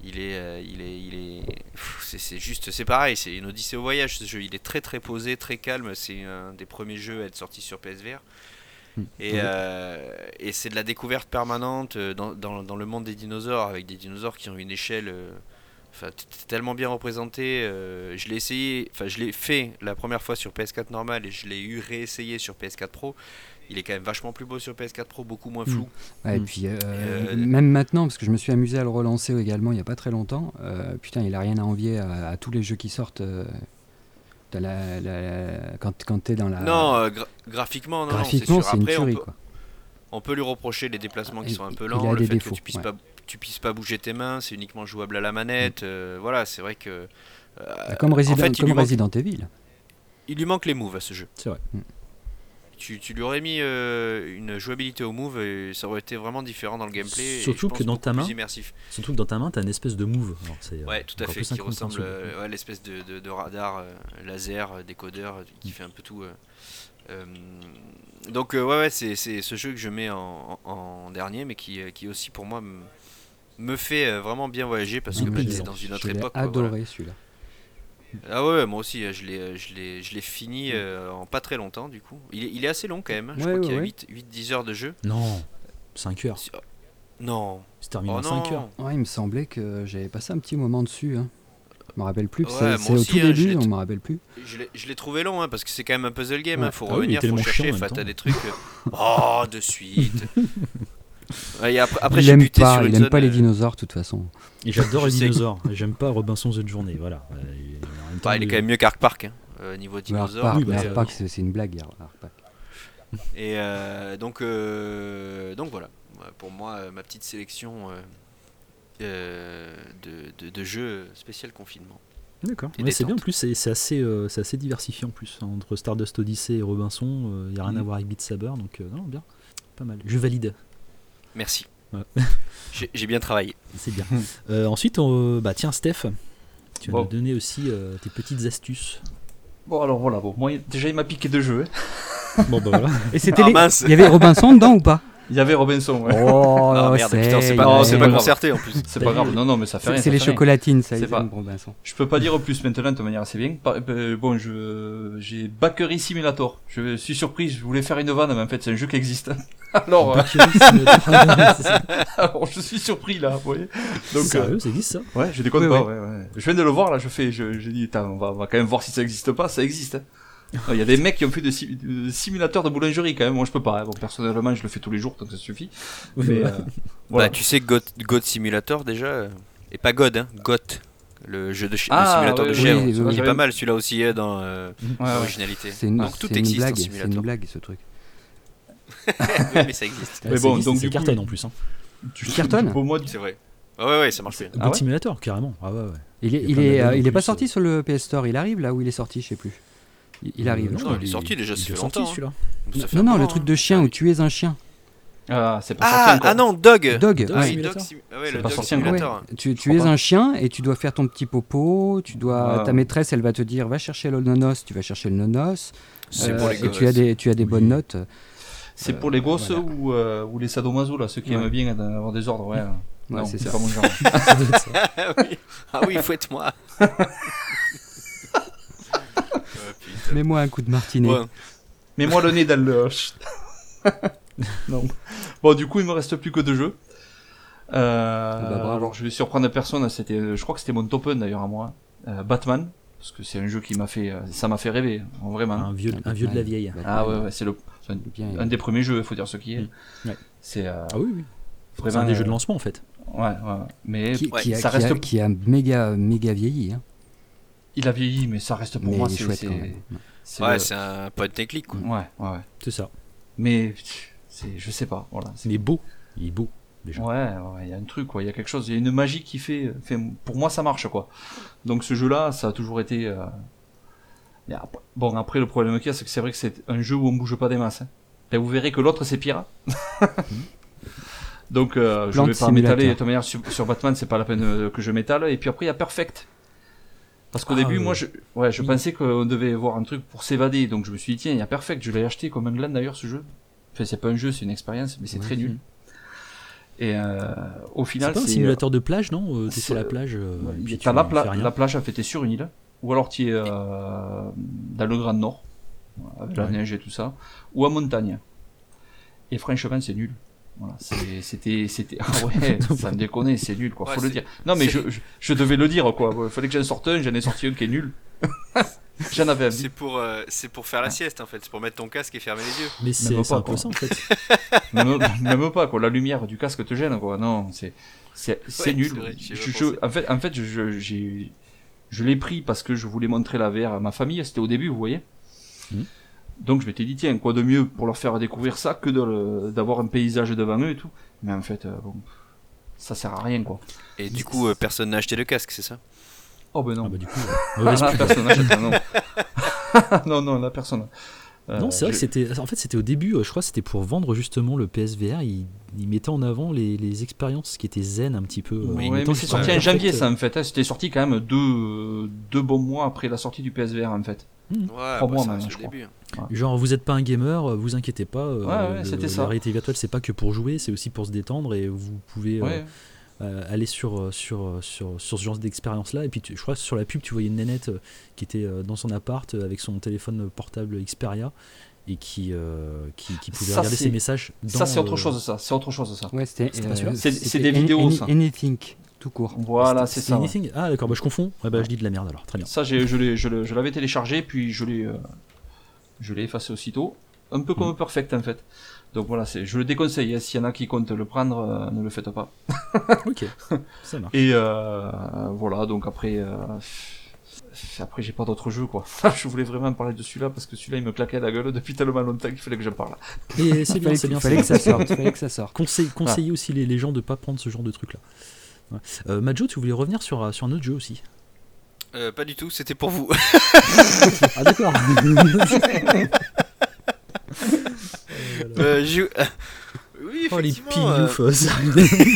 Il est, euh, il est, il est, pff, c'est, c'est juste, c'est pareil, c'est une odyssée au voyage ce jeu. Il est très très posé, très calme. C'est un des premiers jeux à être sorti sur P S V R. Mmh. Et, euh, et c'est de la découverte permanente dans, dans, dans le monde des dinosaures, avec des dinosaures qui ont une échelle, euh, enfin, t- t- tellement bien représentée. Euh, je l'ai essayé, enfin, je l'ai fait la première fois sur P S quatre normal et je l'ai eu réessayé sur P S quatre Pro. Il est quand même vachement plus beau sur P S quatre Pro, beaucoup moins flou. Mmh. Ouais, Mm. Et puis, euh, Euh, même maintenant, parce que je me suis amusé à le relancer également il n'y a pas très longtemps, euh, putain, il a rien à envier à, à tous les jeux qui sortent. Euh, dans la, la- quand quand tu es dans la. Non, euh, gra- graphiquement, non, graphiquement, non, c'est c'est sûr. une Après, on tuerie, peut, quoi. on peut lui reprocher les déplacements qui Il- sont un peu il lents, a le des fait défauts, que tu puisses ouais. pas, tu puisses pas bouger tes mains, c'est uniquement jouable à la manette. euh, voilà, c'est vrai que. euh, Bah, comme Resident, en fait, il comme lui manque- Resident Evil. Il lui manque les moves à ce jeu. C'est vrai. Tu, tu lui aurais mis euh, une jouabilité au move et ça aurait été vraiment différent dans le gameplay. et Surtout je pense que dans beaucoup ta plus main, immersif. Surtout que dans ta main, t'as une espèce de move. Alors, c'est, euh, Ouais, tout à encore fait, plus qui incompréhensible. ressemble euh, ouais, l'espèce de, de, de radar euh, laser, euh, décodeur, euh, qui fait un peu tout. euh, euh, donc euh, ouais, ouais, c'est, c'est ce jeu que je mets en, en, en dernier, mais qui, euh, qui aussi pour moi me, me fait euh, vraiment bien voyager parce que Ah, bah, mais j'étais je- dans une autre Je l'ai époque. quoi, adoré voilà. celui-là. Ah ouais, ouais, moi aussi, euh, je l'ai, euh, je l'ai, je l'ai fini euh, en pas très longtemps du coup. Il est, il est assez long quand même, hein. Je Ouais, crois qu'il y a ouais, huit à dix heures de jeu. Non, cinq heures. Si- Non. C'est terminé Oh en cinq non. heures. Ouais, il me semblait que j'avais passé un petit moment dessus. Hein. Je me rappelle plus. Ouais, c'est moi c'est au aussi, tout hein, je début, l'ai- on me rappelle plus. Je l'ai, je l'ai trouvé long hein, parce que c'est quand même un puzzle game. Ouais. Hein. Faut Ah oui, il est revenir, faut tellement chiant chercher. en Enfin, même t'as temps. des trucs. euh, Oh, de suite. Ouais, et après, après il j'ai aime buté pas, sur une il aime zone, pas les euh, dinosaures de toute façon. Et j'adore Je les sais. dinosaures. J'aime pas Robinson The Journey. Voilà. Euh, et en même temps, bah, il est les- quand même mieux qu'Ark Park hein, euh, niveau Ark dinosaures. Park, oui, mais bah, Ark euh, Park, c'est c'est une blague. Ark Park. Et euh, donc, euh, donc voilà. Ouais, pour moi, euh, ma petite sélection euh, euh, de, de, de jeux spécial confinement. D'accord. Et Ouais, c'est détente. bien. En plus, c'est, c'est assez, euh, c'est assez diversifié en plus entre Stardust Odyssey et Robinson. Il y a rien à Mm. voir avec Beat Saber, donc euh, non, bien, pas mal. Je valide. Merci. Ouais. J'ai, j'ai bien travaillé. C'est bien. Euh, ensuite, on- bah tiens, Steph, tu vas Bon. nous donner aussi euh, tes petites astuces. Bon, alors voilà, bon, moi, déjà, il m'a piqué deux jeux. hein. Bon bah voilà. Et c'était Ah, les- mince. il y avait Robinson dedans ou pas? Il y avait Robinson, ouais. Oh, Ah merde, putain, c'est pas, Non, c'est c'est pas pas grave. concerté en plus. C'est T'as pas vu grave, le- non, non, mais ça fait C'est rien. c'est ça les fait rien. chocolatines, ça, C'est ils pas- aiment, Robinson. Je peux pas dire plus maintenant de manière assez bien. Par- euh, Bon, je j'ai Bakery Simulator. Je suis surpris, je voulais faire une vanne, mais en fait c'est un jeu qui existe. Alors, euh, Bakery Simulator. C'est ça. alors je suis surpris là, vous voyez. Donc, Sérieux, ça existe ça euh, ouais, je déconne Oui, pas. oui. Ouais, ouais. Je viens de le voir là, je fais, je, j'ai dit, attends, on va, on va quand même voir si ça existe pas. Ça existe. hein. Il y a des mecs qui ont fait des sim- de simulateurs de boulangerie quand même. Moi, je peux pas. hein. Bon, personnellement, je le fais tous les jours, donc ça suffit. Oui, Mais, voilà. euh, voilà. Bah, tu sais, God, God Simulator déjà. euh, Et pas God, hein, Goth. Le jeu de, chi- Ah, le simulateur ouais, de oui, chèvre. oui, il oui, est oui. pas mal celui-là aussi hein, dans euh, Ouais, ouais. l'originalité. C'est une, Donc tout c'est une existe en blague, c'est simulator. une blague ce truc. Oui, mais ça existe. Mais Ça bon, existe, donc, c'est du coup, cartonne en plus. Hein. Tu cartonnes Pour moi, C'est vrai. Ouais, ouais, ouais, ça marche bien. Ah God ouais Simulator, carrément. Ah ouais, ouais. Il est, Il y a il pas est, mal euh, de il est plus, pas sorti euh. sur le P S Store, il arrive là où il est sorti, je sais plus. Il, il arrive. Euh, je non, crois. il est sorti déjà, ça Il fait est sorti longtemps. celui-là. Ça fait Non, un non, moment, le truc hein. de chien où tu es un chien. ah, c'est pas sorti Ah, encore. ah non, Dog. Dog, Dog ouais. Oui, Simulator. Dog Sim- ah ouais, C'est le pas Dog sorti encore. Simulator. Ouais. Tu, Je tu crois es pas. un chien et tu dois faire ton petit popo. Tu dois, Ouais. ta maîtresse, elle va te dire, va chercher le nonos. Tu vas chercher le nonos. C'est Euh, pour les et gosses. tu as des, tu as des bonnes Oui. notes. C'est Euh, pour les gosses voilà. ou, euh, ou les sadomaso, là, ceux qui Ouais. aiment bien avoir des ordres, ouais. Ouais, non, c'est c'est ça. pas mon genre. Ça doit être ça. Ah oui, ah oui, fouette-moi. Oh, putain. Mets-moi un coup de martinet. Ouais. Mets-moi le nez dans le... non. Bon, du coup, il me reste plus que deux jeux. Euh, bah, bravo. alors, je vais surprendre personne, c'était, je crois que c'était mon top un d'ailleurs à moi. Euh, Batman, parce que c'est un jeu qui m'a fait, euh, ça m'a fait rêver, hein, vraiment. Un vieux, un vieux de la vieille. Batman. Ah ouais, ouais, c'est le, c'est un, Bien, un des premiers jeux, il faut dire ce qui est. Mm. Ouais. C'est euh, Ah oui, oui. C'est vraiment un des jeux de euh, lancement en fait. Ouais, ouais, mais qui, Ouais, qui a, ça qui a- reste- qui a méga, méga vieilli. Hein. il a vieilli, mais ça reste pour Mais moi, il est c'est, chouette c'est, quand même. c'est Ouais, le- c'est un point and click quoi. ouais, ouais, ouais. C'est ça. Mais c'est, je sais pas, voilà. C'est- Mais beau. Il est beau déjà. Ouais, ouais, il y a un truc, quoi. Il y a quelque chose, il y a une magie qui fait, fait, pour moi, ça marche, quoi. Donc ce jeu-là, ça a toujours été. Euh... mais après- Bon, après le problème qu'il y a, c'est que c'est vrai que c'est un jeu où on bouge pas des masses. Hein. Ben, vous verrez que l'autre c'est pire. Donc euh, je Plante vais pas simulateur. m'étaler de toute manière sur, sur Batman, c'est pas la peine euh, que je m'étale. Et puis après il y a Perfect. Parce qu'au Ah, début, euh, moi, je, ouais, je oui. pensais qu'on devait voir un truc pour s'évader. Donc je me suis dit, tiens, il y a Perfect. Je l'ai acheté comme un gland d'ailleurs ce jeu. Enfin, c'est pas un jeu, c'est une expérience, mais c'est Ouais. très nul. Et euh, au final, c'est pas un c'est, simulateur de plage, non euh, T'es c'est- sur la plage. Euh, et puis t'as tu la, fais pla- rien. la plage, en fait, t'es sur une île, ou alors tu es euh, dans le Grand Nord, avec la Ouais. neige et tout ça, ou en montagne. Et franchement, c'est nul. Voilà, c'est- c'était, c'était, ah ouais, ça me déconne, c'est nul, quoi, Ouais, faut le c'est- dire. Non, mais je, c'est- je, je devais le dire, quoi. Il fallait que j'en sorte un, j'en ai sorti un qui est nul. J'en avais envie. C'est pour, euh, c'est pour faire la sieste en fait, c'est pour mettre ton casque et fermer les yeux. Mais c'est Même c'est pas, un peu quoi. ça en fait. Même, même pas, quoi. La lumière du casque te gêne, quoi. Non, c'est, c'est, c'est Ouais, nul. c'est vrai, j'y ai Je- pas je- pensé. en fait, en fait, je, je- j'ai, je l'ai pris parce que je voulais montrer la V R à ma famille. C'était au début, vous voyez. Mhm. Donc je m'étais dit, tiens, quoi de mieux pour leur faire découvrir ça que de le- d'avoir un paysage devant eux et tout. Mais en fait, euh, bon, ça sert à rien, quoi. Et du coup, euh, personne n'a acheté le casque, c'est ça? Oh ben non. Ah bah du coup, euh, Ah, mauvaise là, pub. personne n'achète, non. non, non, la personne. Euh, Non, c'est vrai je- que c'était. En fait, c'était au début. euh, Je crois que c'était pour vendre justement le P S V R. Ils il mettaient en avant les, les expériences qui étaient zen un petit peu. euh, Oui, en mais mettant c'est les sorti en perfect, janvier, euh, ça, en fait. hein. C'était sorti quand même deux, deux bons mois après la sortie du P S V R, en fait. Ouais, Trois bah, mois, ça maintenant, reste je le crois. début. Genre, vous n'êtes pas un gamer, euh, vous inquiétez pas. euh, Ouais, ouais, le- c'était la ça. réalité virtuelle, c'est pas que pour jouer, c'est aussi pour se détendre et vous pouvez euh, Ouais. euh, aller sur, euh, sur, euh, sur, sur ce genre d'expérience-là. Et puis, tu- je crois que sur la pub, tu voyais une nénette euh, qui était euh, dans son appart euh, avec son téléphone portable Xperia et qui, euh, qui, qui pouvait Ça, regarder c'est- ses messages. Dans, Ça, c'est autre euh, chose, ça. C'est autre chose, ça. Ouais, c'était. C'était pas celui-là C'est- c'était c'est des Any- vidéos, Any- ça. Anything, tout court. Voilà, c'est c'était ça. ouais. Anything. Ah, d'accord, bah, je confonds. Ouais, bah, je dis de la merde alors, très bien. Ça, j'ai, je, l'ai, je, l'ai- je l'avais téléchargé, puis je l'ai, euh, je l'ai effacé aussitôt. Un peu comme Mm. Perfect, en fait. Donc voilà, c'est, je le déconseille. hein. S'il y en a qui comptent le prendre, euh, ne le faites pas. Ok, ça marche. Et euh, voilà, donc après, euh, après j'ai pas d'autres jeux, quoi. Je voulais vraiment parler de celui-là parce que celui-là il me claquait à la gueule depuis tellement longtemps qu'il fallait que j'en parle. Et c'est bien, Fallait, c'est bien. fallait c'est que bien. ça sorte. Fallait que ça sorte. Conseil, conseiller aussi les, les gens de pas prendre ce genre de truc là. Ouais. Euh, Majo, tu voulais revenir sur, euh, sur un autre jeu aussi. Euh, pas du tout, c'était pour vous. Ah d'accord. Euh, j'ai- Oui, Oh les effectivement. euh, pignoufs, euh, sérieux.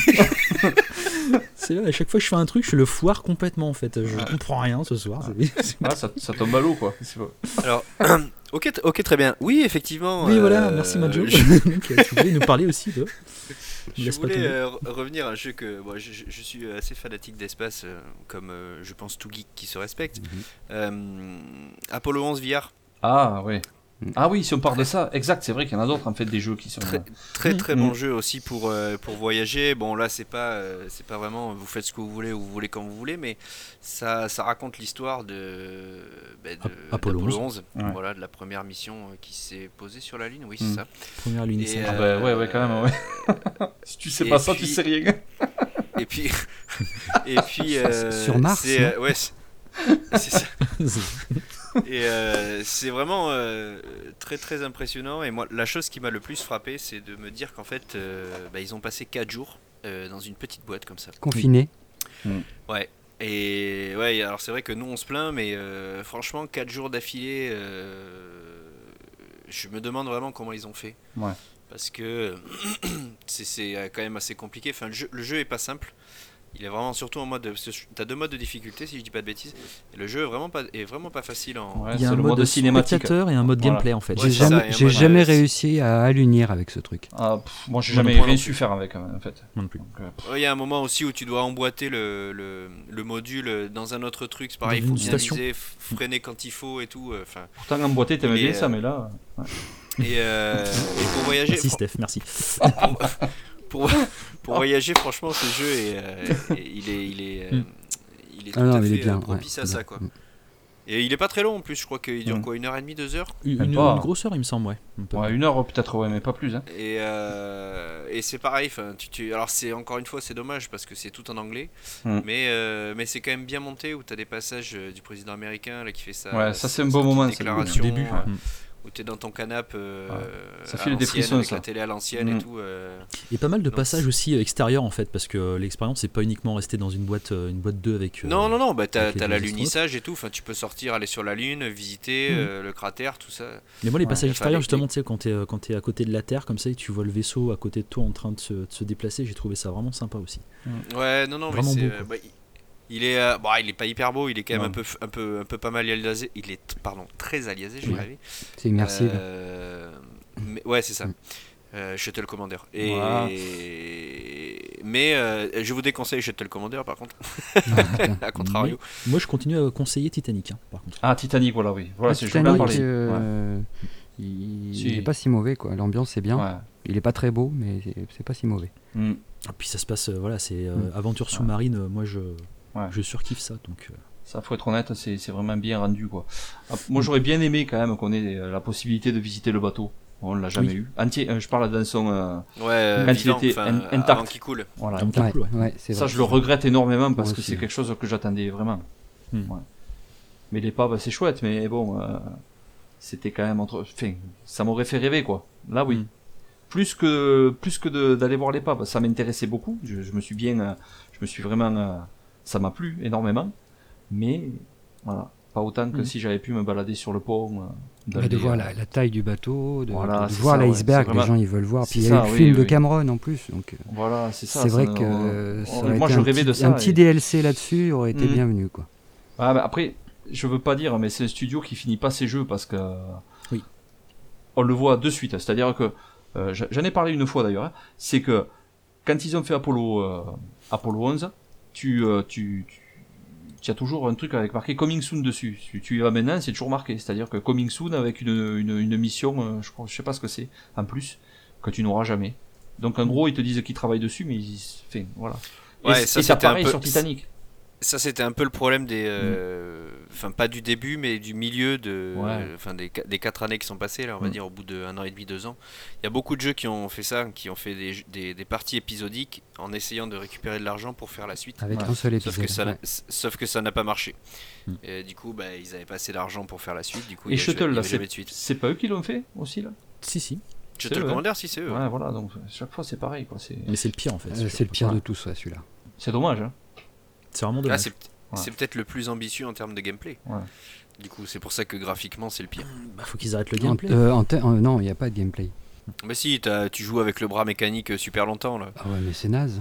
C'est là, à chaque fois que je fais un truc, je le foire complètement en fait. Je comprends rien ce soir. c'est- Voilà, ça, ça tombe à l'eau, quoi. C'est pas- Alors, ok, t- ok, très bien. Oui, effectivement. Oui voilà, euh, merci Majo. Je, Donc, euh, tu voulais nous parler aussi de. je laisse pas voulais tomber. euh, re- revenir à un jeu que bon, je, je- je suis assez fanatique d'espace, euh, comme euh, je pense tout geek qui se respecte. Mhm. Euh, Apollo onze V R, Ah, ouais. Mm. Ah oui, si on parle de ça, exact, c'est vrai qu'il y en a d'autres en fait des jeux qui sont. très très Mhm. très Mhm. bon jeu aussi pour euh, pour voyager. Bon là c'est pas euh, c'est pas vraiment vous faites ce que vous voulez ou vous voulez quand vous voulez, mais ça ça raconte l'histoire de, bah, de Apollo d'Apollo onze. onze, Ouais. voilà, de la première mission euh, qui s'est posée sur la Lune. Oui, Mhm. c'est ça. Première Et, lunette. Ah bah ouais, ouais, quand même, ouais. Si tu sais et pas ça, puis- tu sais rien. Et puis et puis euh, Sur Mars, c'est, non euh, ouais, c'est c'est ça. Et euh, c'est vraiment euh, très très impressionnant. Et moi, la chose qui m'a le plus frappé, c'est de me dire qu'en fait, euh, bah, ils ont passé quatre jours euh, dans une petite boîte comme ça. Confiné. Ouais. Et ouais, alors c'est vrai que nous on se plaint, mais euh, franchement, quatre jours d'affilée, euh, je me demande vraiment comment ils ont fait. Ouais. Parce que c'est, c'est quand même assez compliqué. Enfin, le jeu, le jeu est pas simple. Il est vraiment surtout en mode. T'as deux modes de difficulté si je dis pas de bêtises. Et le jeu est vraiment pas, est vraiment pas facile en. Ouais, Il y a c'est un le mode, mode cinématique. spectateur et un mode Voilà. gameplay en fait. Ouais, J'ai c'est ça, jamais, et j'ai moi, jamais j'ai- réussi à allunir avec ce truc. Ah, pff, moi j'ai Moi non jamais plus. rien su faire avec, en fait. Moi non plus. Donc, euh, pff, Ouais, il y a un moment aussi où tu dois emboîter le, le, le module dans un autre truc. C'est pareil, il Dans faut une bien station. viser, f- freiner quand il faut et tout. euh, Enfin. pourtant emboîté, t'aimais Et, bien ça, euh, mais là. Et, euh, et pour voyager. Merci Steph, merci. pour, pour voyager, franchement, ce jeu est, euh, est- il est, il est, euh, Mm. il est tout Ah non, à mais il fait est bien. euh, propice ouais, à c'est ça, bien. quoi. Mm. Et il est pas très long en plus, je crois qu'il dure Mm. quoi, une heure et demie, deux heures. Une, Même une pas. grosse heure il me semble, ouais. Un peu. Ouais, une heure peut-être, ouais, mais pas plus. Hein. Et, euh, et c'est pareil. Enfin, tu, tu, alors c'est encore une fois, c'est dommage parce que c'est tout en anglais, Mm. mais euh, mais c'est quand même bien monté où t'as des passages euh, du président américain là qui fait ça. Ouais, ça, c'est un beau moment, ça, Au Déclaration. tout début. euh, Mm. Où t'es dans ton canapé, euh, Ouais. Ça à file des l'ancienne, frissons, avec ça. la télé à l'ancienne Mm. et tout. euh. Et pas mal de Donc, passages c'est- aussi euh, extérieurs en fait, parce que euh, l'expérience c'est pas uniquement rester dans une boîte, euh, une boîte deux avec. euh, Non, non, non, bah t'as, avec les t'as deux l'alunissage et tout. Enfin, tu peux sortir, aller sur la Lune, visiter Mhm. euh, le cratère, tout ça. Mais moi les Ouais. passages Enfin, extérieurs les- justement, tu sais, quand t'es euh, quand t'es à côté de la Terre comme ça et tu vois le vaisseau à côté de toi en train de se, de se déplacer, j'ai trouvé ça vraiment sympa aussi. Ouais, non, non, mais Vraiment c'est. beau, euh, quoi. bah, il- il est, euh, bah, il est pas hyper beau. Il est quand même Ouais. un peu, f- un peu, un peu pas mal aliasé. Il est, t- pardon, très aliasé. Je vais y Ouais. arriver. C'est immersive. Euh, mais- ouais, c'est ça. Mm. Euh, Shuttle Commander. Et, Voilà. mais euh, je vous déconseille Shuttle Commander par contre. À contrario. Mais moi je continue à conseiller Titanic hein, par contre. Ah Titanic, voilà oui. Voilà, Ah, c'est Titanic, je voulais en parler. euh, Ouais. il, Si. il est pas si mauvais quoi. L'ambiance est bien. Ouais. Il est pas très beau, mais c'est, c'est pas si mauvais. Mm. Et puis ça se passe, euh, voilà, c'est euh, Mm. aventure sous-marine, euh, moi je, Ouais. je surkiffe ça. Donc, euh, Ça, faut être honnête, c'est, c'est vraiment bien rendu, quoi. Ah, moi, j'aurais bien aimé, quand même, qu'on ait euh, la possibilité de visiter le bateau. On l'a jamais Oui. eu. Entier, euh, je parle dans son, euh, Ouais, euh, Quand il vivant, était enfin, in- intact. avant qu'il coule. voilà. comme Ouais, cool, ouais. ouais, c'est Ça, vrai. je le regrette énormément parce Moi que aussi, c'est ouais. quelque chose que j'attendais vraiment. Hmm. Ouais. Mais l'épave, c'est chouette, mais bon, euh, c'était quand même entre, enfin, ça m'aurait fait rêver, quoi. Là, oui. Hmm. Plus que, plus que de, d'aller voir l'épave, ça m'intéressait beaucoup. Je, je me suis bien, euh, je me suis vraiment, euh, ça m'a plu énormément. Mais, voilà. Pas autant que Hmm. si j'avais pu me balader sur le pont. euh, Bah, d'aller, de voir euh, la, la taille du bateau, de, Voilà, de- de c'est voir ça, ouais, l'iceberg, c'est les vraiment- gens ils veulent voir. Puis il y c'est a eu ça, le oui, film de oui. Cameron en plus, donc euh, Voilà, c'est ça. c'est vrai ça, que on- euh, ça on- aurait moi, été je un rêvais petit, de ça. un petit et- D L C là-dessus aurait été Mhm. bienvenu quoi. Ah, bah, après, je veux pas dire, mais c'est un studio qui finit pas ses jeux parce que. Oui. On le voit de suite. C'est-à-dire que. euh, j'en j'en ai parlé une fois d'ailleurs. hein, C'est que. Quand ils ont fait Apollo, euh, Apollo onze, tu, euh, tu, tu, tu as toujours un truc avec marqué Coming Soon dessus. Tu, tu y vas maintenant, c'est toujours marqué. C'est-à-dire que Coming Soon avec une, une, une mission, euh, je crois, je sais pas ce que c'est, en plus, que tu n'auras jamais. Donc en gros, ils te disent qu'ils travaillent dessus, mais ils. Enfin, voilà. Ouais, et ça, et ça c'était un pareil peu- sur Titanic. Ça, c'était un peu le problème des. Mm. euh, Enfin, pas du début, mais du milieu de. Ouais. Enfin, des, qua- des quatre années qui sont passées, là, on va Mm. dire, au bout d'un an et demi, deux ans. Il y a beaucoup de jeux qui ont fait ça, qui ont fait des, jeux- des, des parties épisodiques en essayant de récupérer de l'argent pour faire la suite. Avec Ouais. un seul Sauf épisode. que, ça, n'a- ouais. s- sauf que ça n'a pas marché. Mm. Et du coup, bah, ils avaient pas assez d'argent pour faire la suite. Du coup, Et il y a- Shuttle, il y là, avait jamais de suite. c'est pas eux qui l'ont fait aussi, là si, si, Shuttle eux, hein. Commander, si c'est eux. Ouais, voilà, donc chaque fois c'est pareil, quoi. C'est, mais c'est le pire en fait. Euh, c'est le pire Ouais. de tous ouais, celui-là. c'est dommage, hein. C'est vraiment Là, dommage. c'est Ouais. c'est peut-être le plus ambitieux en termes de gameplay. Ouais. Du coup, c'est pour ça que graphiquement, c'est le pire. Bah, faut qu'ils arrêtent le En- gameplay. euh, en te- en- non, il n'y a pas de gameplay. Bah si, t'as- tu joues avec le bras mécanique euh, super longtemps là. Ah ouais, mais c'est naze.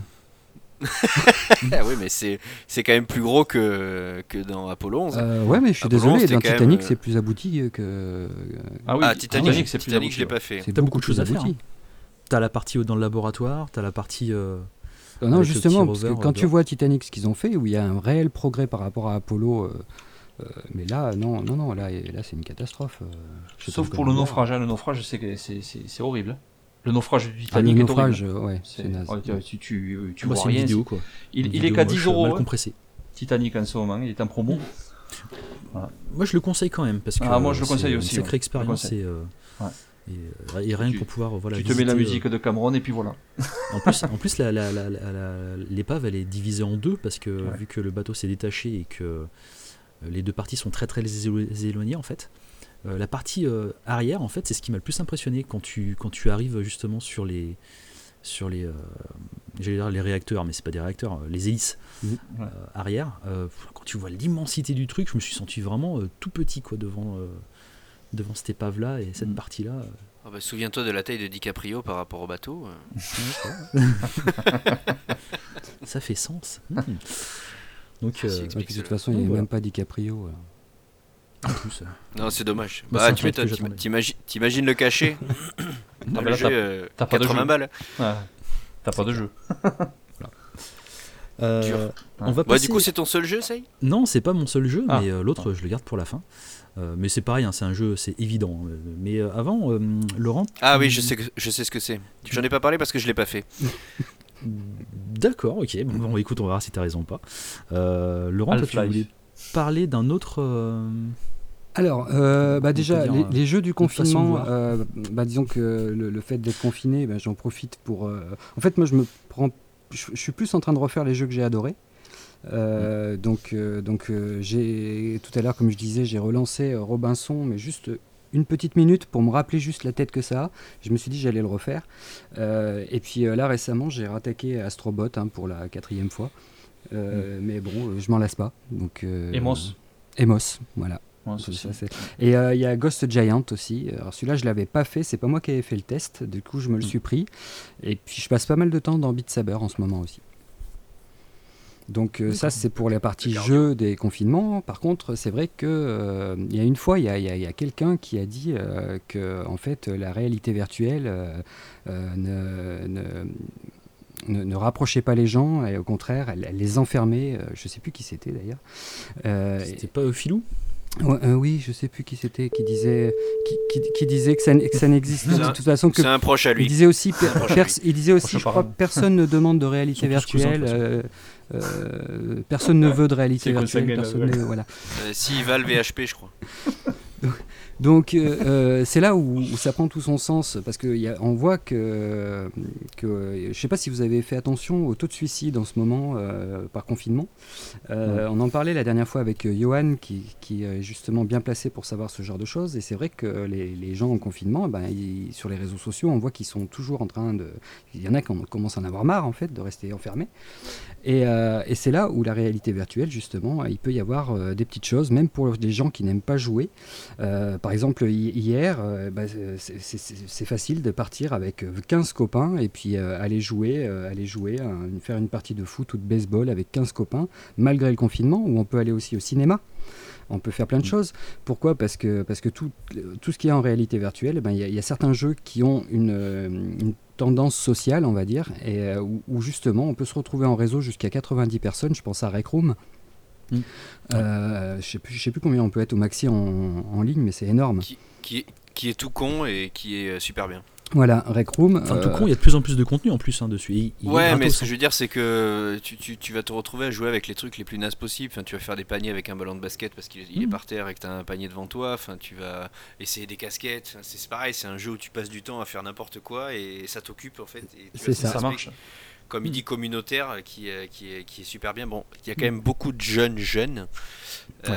Ah oui, mais c'est c'est quand même plus gros que, que dans Apollo onze. Euh, ouais, mais je suis Apollo, désolé, c'était dans quand même, Titanic euh, c'est plus abouti que. Ah oui, ah, Titanic, Titanic, c'est plus Titanic, je l'ai abouti, pas fait. C'est T'as beaucoup beaucoup de choses plus à faire, abouti. T'as la partie dans le laboratoire, t'as la partie. euh, Euh, non, Avec le justement, petit parce que rover, quand euh, tu dehors. vois Titanic, ce qu'ils ont fait, où il y a un réel progrès par rapport à Apollo, euh, euh, mais là, non, non, non, là, là c'est une catastrophe. euh, je Sauf trouve pour comme le hier. naufrage, hein. Le naufrage, c'est, que- c'est, c'est, c'est horrible. hein. Le naufrage du Ah, le Titanic est naufrage, horrible. euh, ouais, C'est, c'est naze. ouais, tu, tu, tu, tu moi, vois c'est une rien. vidéo c'est- quoi. Il, Une il est vidéo qu'à moche, dix euros, mal hein, compressé. Titanic en ce moment, il est en promo. Moi je le conseille quand même parce que Ah, moi, je le c'est conseille une aussi, sacrée ouais. expérience Je le et, euh, Ouais. et, euh, et rien Tu- que pour pouvoir voilà, tu te mets la visiter, musique de Cameron et puis voilà. euh, en plus, en plus la, la- la- la- la- l'épave elle est divisée en deux parce que Ouais. vu que le bateau s'est détaché et que euh, les deux parties sont très très élo- éloignées en fait. euh, la partie euh, arrière en fait c'est ce qui m'a le plus impressionné quand tu, quand tu arrives justement sur les sur les, euh, j'allais dire les réacteurs, mais c'est pas des réacteurs, euh, les hélices Mhm. euh, arrière. euh, quand tu vois l'immensité du truc, je me suis senti vraiment euh, tout petit quoi devant euh, devant cette épave là et cette Mhm. partie là. Ah bah, souviens-toi de la taille de DiCaprio par rapport au bateau. euh. Ça fait sens. Mhm. Donc Ceci euh, explique Ouais, puis de toute cela. façon, il n'y a Voilà. même pas DiCaprio. alors. en plus, euh, Non, c'est dommage. Bah, Bah, c'est un tu truc que m'étonnes. j'attendais. T'imagines, t'imagines le cachet dans Ah, bah le là, jeu, t'as- euh, t'as pas de quatre-vingts jeu. balles. Ouais. T'as pas de jeu. euh, Dur. on va Bah, passer... du coup, c'est ton seul jeu, ça y est Non, c'est pas mon seul jeu, Ah. mais euh, l'autre je le garde pour la fin. Euh, mais c'est pareil, hein, c'est un jeu, c'est évident. Euh, Mais euh, avant, euh, Laurent. Ah oui, tu- je sais, que, je sais ce que c'est. J'en ai pas parlé parce que je l'ai pas fait. D'accord, ok. Bon, bon, écoute, on va voir si t'as raison ou pas. Euh, Laurent, toi, tu Half-Life. voulais parler d'un autre. euh, Alors, euh, bah On déjà, peut dire, les, euh, les jeux du façon de confinement, voir. euh, bah, disons que le, le fait d'être confiné, bah, j'en profite pour... euh, En fait, moi, je me prends... Je, je suis plus en train de refaire les jeux que j'ai adorés. Euh, donc, euh, donc euh, j'ai tout à l'heure, comme je disais, j'ai relancé euh, Robinson, mais juste une petite minute pour me rappeler juste la tête que ça a. Je me suis dit j'allais le refaire. Euh, et puis euh, là récemment, j'ai rattaqué Astrobot hein, pour la quatrième fois. Euh, Mais bon, euh, je m'en lasse pas. Donc, euh, Emos. Emos, voilà. Ouais, Ça, c'est ça. c'est- Et il euh, y a Ghost Giant aussi. Alors celui-là, je l'avais pas fait. C'est pas moi qui avais fait le test. Du coup, je me le suis pris. Et puis, je passe pas mal de temps dans Beat Saber en ce moment aussi. Donc euh, ça, c'est pour la partie jeu des confinements. Par contre, c'est vrai que euh, il y a une fois, il y a, il y a- il y a quelqu'un qui a dit euh, que en fait, la réalité virtuelle euh, euh, ne, ne- ne, ne rapprochait pas les gens, et au contraire, elle, elle les enfermait. Euh, je sais plus qui c'était d'ailleurs. Euh, C'était pas Philou ? Ouais, euh, oui, je sais plus qui c'était qui disait qui, qui, qui disait que ça, que ça n'existe de toute façon que c'est un proche à lui. Il disait aussi, per, pers, il disait aussi, je crois, parent. personne ne demande de réalité virtuelle. Euh, euh, personne ne veut de réalité virtuelle. Personne ne, voilà. Euh, si Valve V H P, je crois. Donc euh, euh, c'est là où, où ça prend tout son sens, parce qu'on voit que, que je ne sais pas si vous avez fait attention au taux de suicide en ce moment euh, par confinement. Euh, on en parlait la dernière fois avec Johan qui, qui est justement bien placé pour savoir ce genre de choses, et c'est vrai que les, les gens en confinement, ben, ils, sur les réseaux sociaux, on voit qu'ils sont toujours en train de... Il y en a qui commencent à en avoir marre en fait de rester enfermés. Et, euh, et c'est là où la réalité virtuelle, justement, il peut y avoir euh, des petites choses, même pour des gens qui n'aiment pas jouer. Euh, par exemple, hier, euh, bah, c'est, c'est, c'est facile de partir avec quinze copains et puis euh, aller jouer, euh, aller jouer euh, faire une partie de foot ou de baseball avec quinze copains, malgré le confinement, ou on peut aller aussi au cinéma. On peut faire plein de choses. Pourquoi ? Parce que, parce que tout, tout ce qui est en réalité virtuelle, ben, y a, y a certains jeux qui ont une, une tendance sociale, on va dire, et euh, où, où justement on peut se retrouver en réseau jusqu'à quatre-vingt-dix personnes. Je pense à Rec Room. Mmh. Euh, je ne sais plus, je sais plus combien on peut être au maxi en, en ligne, mais c'est énorme. Qui, qui, est, qui est tout con et qui est super bien. Voilà, Rec Room. Enfin, euh... tout con, il y a de plus en plus de contenu en plus hein, dessus. Il, il ouais, mais ce que je veux dire, c'est que tu, tu, tu vas te retrouver à jouer avec les trucs les plus nazes possibles. Enfin, tu vas faire des paniers avec un ballon de basket parce qu'il mmh. est par terre et que tu as un panier devant toi. Enfin, tu vas essayer des casquettes. Enfin, c'est, c'est pareil, c'est un jeu où tu passes du temps à faire n'importe quoi et ça t'occupe en fait. Et tu c'est ça, ça marche. Comme il dit, communautaire, qui, qui, est, qui est super bien. Bon, il y a quand même beaucoup de jeunes jeunes. Euh,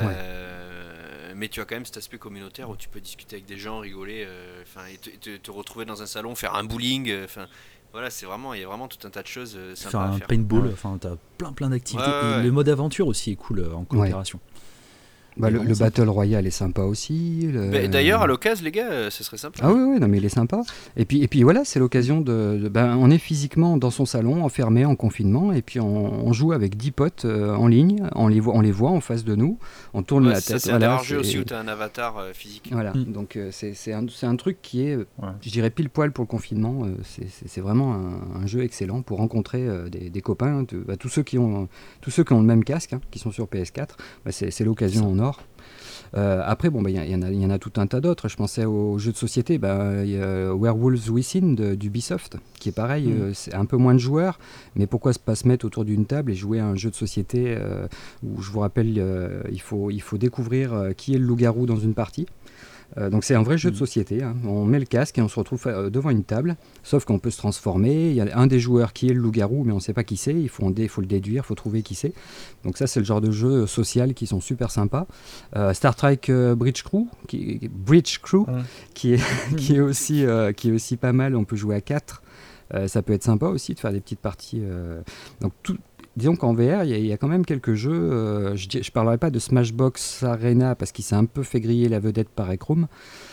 ouais. Mais tu as quand même cet aspect communautaire où tu peux discuter avec des gens, rigoler, enfin, euh, et te, te, te retrouver dans un salon, faire un bowling. Enfin, voilà, c'est vraiment, il y a vraiment tout un tas de choses euh, sympas faire à un faire. paintball. Enfin, t'as plein plein d'activités. Ouais, ouais, ouais. Et le mode aventure aussi est cool euh, en coopération. Ouais. Bah, le, le Battle Royale est sympa aussi. Le... Bah, d'ailleurs, à l'occasion, les gars, euh, ce serait sympa. Ah oui, oui, non, mais il est sympa. Et puis, et puis voilà, c'est l'occasion de. de ben, on est physiquement dans son salon, enfermé, en confinement, et puis on, on joue avec dix potes euh, en ligne. On les, voit, on les voit en face de nous. On tourne ouais, la ça, tête. C'est voilà, un jeu aussi où tu as un avatar euh, physique. Voilà, mm. donc euh, c'est, c'est, un, c'est un truc qui est, ouais. je dirais, pile poil pour le confinement. Euh, c'est, c'est, c'est vraiment un, un jeu excellent pour rencontrer euh, des, des copains. De, bah, tous, ceux qui ont, tous ceux qui ont le même casque, hein, qui sont sur P S quatre, bah, c'est, c'est l'occasion en or. Euh, après, bon, bah, y, y, en a, y en a tout un tas d'autres. Je pensais aux jeux de société. Bah, y a Werewolves Within de, d'Ubisoft, qui est pareil, mmh. euh, c'est un peu moins de joueurs. Mais pourquoi pas se mettre autour d'une table et jouer à un jeu de société euh, où, je vous rappelle, euh, il, faut, il faut découvrir euh, qui est le loup-garou dans une partie. Euh, donc c'est un vrai jeu de société, hein. On met le casque et on se retrouve euh, devant une table, sauf qu'on peut se transformer. Il y a un des joueurs qui est le loup-garou, mais on ne sait pas qui c'est, il faut, dé- faut le déduire, il faut trouver qui c'est. Donc ça, c'est le genre de jeu social qui sont super sympas. Euh, Star Trek euh, Bridge Crew, qui, Bridge Crew ouais. qui, est, qui, est aussi, euh, qui est aussi pas mal, on peut jouer à quatre. Euh, ça peut être sympa aussi de faire des petites parties. Euh... Donc tout... Disons qu'en V R, il y, y a quand même quelques jeux. Euh, je ne parlerai pas de Smashbox Arena parce qu'il s'est un peu fait griller la vedette par Rec Room.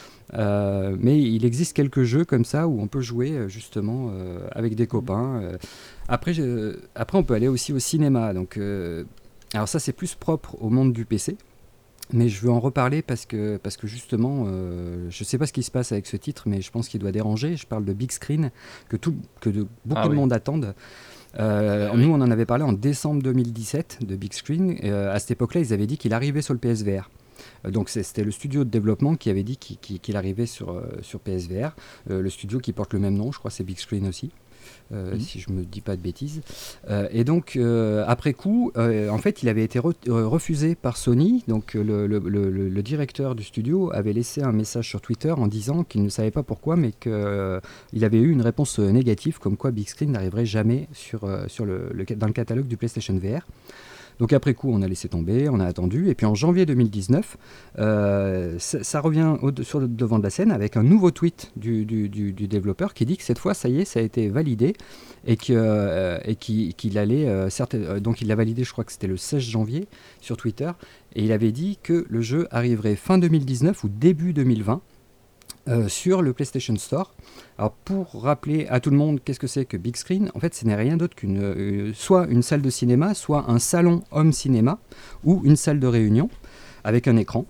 Euh, mais il existe quelques jeux comme ça où on peut jouer justement euh, avec des copains. Euh, après, je, après, on peut aller aussi au cinéma. Donc, euh, alors ça, c'est plus propre au monde du P C. Mais je veux en reparler parce que, parce que justement, euh, je ne sais pas ce qui se passe avec ce titre, mais je pense qu'il doit déranger. Je parle de Big Screen, que, tout, que de, beaucoup ah, de oui. monde attendent. Euh, oui. Nous, on en avait parlé en décembre deux mille dix-sept de Big Screen. Euh, à cette époque-là, ils avaient dit qu'il arrivait sur le P S V R. Euh, donc, c'est, c'était le studio de développement qui avait dit qu'il, qu'il, qu'il arrivait sur, euh, sur P S V R. Euh, le studio qui porte le même nom, je crois, c'est Big Screen aussi. Euh, mmh. Si je ne me dis pas de bêtises. Euh, et donc, euh, après coup, euh, en fait, il avait été re- refusé par Sony. Donc, le, le, le, le directeur du studio avait laissé un message sur Twitter en disant qu'il ne savait pas pourquoi, mais qu'il euh, avait eu une réponse négative, comme quoi Big Screen n'arriverait jamais sur, euh, sur le, le, dans le catalogue du PlayStation V R. Donc après coup, on a laissé tomber, on a attendu. Et puis en janvier deux mille dix-neuf, euh, ça, ça revient au, sur le devant de la scène avec un nouveau tweet du, du, du, du développeur qui dit que cette fois, ça y est, ça a été validé et, que, euh, et qu'il, qu'il allait... Euh, certes, euh, donc il l'a validé, je crois que c'était le seize janvier sur Twitter. Et il avait dit que le jeu arriverait fin deux mille dix-neuf ou début deux mille vingt. Euh, sur le PlayStation Store. Alors pour rappeler à tout le monde qu'est-ce que c'est que Big Screen, en fait ce n'est rien d'autre qu'une euh, soit une salle de cinéma, soit un salon home cinéma ou une salle de réunion avec un écran.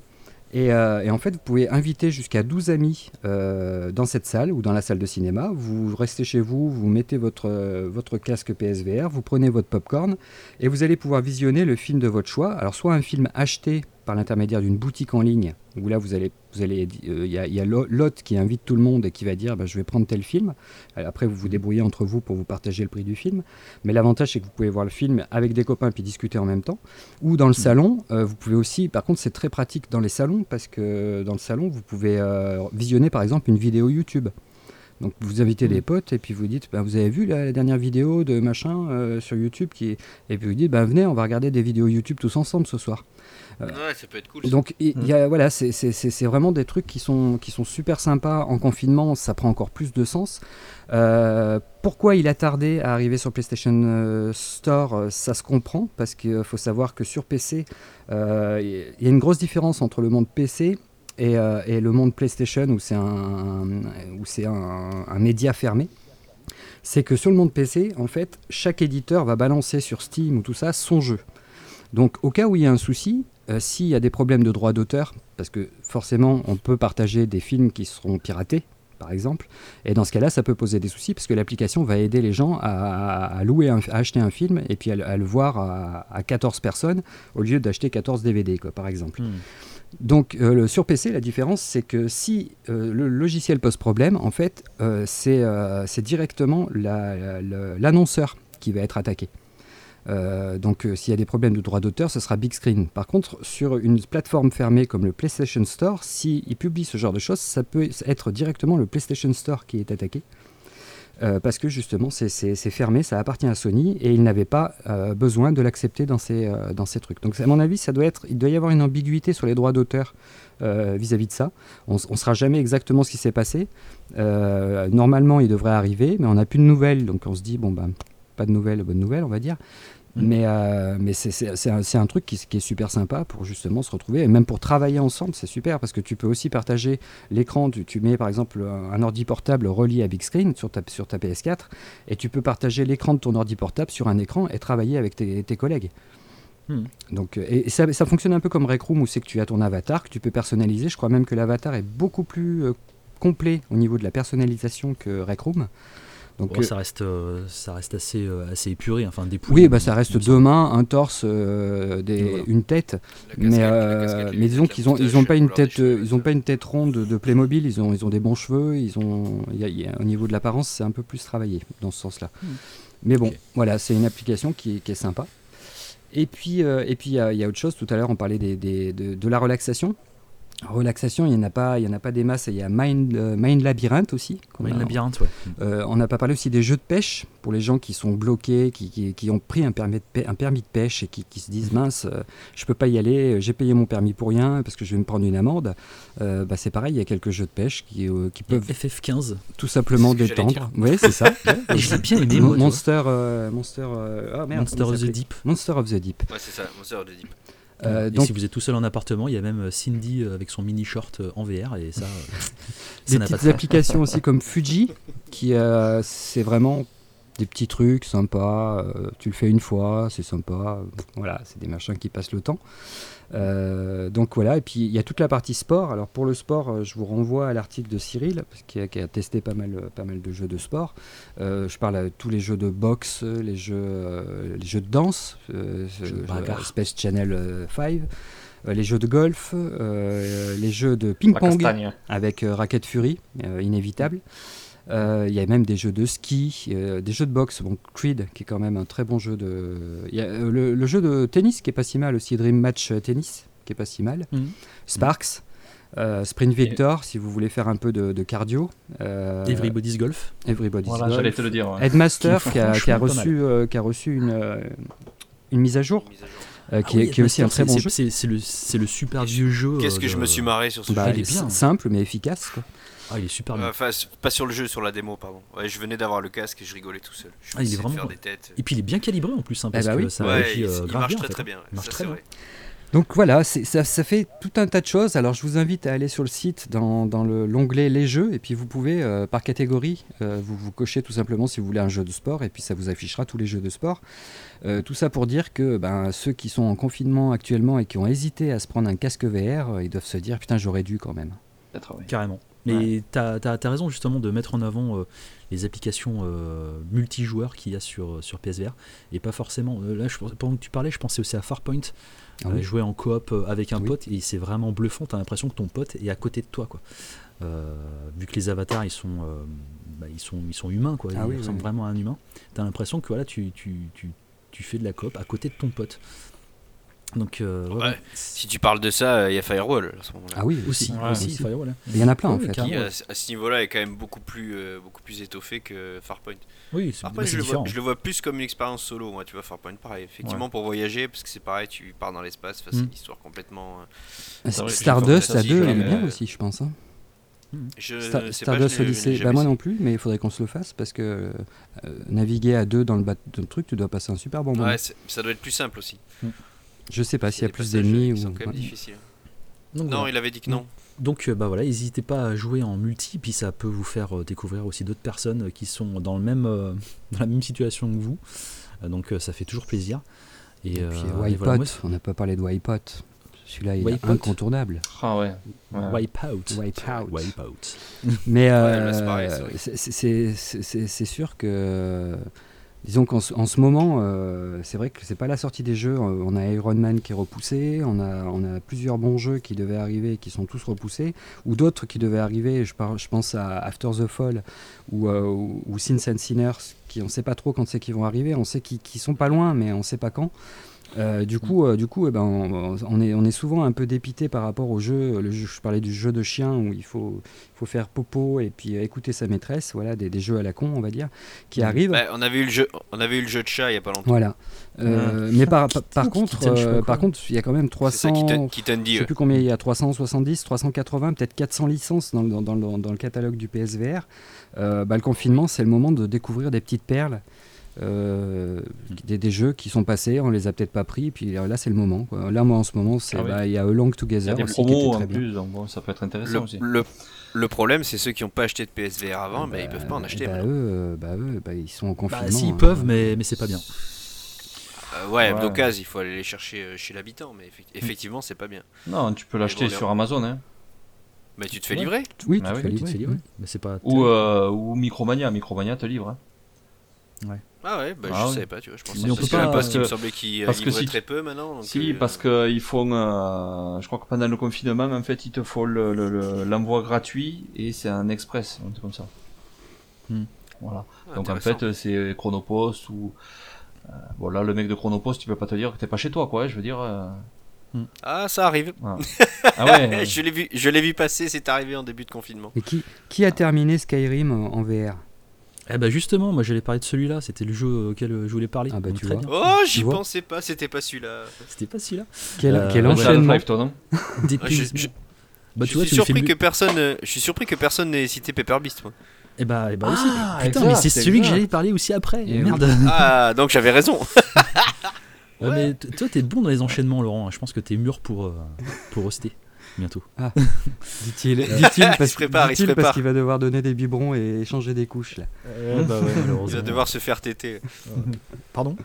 Et, euh, et en fait, vous pouvez inviter jusqu'à douze amis euh, dans cette salle ou dans la salle de cinéma. Vous restez chez vous, vous mettez votre, euh, votre casque P S V R, vous prenez votre popcorn et vous allez pouvoir visionner le film de votre choix. Alors, soit un film acheté par l'intermédiaire d'une boutique en ligne, où là, vous allez, vous allez, il euh, y a, y a l'hôte qui invite tout le monde et qui va dire bah, « je vais prendre tel film ». Après, vous vous débrouillez entre vous pour vous partager le prix du film. Mais l'avantage, c'est que vous pouvez voir le film avec des copains puis discuter en même temps. Ou dans le salon, euh, vous pouvez aussi... Par contre, c'est très pratique dans les salons parce que dans le salon, vous pouvez euh, visionner, par exemple, une vidéo YouTube. Donc vous invitez des potes et puis vous dites bah, vous avez vu la, la dernière vidéo de machin euh, sur YouTube qui... et puis vous dites bah, venez on va regarder des vidéos YouTube tous ensemble ce soir. Euh, ouais, ça peut être cool. Ça. Donc il y a, voilà, c'est, c'est, c'est, c'est vraiment des trucs qui sont, qui sont super sympas. En confinement, ça prend encore plus de sens. Euh, pourquoi il a tardé à arriver sur PlayStation euh, Store, ça se comprend parce qu'il faut savoir que sur P C, euh, il y a une grosse différence entre le monde P C et, euh, et le monde PlayStation où c'est un, où c'est un, un média fermé. C'est que sur le monde P C, en fait, chaque éditeur va balancer sur Steam ou tout ça son jeu. Donc au cas où il y a un souci, euh, s'il y a des problèmes de droit d'auteur, parce que forcément on peut partager des films qui seront piratés, par exemple, et dans ce cas-là ça peut poser des soucis parce que l'application va aider les gens à, à, louer un, à acheter un film et puis à, à le voir à, à quatorze personnes au lieu d'acheter quatorze D V D, quoi, par exemple. Mmh. Donc euh, le, sur P C, la différence, c'est que si euh, le logiciel pose problème, en fait, euh, c'est, euh, c'est directement la, la, la, l'annonceur qui va être attaqué. Euh, donc euh, s'il y a des problèmes de droit d'auteur, ce sera big screen. Par contre, sur une plateforme fermée comme le PlayStation Store, s'ils publient ce genre de choses, ça peut être directement le PlayStation Store qui est attaqué. Euh, parce que justement c'est, c'est, c'est fermé, ça appartient à Sony et ils n'avaient pas euh, besoin de l'accepter dans ces, euh, dans ces trucs. Donc à mon avis, ça doit être, il doit y avoir une ambiguïté sur les droits d'auteur euh, vis-à-vis de ça. On ne saura jamais exactement ce qui s'est passé. Euh, normalement, il devrait arriver, mais on n'a plus de nouvelles, donc on se dit, bon ben, pas de nouvelles, bonne nouvelle, on va dire. Mais, euh, mais c'est, c'est, c'est, un, c'est un truc qui, qui est super sympa pour justement se retrouver, et même pour travailler ensemble, c'est super, parce que tu peux aussi partager l'écran, tu, tu mets par exemple un, un ordi portable relié à Big Screen sur ta, sur ta P S quatre, et tu peux partager l'écran de ton ordi portable sur un écran et travailler avec tes, tes collègues. Hmm. Donc, et ça, ça fonctionne un peu comme Rec Room, où c'est que tu as ton avatar, que tu peux personnaliser. Je crois même que l'avatar est beaucoup plus euh, complet au niveau de la personnalisation que Rec Room. Donc, bon, euh, ça, reste, euh, ça reste assez, euh, assez épuré, enfin dépouillé. Oui, bah, ça reste deux mains, un torse, euh, des, voilà. une tête. Mais, euh, mais disons qu'ils n'ont ils ont pas, une tête, euh, ils ont pas une tête ronde de, de Playmobil, ils ont, ils ont des bons cheveux, ils ont, y a, y a, au niveau de l'apparence, c'est un peu plus travaillé dans ce sens-là. Mmh. Mais bon, okay. Voilà, c'est une application qui, qui est sympa. Et puis, euh, et puis il y, y a autre chose, tout à l'heure on parlait des, des, de, de la relaxation. Relaxation, il n'y en a pas, il y en a pas des masses. Il y a Mind, euh, Mind Labyrinth aussi. Mind Labyrinth, ouais. Euh, on n'a pas parlé aussi des jeux de pêche pour les gens qui sont bloqués, qui, qui, qui ont pris un permis de pêche, un permis de pêche et qui, qui se disent mince, euh, je peux pas y aller, j'ai payé mon permis pour rien parce que je vais me prendre une amende. Euh, bah c'est pareil, il y a quelques jeux de pêche qui, euh, qui peuvent F F quinze tout simplement détendre. Oui, c'est ça. Et je l'ai bien aimé. Mon, Monster, euh, Monster, euh, oh, merde, Monster of the Deep. Monster of the Deep. Ouais, c'est ça, Monster of the Deep. Euh, et donc, si vous êtes tout seul en appartement, il y a même Cindy avec son mini short en V R et ça. ça des petites pas applications aussi comme Fuji, qui euh, c'est vraiment des petits trucs sympas. Euh, tu le fais une fois, c'est sympa. Voilà, c'est des machins qui passent le temps. Euh, donc voilà, et puis il y a toute la partie sport. Alors pour le sport, je vous renvoie à l'article de Cyril qui a, qui a testé pas mal, pas mal de jeux de sport. Euh, je parle de tous les jeux de boxe, les jeux, euh, les jeux de danse, euh, jeux de Space Channel euh, cinq, euh, les jeux de golf, euh, les jeux de ping-pong avec euh, Racket Fury, euh, inévitable. Il euh, y a même des jeux de ski, euh, des jeux de boxe, bon, Creed qui est quand même un très bon jeu de... Il y a euh, le, le jeu de tennis qui est pas si mal aussi, Dream Match Tennis qui est pas si mal, mmh. Sparks, euh, Sprint Victor si vous voulez faire un peu de, de cardio. Euh, Everybody's Golf. Everybody's voilà, Golf. J'allais te le dire. Ouais. Headmaster qui, qui, a, qui, a reçu, euh, qui a reçu une, euh, une mise à jour. Une mise à jour. Euh, qui, ah oui, est, qui est aussi un très c'est, bon c'est, jeu. C'est, c'est, le, c'est le super vieux jeu. Qu'est-ce que de... je me suis marré sur ce bah, jeu. Il est bien. Simple mais efficace, quoi. Ah, il est super bien. Enfin, euh, pas sur le jeu, sur la démo, pardon. Ouais, je venais d'avoir le casque et je rigolais tout seul. Je ah, il est vraiment. Faire des têtes. Et puis il est bien calibré en plus, hein, parce eh bah que oui. ça ouais, réagit il, euh, il grave marche bien. très en fait. très bien. Il marche ça, très bien. Donc voilà, c'est, ça, ça fait tout un tas de choses. Alors je vous invite à aller sur le site dans, dans le, l'onglet les jeux et puis vous pouvez euh, par catégorie, euh, vous, vous cochez tout simplement si vous voulez un jeu de sport et puis ça vous affichera tous les jeux de sport. Euh, tout ça pour dire que ben, ceux qui sont en confinement actuellement et qui ont hésité à se prendre un casque V R, euh, ils doivent se dire putain j'aurais dû quand même. Peut-être, oui. Carrément. Mais ouais. t'as, t'as, t'as raison justement de mettre en avant euh, les applications euh, multijoueurs qu'il y a sur, sur P S V R et pas forcément. Euh, là, je, pendant que tu parlais, je pensais aussi à Farpoint. Ah oui. euh, jouer en coop euh, avec un oui. pote et c'est vraiment bluffant. T'as l'impression que ton pote est à côté de toi, quoi. Euh, vu que les avatars ils sont, euh, bah, ils sont, ils sont humains, quoi. Ils ah oui, ressemblent oui. vraiment à un humain. T'as l'impression que voilà, tu, tu, tu, tu fais de la coop à côté de ton pote. Donc, euh, ouais, ouais. Si tu parles de ça, il y a Firewall à ce moment-là. Ah oui, aussi, ouais, aussi, aussi. Firewall. Il y en a plein ouais, en fait. Qui, à, à ce niveau-là, est quand même beaucoup plus, euh, beaucoup plus étoffé que Farpoint. Oui, c'est, Farpoint, c'est je, le différent. vois, je le vois plus comme une expérience solo, moi. Tu vois, Farpoint, pareil. Effectivement, ouais. pour voyager, parce que c'est pareil, tu pars dans l'espace. Enfin, mm. c'est une histoire complètement. Euh, Stardust à deux, il est bien aussi, je pense. Hein. Je Star, sais Stardust pas, Odyssey, bah moi non plus, mais il faudrait qu'on se le fasse parce que euh, naviguer à deux dans le, bat- dans le truc, tu dois passer un super bon moment. Ouais, ça doit être plus simple aussi. Mm. Je sais pas s'il y a plus d'ennemis ou. C'est quand même ouais. difficile. Donc, non, voilà. il avait dit que non. Donc bah voilà, n'hésitez pas à jouer en multi, puis ça peut vous faire découvrir aussi d'autres personnes qui sont dans le même euh, dans la même situation que vous. Donc ça fait toujours plaisir. Et, et puis euh, Wipeout, voilà, on n'a pas parlé de Wipeout. Celui-là, il Wipeout. Est incontournable. Ah ouais. ouais. Wipeout. Wipeout. Wipeout. Mais euh, ouais, c'est, pareil, c'est, c'est, c'est, c'est, c'est sûr que, disons qu'en en ce moment, euh, c'est vrai que c'est pas la sortie des jeux. On a Iron Man qui est repoussé, on a, on a plusieurs bons jeux qui devaient arriver et qui sont tous repoussés, ou d'autres qui devaient arriver. Je, par, je pense à After the Fall ou, euh, ou, ou Sins and Sinners, qui on sait pas trop quand c'est qu'ils vont arriver. On sait qu'ils, qu'ils sont pas loin, mais on sait pas quand. Euh, du coup, euh, du coup eh ben, on, on, est, on est souvent un peu dépité par rapport au jeu. Le jeu je parlais du jeu de chien où il faut, il faut faire popo et puis écouter sa maîtresse. Voilà, des, des jeux à la con, on va dire, qui mmh. arrivent. Bah, on, avait eu le jeu, on avait eu le jeu de chat il n'y a pas longtemps. Voilà. Euh, mmh. Mais par, par, par contre, euh, par contre, il y a quand même trois cents. Qui te, qui je ne sais plus combien il y a, trois cent soixante-dix, trois cent quatre-vingts, peut-être quatre cents licences dans, dans, dans, le, dans le catalogue du P S V R. Euh, bah, le confinement, c'est le moment de découvrir des petites perles. Euh, des, des jeux qui sont passés, on les a peut-être pas pris, puis là c'est le moment, quoi. Là moi en ce moment c'est, ah oui. bah, y a A Long Together, il y a des promos en plus, donc bon, ça peut être intéressant le, aussi. Le, le problème c'est ceux qui n'ont pas acheté de P S V R avant, ah bah, bah, ils peuvent pas en acheter. Bah eux, bah eux, bah, ils sont en confinement. Bah, s'ils hein, peuvent, hein. mais, mais c'est pas bien. Euh, ouais, ouais. d'occasion, il faut aller les chercher chez l'habitant, mais effectivement c'est pas bien. Non, tu peux l'acheter sur Amazon, hein. Mais tu te fais livrer. Oui, ah tu, oui, fais tu te fais livrer. Mmh. Mais c'est pas. Ou, euh, ou Micromania, Micromania te livre. Hein. Ouais. Ah ouais, bah ah je oui. savais pas, tu vois, je pensais mais on parce peut que pas, parce qu'il me que, semblait qu'il parce livrait que si, très peu maintenant. Donc si, euh, parce qu'ils font, euh, je crois que pendant le confinement, en fait, il te faut le, le, le, l'envoi gratuit et c'est un express, un truc comme ça. Hmm. Voilà. Ah, donc en fait, c'est Chronopost ou euh, voilà, le mec de Chronopost, tu peux pas te dire que t'es pas chez toi, quoi. Je veux dire. Euh... Ah, ça arrive. Ah, ah ouais. je l'ai vu, je l'ai vu passer, c'est arrivé en début de confinement. Et qui, qui a terminé Skyrim en, en V R? Eh bah justement, moi j'allais parler de celui-là, c'était le jeu auquel je voulais parler. Ah bah tu très vois. bien. Oh, j'y pensais pas, c'était pas celui-là. C'était pas celui-là. Quel, euh, quel enchaînement. Life, toi, non Des ah, je, je, bah, tu je vois, suis surpris que personne, je suis surpris que personne n'ait cité Pepper Beast, moi. Eh bah, eh bah aussi. Ah, putain, exact, mais c'est celui exact. que j'allais parler aussi après. Et merde. oui. Ah, donc j'avais raison. Ouais, mais t- toi t'es bon dans les enchaînements, Laurent. Je pense que t'es mûr pour, euh, pour hoster bientôt. Ah, dit-il, dit-il parce, il se prépare, dit-il il se prépare. parce qu'il va devoir donner des biberons et échanger des couches là. Euh, bah ouais, malheureusement. Il va devoir se faire téter. Pardon.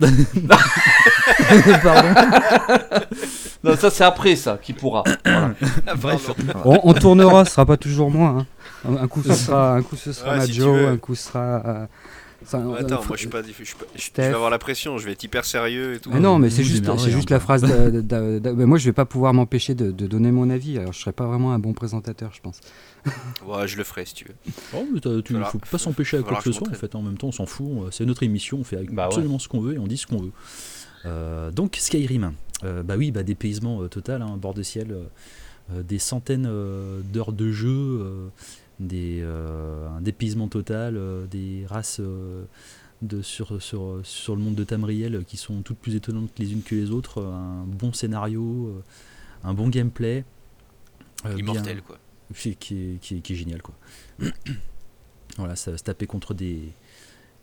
Pardon. Non, ça c'est après ça, qui pourra. Voilà. Ah, Bref. On, on tournera, ce sera pas toujours moi. Hein. Un, un coup ce sera, un coup ce sera Ouais, Majo, si tu veux. un coup ce sera. Euh, ça, Ouais, euh, attends, faut- moi je suis pas, je, suis pas- je- je Steph. vais avoir la pression, je vais être hyper sérieux et tout. Mais non, mais c'est Vous juste, démerderez, c'est juste hein. la phrase. De, de, de, de- mais moi, je vais pas pouvoir m'empêcher de, de donner mon avis. Alors, je serais pas vraiment un bon présentateur, je pense. Ouais, je le ferai si tu veux. Oh, mais t'as- tu, Voilà. faut pas s'empêcher à quoi Voilà, que ce je soit en montrerai. fait. En même temps, on s'en fout. C'est notre émission, on fait Bah ouais. absolument ce qu'on veut et on dit ce qu'on veut. Euh, donc Skyrim, euh, bah oui, bah dépaysement euh, total, hein, bord de ciel, euh, euh, des centaines euh, d'heures de jeu, euh, des, euh, un dépaysement total, euh, des races euh, de, sur, sur, sur le monde de Tamriel qui sont toutes plus étonnantes les unes que les autres, un bon scénario, euh, un bon gameplay. euh, Immortel bien- quoi. qui, qui est, qui, est, qui est génial quoi. Voilà, ça va se taper contre des,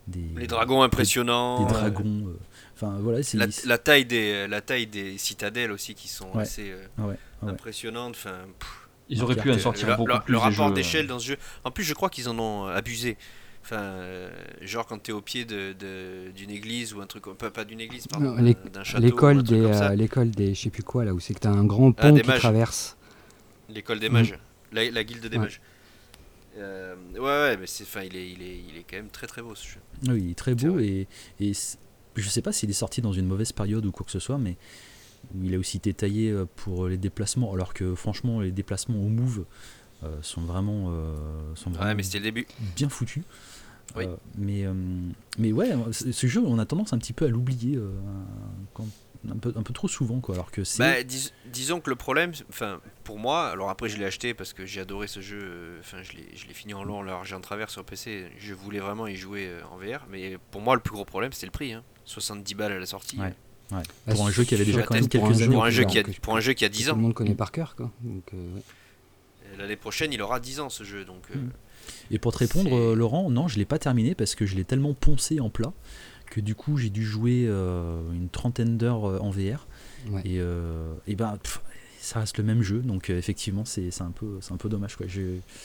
des les dragons impressionnants. Des, des dragons. Euh, enfin voilà, c'est la, la taille des la taille des citadelles aussi qui sont ouais. assez euh, ouais, ouais. impressionnantes. Enfin, ils auraient pu en sortir le, beaucoup le, plus. Le rapport jeux, d'échelle euh... dans ce jeu. En plus, je crois qu'ils en ont abusé. Enfin, euh, genre quand t'es au pied de, de, d'une église ou un truc, pas, pas d'une église, pardon, non, d'un château. L'école des, euh, l'école des, je sais plus quoi là, où c'est que t'as un grand pont ah, qui mages. traverse. L'école des mages, mmh. la, la guilde des ouais. mages. Euh, ouais, ouais, mais c'est, enfin, il est, il est, il est quand même très très beau ce jeu. Oui, il est très beau et, et je sais pas s'il est sorti dans une mauvaise période ou quoi que ce soit, mais il a aussi été taillé pour les déplacements, alors que franchement les déplacements au move euh, sont vraiment, euh, sont vraiment ouais, mais c'était le début. bien foutus. Oui. Euh, mais, euh, mais ouais, ce jeu, on a tendance un petit peu à l'oublier euh, quand, un, peu, un peu trop souvent. Quoi, alors que c'est... Bah, dis, disons que le problème, enfin, pour moi, alors après je l'ai acheté parce que j'ai adoré ce jeu, enfin je l'ai, je l'ai fini en long, en large et en travers sur P C, je voulais vraiment y jouer en V R, mais pour moi le plus gros problème c'était le prix, hein. soixante-dix balles à la sortie. Ouais. Ouais. Pour bah, un jeu qui avait déjà quand même quelques années. Pour un jeu qui a, pour un jeu qui a dix ans. Tout le monde connaît par cœur. Quoi. Donc, euh, ouais. L'année prochaine il aura dix ans ce jeu. Donc, euh, et pour te répondre, euh, Laurent, non, je ne l'ai pas terminé parce que je l'ai tellement poncé en plat que du coup j'ai dû jouer euh, une trentaine d'heures en V R. Ouais. Et, euh, et ben, pff, ça reste le même jeu, donc euh, effectivement c'est, c'est, un peu, c'est un peu dommage. Quoi. Je,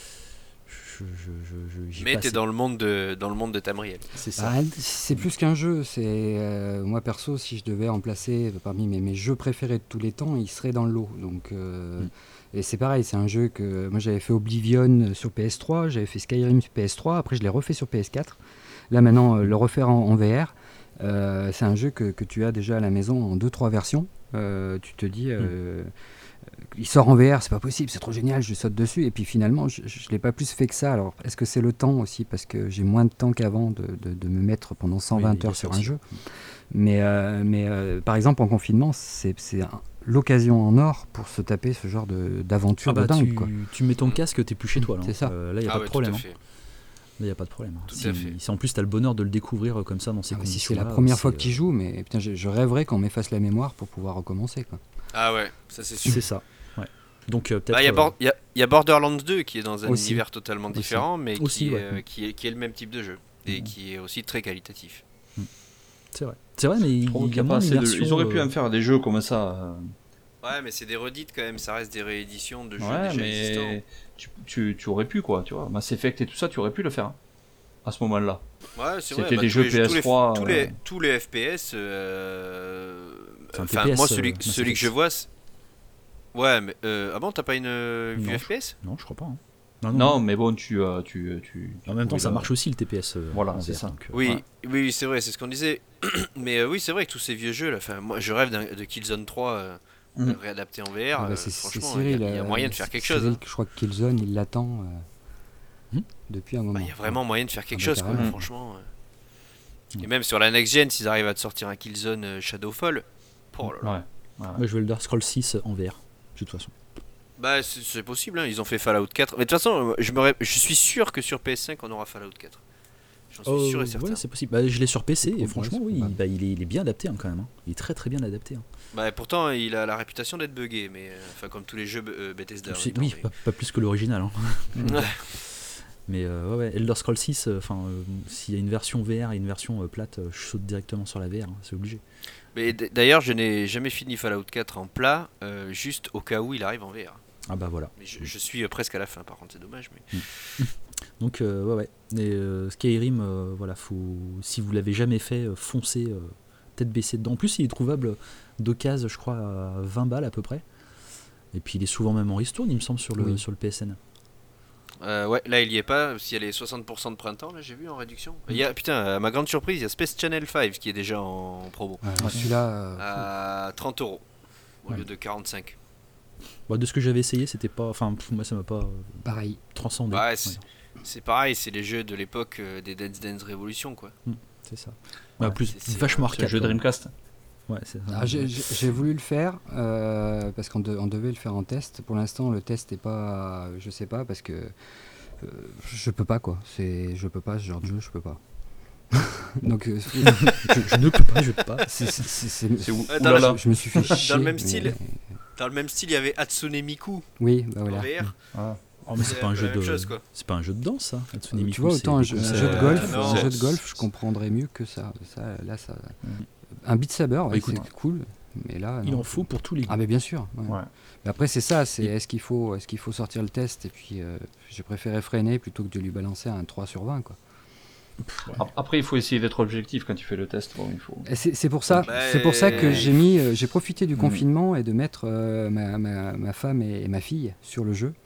je, je, je, Mais t'es dans le monde de, dans le monde de Tamriel. C'est ça. Ah, c'est plus qu'un jeu. C'est, euh, moi perso, si je devais en placer parmi mes, mes jeux préférés de tous les temps, il serait dans le lot. Donc, euh, mm. Et c'est pareil, c'est un jeu que moi j'avais fait Oblivion sur P S trois, j'avais fait Skyrim sur P S trois, après je l'ai refait sur P S quatre. Là maintenant, euh, le refaire en, en V R, euh, c'est un jeu que, que tu as déjà à la maison en deux trois versions. Euh, tu te dis, euh, mm. il sort en V R, c'est pas possible, c'est trop génial, je saute dessus. Et puis finalement, je ne l'ai pas plus fait que ça. Alors, est-ce que c'est le temps aussi, parce que j'ai moins de temps qu'avant de, de, de me mettre pendant cent vingt oui, heures sur un jeu. Mais, euh, mais euh, par exemple, en confinement, c'est, c'est un, l'occasion en or pour se taper ce genre de, d'aventure ah bah, de dingue. Tu, quoi. tu mets ton casque, t'es plus chez toi. Là, c'est ça. Euh, là, il n'y a ah pas ouais, de problème. Tout à fait. Là, il n'y a pas de problème. Tout si, à fait. si en plus tu as le bonheur de le découvrir comme ça dans ces ah, conditions. Si c'est la première fois que tu y joues, mais putain, je, je rêverais qu'on m'efface la mémoire pour pouvoir recommencer. Quoi. Ah ouais, ça c'est sûr. C'est ça. Ouais. Donc euh, peut-être. Il bah, y, euh... y, y a Borderlands deux qui est dans un aussi. univers totalement aussi. différent, mais aussi, qui, ouais. euh, qui, est, qui est le même type de jeu et mmh. qui est aussi très qualitatif. Mmh. C'est vrai. C'est vrai, mais il, il y a pas assez de... Ils auraient pu euh... en faire des jeux comme ça. Euh... Ouais, mais c'est des redites quand même, ça reste des rééditions de jeux ouais, déjà mais existants. Tu, tu, tu aurais pu quoi, tu vois. Mass Effect et tout ça, tu aurais pu le faire hein, à ce moment-là. Ouais, c'est C'était vrai. Bah, des jeux les, P S trois. Tous les, euh... tous les, tous les F P S. Euh... Enfin, T P S, moi, celui, euh, celui que je vois. C'est... Ouais, mais. Euh... Ah bon, t'as pas une euh, vue non, F P S ? Non, je crois pas. Hein. Non, non, non, mais bon, tu. Euh, tu, tu, tu en même temps, ça le... marche aussi le T P S. Euh, voilà, c'est ça. Donc, euh, oui, ouais. oui, c'est vrai, c'est ce qu'on disait. mais euh, oui, c'est vrai que tous ces vieux jeux, là, moi, je rêve de Killzone trois. Euh... Mmh. réadapté en V R, ah bah euh, c'est, franchement, c'est Cyril, il y, a, y a moyen de faire quelque Cyril, chose. Hein. Je crois que Killzone, il l'attend euh, mmh. depuis un moment. Il bah, y a vraiment moyen de faire quelque ah bah, chose, quoi, mmh. franchement. Euh. Et même sur la next-gen, s'ils arrivent à te sortir un Killzone euh, Shadowfall, oh là là. Ouais. Ouais. Ouais, je veux le Dark Scrolls six en V R, de toute façon. Bah, c'est, c'est possible, hein. Ils ont fait Fallout quatre. Mais de toute façon, je, me ré... je suis sûr que sur P S cinq, on aura Fallout quatre. J'en suis oh, sûr et certain. Ouais, c'est possible. Bah, je l'ai sur P C et oh, franchement, ouais, oui, bah, il, est, il est bien adapté hein, quand même. Hein. Il est très très bien adapté. Hein. Bah, pourtant, il a la réputation d'être buggé, mais enfin, comme tous les jeux euh, Bethesda. C'est, temps, oui, mais... pas, pas plus que l'original. Hein. ouais. Mais euh, ouais, Elder Scrolls six, enfin, euh, s'il y a une version V R et une version euh, plate, euh, je saute directement sur la V R, hein, c'est obligé. Mais d- d'ailleurs, je n'ai jamais fini Fallout quatre en plat, euh, juste au cas où il arrive en V R. Ah bah voilà. Mais je, je suis presque à la fin, par contre, c'est dommage. Mais... Donc euh, ouais ouais. Et, euh, Skyrim, euh, voilà, faut, si vous l'avez jamais fait, euh, foncez euh, tête baissée dedans. En plus, il est trouvable d'occasion, je crois, à vingt balles à peu près. Et puis il est souvent même en ristourne, il me semble, sur le oui. sur le P S N. Euh, ouais, là il y est pas. S'il y a les soixante pour cent de printemps, là j'ai vu en réduction. Il y a, putain, à ma grande surprise, il y a Space Channel cinq qui est déjà en promo. Ouais, celui-là. Euh, à trente euros au ouais. lieu de quarante-cinq. Bah, de ce que j'avais essayé, c'était pas. Enfin, moi ça m'a pas. Pareil. Transcendé. Ouais, c'est, ouais. c'est pareil, c'est les jeux de l'époque euh, des Dance Dance Revolution, quoi. Mmh, c'est ça. Bah, ouais, plus c'est, c'est vachement arcade. C'est le jeu Dreamcast. Ouais, c'est ça. Ah, j'ai, j'ai voulu le faire euh, parce qu'on de, on devait le faire en test. Pour l'instant, le test est pas. Je sais pas parce que. Euh, je peux pas quoi. C'est, je peux pas ce genre de jeu, je peux pas. Donc euh, je, je ne peux pas, je peux pas. C'est, c'est, c'est, c'est, c'est où, euh, dans la, je me suis fait chier. Dans le même style, mais... dans le même style, il y avait Hatsune Miku. Oui, bah voilà. En V R. Ah. Oh, mais c'est pas un la jeu même de, chose, quoi. c'est pas un jeu de danse, ça. Hatsune Tu Miku, vois, c'est autant un des jeu, un concepts- jeu de golf, non, un jeu de c'est- golf, je comprendrais mieux que ça. ça là, ça... Un Beat Saber, ouais, écoute, c'est cool. Mais là, Il non. en faut pour tous les goûts. Ah, mais bien sûr. ouais. Ouais. Mais après, c'est ça. C'est est-ce qu'il faut, est-ce qu'il faut sortir le test et puis euh, j'ai préféré freiner plutôt que de lui balancer un trois sur vingt, quoi. Ap- Après, il faut essayer d'être objectif quand tu fais le test. Bon, il faut... Et C'est c'est pour ça, Bah, c'est pour ça que euh, j'ai mis, euh, j'ai profité du Mm. confinement et de mettre euh, ma, ma, ma femme et, et ma fille sur le jeu,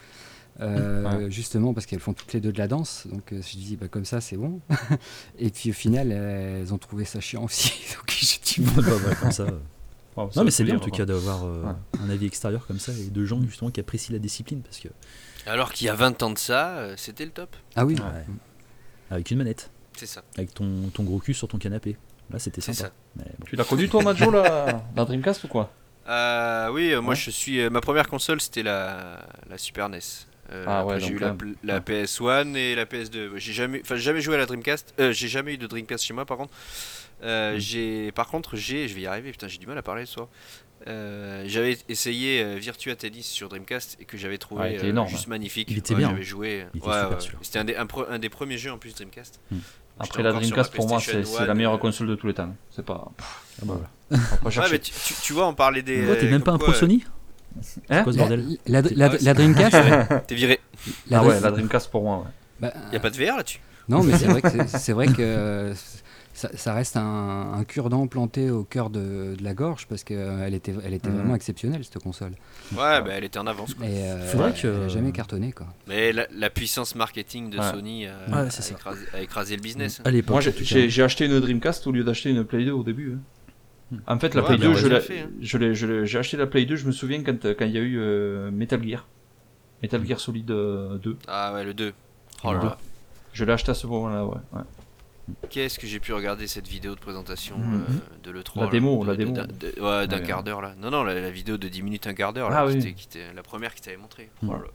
Euh, Ouais. justement parce qu'elles font toutes les deux de la danse. Donc euh, je dis bah comme ça c'est bon. Et puis au final elles ont trouvé ça chiant aussi. Donc j'ai dit bon. Bah, ouais, comme ça. euh. Bon, ça Non, mais veut c'est tout bien en dire, tout quoi. cas d'avoir euh, Ouais. un avis extérieur comme ça et de gens justement qui apprécient la discipline parce que Alors qu'il y a vingt ans de ça, euh, c'était le top. Ah oui. Ouais. avec une manette, C'est ça. avec ton, ton gros cul sur ton canapé. Là, c'était C'est sympa. ça. Mais bon. Tu l'as connu toi, Majo, la... la Dreamcast ou quoi? Euh, oui, euh, moi Ouais. je suis. euh, ma première console c'était la, la Super N E S. Euh, Ah après, ouais, j'ai donc eu la, là- pl- la ouais. P S un et la P S deux. J'ai jamais, enfin, j'ai jamais joué à la Dreamcast. Euh, j'ai jamais eu de Dreamcast chez moi par contre. Euh, Mm. J'ai, par contre, j'ai, je vais y arriver. Putain, j'ai du mal à parler ce soir. Euh, j'avais essayé euh, Virtua Tennis sur Dreamcast et que j'avais trouvé Ouais, il était euh, énorme. juste magnifique. Il était Ouais, bien, J'avais hein. joué. Il était Ouais, super, ouais. celui-là. C'était un des, un, pro- un des premiers jeux en plus Dreamcast. Mm. Après, J'étais la encore sur Dreamcast, ma pour moi, c'est PlayStation c'est la One, meilleure euh, console de tous les temps. C'est pas... Ah bah voilà. On va pas Ouais, chercher. mais tu, tu, tu vois, on parlait des. Toi, t'es même pas un comme pro quoi, Sony Hein C'est quoi ce La, bordel la, la- Ah ouais, la Dreamcast. euh, T'es viré. la Ah ouais, Dream- la Dreamcast pour moi, ouais. bah, Y a pas de V R là-dessus. Non, mais c'est vrai que c'est- c'est vrai que euh, ça, ça reste un, un cure-dent planté au cœur de, de la gorge parce qu'elle était, elle était Mhm. vraiment exceptionnelle cette console. Ouais, bah elle était en avance. Quoi. Et euh, Faudrait elle, que- elle a jamais cartonné quoi. Mais la, la puissance marketing de Ouais. Sony a, Ouais, a c'est ça. écrasé, a écrasé le business. À l'époque. Moi, en j'ai- tout cas. j'ai j'ai acheté une Dreamcast au lieu d'acheter une Play deux au début. hein. Hmm. En fait, la Ouais, Play bah, deux, on je l'a l'ai- fait, hein. je l'ai- je l'ai- j'ai acheté la Play deux, je me souviens quand euh, quand il y a eu euh, Metal Gear. Metal Gear Solid euh, deux. Ah ouais, le deux. Oh là Ouais. là. Je l'ai acheté à ce moment-là, ouais. ouais. Qu'est-ce que j'ai pu regarder cette vidéo de présentation Mhm. euh, de l'E trois La là, démo, de- la de- démo. d'un- de- Ouais, d'un Ouais, quart ouais. d'heure là. Non, non, la, la vidéo de dix minutes, un quart d'heure là. Ah qui oui. était- qui était la première qui t'avait montré. Mhm. Oh là là.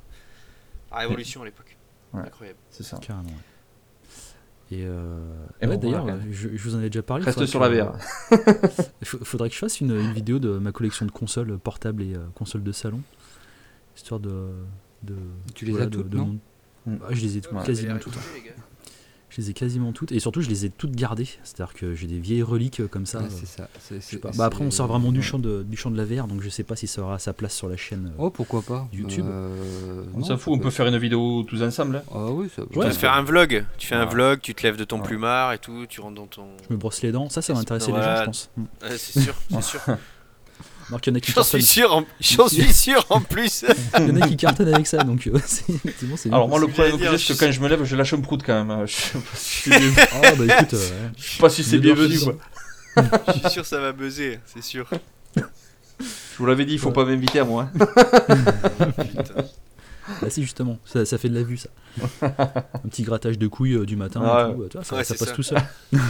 La révolution à l'époque. Ouais. Incroyable. C'est ça. Carrément. ouais. Et, euh... Et ouais, bon, d'ailleurs, voilà, quand euh, je, je vous en ai déjà parlé. Reste faudrait sur que- la V R. Il faut- faudrait que je fasse une, une vidéo de ma collection de consoles portables et euh, consoles de salon, histoire de. de Tu les voilà, as de- toutes, de non mon- Mm. Ah, je les ai toutes, Ouais. quasiment toutes. Je les ai quasiment toutes, et surtout je les ai toutes gardées. C'est-à-dire que j'ai des vieilles reliques euh, comme ça. Ouais, euh, c'est ça. c'est- je sais c'est- pas. Bah, après, on c'est- sort vraiment du champ de, du champ de la V R, donc je sais pas si ça aura sa place sur la chaîne. euh. Oh pourquoi pas. YouTube. Euh, On non, s'en ça fout, on peut faire une vidéo tous ensemble. hein. Ah oui, ça. Tu Ouais. peux te faire un vlog. Tu fais un Ouais. vlog, tu te lèves de ton Ouais. plumard et tout, tu rentres dans ton. Je me brosse les dents, ça, ça va intéresser les gens, Voilà. je pense. Mm. Ouais, c'est sûr, c'est sûr. Alors qu'il y en a qui J'en suis cartonnent, sûr, en... j'en suis sûr en plus. il y en a qui cartonnent avec ça, donc euh, c'est effectivement, c'est bien. Alors moi, le que problème j'allais que dire, j'ai, c'est que je- quand je me lève, je lâche un prout quand même. hein. Je sais pas si c'est bien- Ah bah écoute, euh, ouais. je sais pas si c'est Une odeur bienvenu, suffisante. quoi. Je suis sûr ça va buzzer, c'est sûr. Je vous l'avais dit, il faut pas m'inviter à moi. hein. Putain. Bah si justement, ça, ça fait de la vue ça. Un petit grattage de couilles euh, du matin, Ouais. et tout, euh, tu vois, ça, Ouais, ça c'est passe ça. tout seul.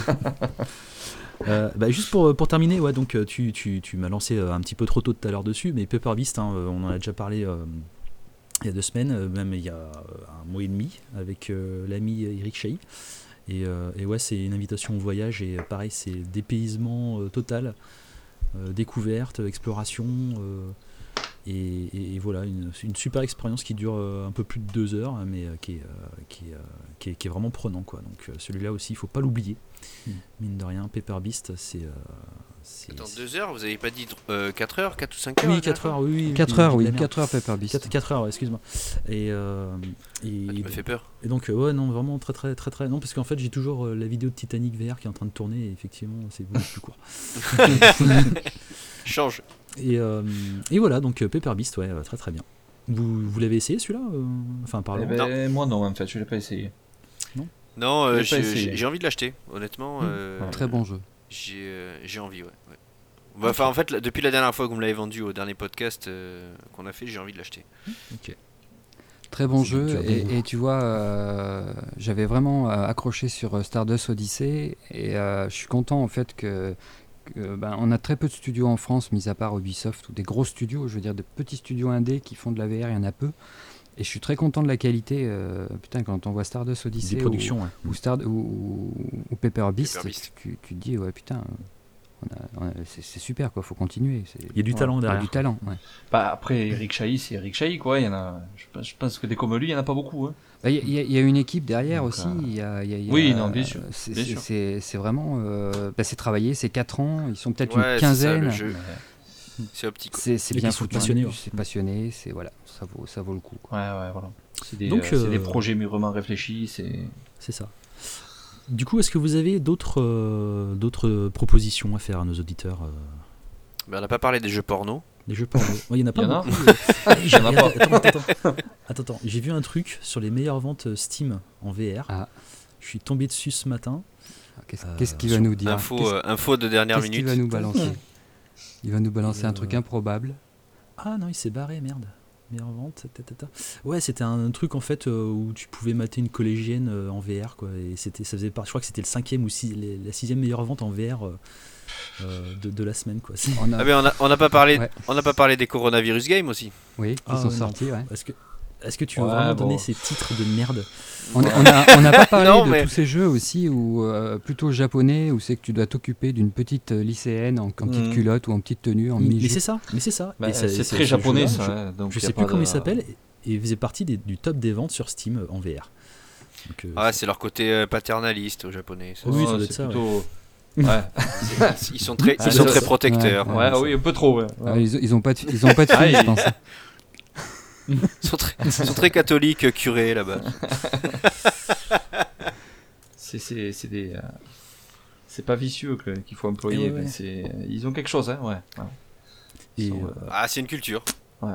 Euh, bah, juste pour, pour terminer, ouais, donc euh, tu, tu, tu m'as lancé euh, un petit peu trop tôt tout à l'heure dessus, mais Paper Beast, hein, euh, on en a déjà parlé euh, il y a deux semaines, euh, même il y a euh, un mois et demi, avec euh, l'ami Eric Chahi. Et, euh, et ouais, c'est une invitation au voyage, et euh, pareil, c'est dépaysement euh, total, euh, découverte, exploration. Euh, Et, et- et voilà, une, une super expérience qui dure euh, un peu plus de deux heures, hein, mais euh, qui, est, euh, qui, est, euh, qui, est, qui est vraiment prenant, quoi. Donc euh, celui-là aussi, il faut pas l'oublier. Mm. Mine de rien, Paper Beast, c'est. euh, c'est- Attends, c'est- deux heures, vous avez pas dit euh, quatre heures, quatre ou cinq heures Oui, la quatre dernière heures, oui. oui, quatre j'ai- heures, j'ai de oui, la merde. quatre heures Paper Beast. quatre- quatre heures, ouais, excuse-moi. Et, euh, et, fois Ah, tu m'as fait peur. et donc, euh, ouais, non, vraiment très, très, très, très. Non, parce qu'en fait, j'ai toujours euh, la vidéo de Titanic V R qui est en train de tourner, et effectivement, c'est beaucoup plus court. Change. Et, euh, et voilà, donc euh, Paper Beast, ouais, euh, très très bien. Vous, vous l'avez essayé celui-là euh, Enfin, par Eh là. ben, moi non, en fait, je l'ai pas essayé. Non, euh, J'ai pas j'ai essayé. j'ai- j'ai envie de l'acheter, honnêtement. Mmh. euh, Très bon jeu. J'ai euh, j'ai envie, ouais. ouais. Bah, Enfin, en fait, là, depuis la dernière fois que vous me l'avez vendu au dernier podcast euh, qu'on a fait, j'ai envie de l'acheter. Ok. Très bon C'est jeu. du bon goût. Et, et tu vois, euh, j'avais vraiment euh, accroché sur euh, Stardust Odyssey. Et euh, je suis content en fait que, que, ben, on a très peu de studios en France, mis à part Ubisoft ou des gros studios. Je veux dire, de petits studios indés qui font de la V R, il y en a peu. Et je suis très content de la qualité. euh, putain, quand on voit Stardust Odyssey Des ou, productions, ouais. ou, Star, ou, ou- ou Paper Beast, Paper Beast. Tu, tu te dis, ouais, putain, On a, on a, c'est, c'est super, quoi. Faut continuer. C'est... Il y a du Ouais, talent Il y a derrière. du talent. Ouais. Bah, après, Eric Chahi, c'est Eric Chahi, quoi. Il y en a, je, pense, je pense que des comme lui, il n'y en a pas beaucoup. Hein. Bah, il y, a- il y a une équipe derrière Donc, aussi. euh, Il y a, il y a- il y a- oui, non, bien sûr, C'est, bien c'est, sûr. c'est, c'est vraiment. Euh, bah, c'est travaillé, c'est quatre ans. Ils sont peut-être Ouais, une c'est ça, quinzaine. le jeu. C'est optique. C'est, c'est Et bien puis, ils sont foutu. passionnés, ouais. C'est passionné. C'est, voilà, ça, vaut, ça vaut le coup, quoi. Ouais, ouais, voilà. C'est des, Donc, euh, c'est euh, des projets mûrement réfléchis. C'est... C'est ça. Du coup, est-ce que vous avez d'autres, euh, d'autres propositions à faire à nos auditeurs euh, Ben, on n'a pas parlé des jeux porno. Des jeux porno. Ouais, il y en a pas Il y en a. beaucoup. euh. Il y en a pas. Attends, attends, attends. Attends, attends. J'ai vu un truc sur les meilleures ventes Steam en V R. Ah. Je suis tombé dessus ce matin. Qu'est-ce, Euh, qu'est-ce qu'il va sur- nous dire Info, Qu'est-ce, euh, info de dernière qu'est-ce qu'il minute. va nous balancer Il va nous balancer Et, un truc euh, improbable. Ah non, il s'est barré, merde. Meilleure vente, ta, ta, ta. Ouais, c'était un truc en fait euh, où tu pouvais mater une collégienne euh, en V R, quoi. Et c'était, ça faisait part, je crois que c'était le cinquième ou six, les- la sixième meilleure vente en V R euh, euh, de, de la semaine, quoi. C'est- On a... Ah, mais on n'a on n'a pas, parlé- Ouais. on n'a pas parlé des coronavirus games aussi. Oui, qui Ah, sont ouais, non. sortis, ouais. Est-ce que, est-ce que tu veux Ouais, vraiment bon. donner ces titres de merde? On n'a on a, on a pas parlé Non, de mais- tous ces jeux aussi, où, euh, plutôt japonais, où c'est que tu dois t'occuper d'une petite euh, lycéenne en, en petite Mhm. culotte ou en petite tenue, en Mais mini c'est ça, mais c'est ça. Bah, Et ça- c'est ce- très ce japonais, jeu-là, ça. je- hein, donc Je y a sais pas plus comment de- il s'appelle, et et il faisait partie des- du top des ventes sur Steam euh, en V R. Donc, euh, Ah, c'est leur côté euh, paternaliste aux japonais. ça. Oui, Ouais, ça doit c'est être ça, plutôt- Ouais. Ils sont très, Ah, ils sont ça- très protecteurs. Ouais, Ouais, ça- oui, un peu trop. Ouais. Ah, ils, ils ont pas de, ils ont pas de Ah, filles, je il- pense. Ils sont très, ils sont très catholiques, euh, curés là-bas. C'est, c'est, c'est des. euh, C'est pas vicieux que- qu'il faut employer. Eh ouais, mais ouais. c'est... Ils ont quelque chose, hein, ouais. ouais. et, Ils sont, euh, euh, Ah, c'est une culture.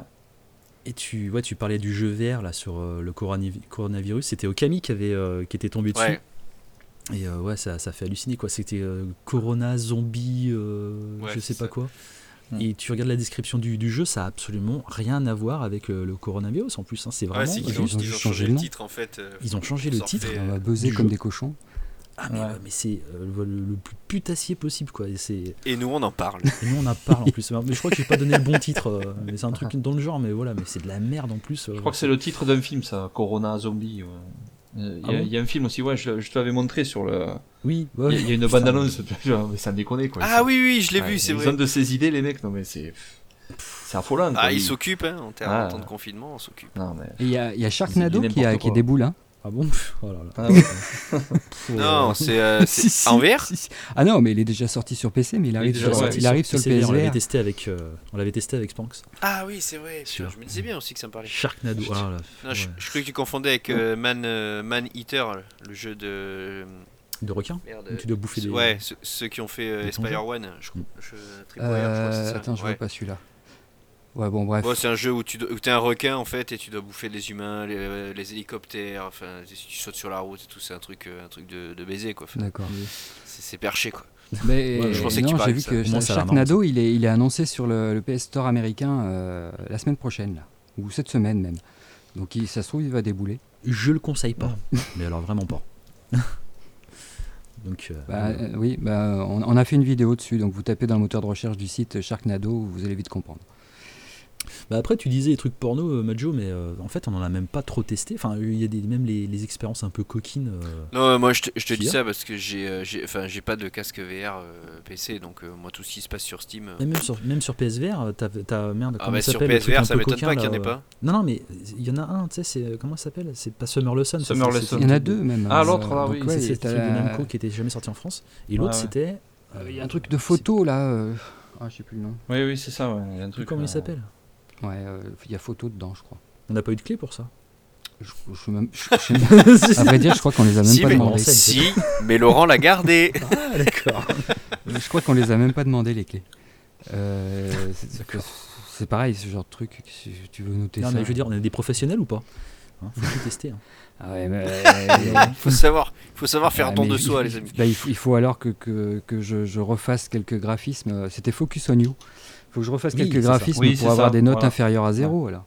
Et tu, ouais, tu parlais du jeu V R là sur euh, le corona- coronavirus. C'était Okami qui avait, euh, qui était tombé dessus. Ouais. Et euh, ouais, ça, ça fait halluciner quoi. C'était euh, Corona Zombie, euh, Ouais, je sais c'est pas ça. quoi. Mm. Et tu regardes la description du, du jeu, ça a absolument rien à voir avec le, le coronavirus en plus. Hein. C'est Ouais, vraiment. c'est qu'ils ils ont, ont ils ont juste changé changé le le nom. titre en fait. euh, Ils ont changé le sortait, titre. On va euh, buzzer du comme jeu. des cochons. Ah mais, Ouais. ouais, mais c'est euh, le, le plus putassier possible quoi. Et, c'est... Et nous on en parle. et nous on en parle en plus. Mais je crois que j'ai pas donné le bon titre. euh, mais c'est un truc dans le genre. Mais voilà, mais c'est de la merde en plus. euh, Je crois que c'est le titre d'un film, ça. Corona Zombie. ouais. Euh, Il Ah y, a- bon il y a un film aussi, ouais, je, je te l'avais montré sur le. Oui. Il Ouais, y a- il y a une putain, bande-annonce, mais ça me déconne quoi. Ah Ils- oui, oui, je l'ai ouais, vu, c'est ils vrai. ont de ces idées, les mecs, non mais c'est. C'est affolant. quoi. Ah, ils Ils- s'occupent, hein, en termes Ah. en temps de confinement, on s'occupe. Non, mais. Et il y a, il y a Sharknado C'est du qui a, n'importe qui a quoi. des boules. Hein. Ah bon. Oh là là. Ah, ouais. Pff, Non, euh, c'est euh, c'est Si, si, en V R. si, si. Ah non, mais il est déjà sorti sur P C, mais il arrive, déjà sur, sorti il arrive sur le P C V R, On l'avait P S V R. testé avec, euh, on l'avait testé avec Spanx. Ah oui, c'est vrai. Sûr. Je me disais bien aussi que ça me parlait. Sharknado. Ah là, Non, je, ouais. je croyais que tu confondais avec euh, Man, euh, Man Eater, le jeu de. De requin. Merde. Où tu dois bouffer des. Ouais, ceux, ceux qui ont fait euh, des Espire One. Je, Mm. je, Tripwire, je crois que c'est Euh, ça. attends, je Ouais. vois pas celui-là. Ouais, bon, bref. Ouais, c'est un jeu où tu dois- où t'es un requin en fait et tu dois bouffer les humains, les, les hélicoptères, enfin tu sautes sur la route et tout, c'est un truc, euh, un truc de, de baiser quoi. Enfin, D'accord. c'est, c'est perché quoi. Mais Ouais, je pensais que tu non, parlais j'ai vu de ça. que Pour moi, ça a l'air Sharknado, il est, il est annoncé sur le, le P S Store américain euh, la semaine prochaine, là. Ou cette semaine même. Donc il, ça se trouve, il va débouler. Je le conseille pas. Mais alors vraiment pas. Donc. euh, Bah, euh, euh, oui, bah, on, on a fait une vidéo dessus, donc vous tapez dans le moteur de recherche du site Sharknado, vous allez vite comprendre. Bah après, tu disais les trucs porno, euh, Majo, mais euh, en fait, on en a même pas trop testé. Enfin, il y a des, même les, les expériences un peu coquines. euh, Non, euh, moi je te, je te Qui dis a ça parce que j'ai, euh, j'ai, enfin j'ai pas de casque V R euh, P C, donc euh, moi tout ce qui se passe sur Steam. euh, mais même sur, même sur P S V R, t'as, t'as merde. Ah comment bah ça sur s'appelle, le P S truc V R un ça peu m'étonne coquin, pas qu'il y en là, ait euh, pas. Non, non, mais il y en a un, tu sais, c'est comment ça s'appelle? C'est pas Summer Lesson. ça, Summer c'est- Lesson. c'est- Il y en a deux même. Ah, euh, l'autre, là, donc, oui, ouais, C'est il y a- cette truc de Namco qui était jamais sorti en France. Et l'autre, Ouais, ouais. c'était. euh, Il y a un truc de photo là. euh, Ah, je sais plus le nom. Oui, oui, c'est ça, ouais. Il y a un truc. Comment euh, il s'appelle? Ouais, euh, il y a photo dedans, je crois. On n'a pas eu de clé pour ça. Je, je sais même, je- je sais même- à vrai dire, je crois qu'on les a même Si pas mais, demandé. renseigne, si, mais Laurent l'a gardé. Ah, d'accord. Je crois qu'on les a même pas demandé les clés. Euh, c'est, c'est pareil, ce genre de truc. Si tu veux noter Non, ça. mais je veux dire, on est des professionnels ou pas? Hein, faut tout tester. hein. Ah ouais, mais, Il faut savoir, faut savoir faire Ah, don mais de il- soi il- les amis. bah, il, faut, il faut alors que, que, que je, je refasse quelques graphismes. Euh, C'était Focus on You. Il faut que je refasse Oui, quelques c'est ça. graphismes Oui, c'est pour avoir ça, des notes voilà. inférieures à zéro. Alors.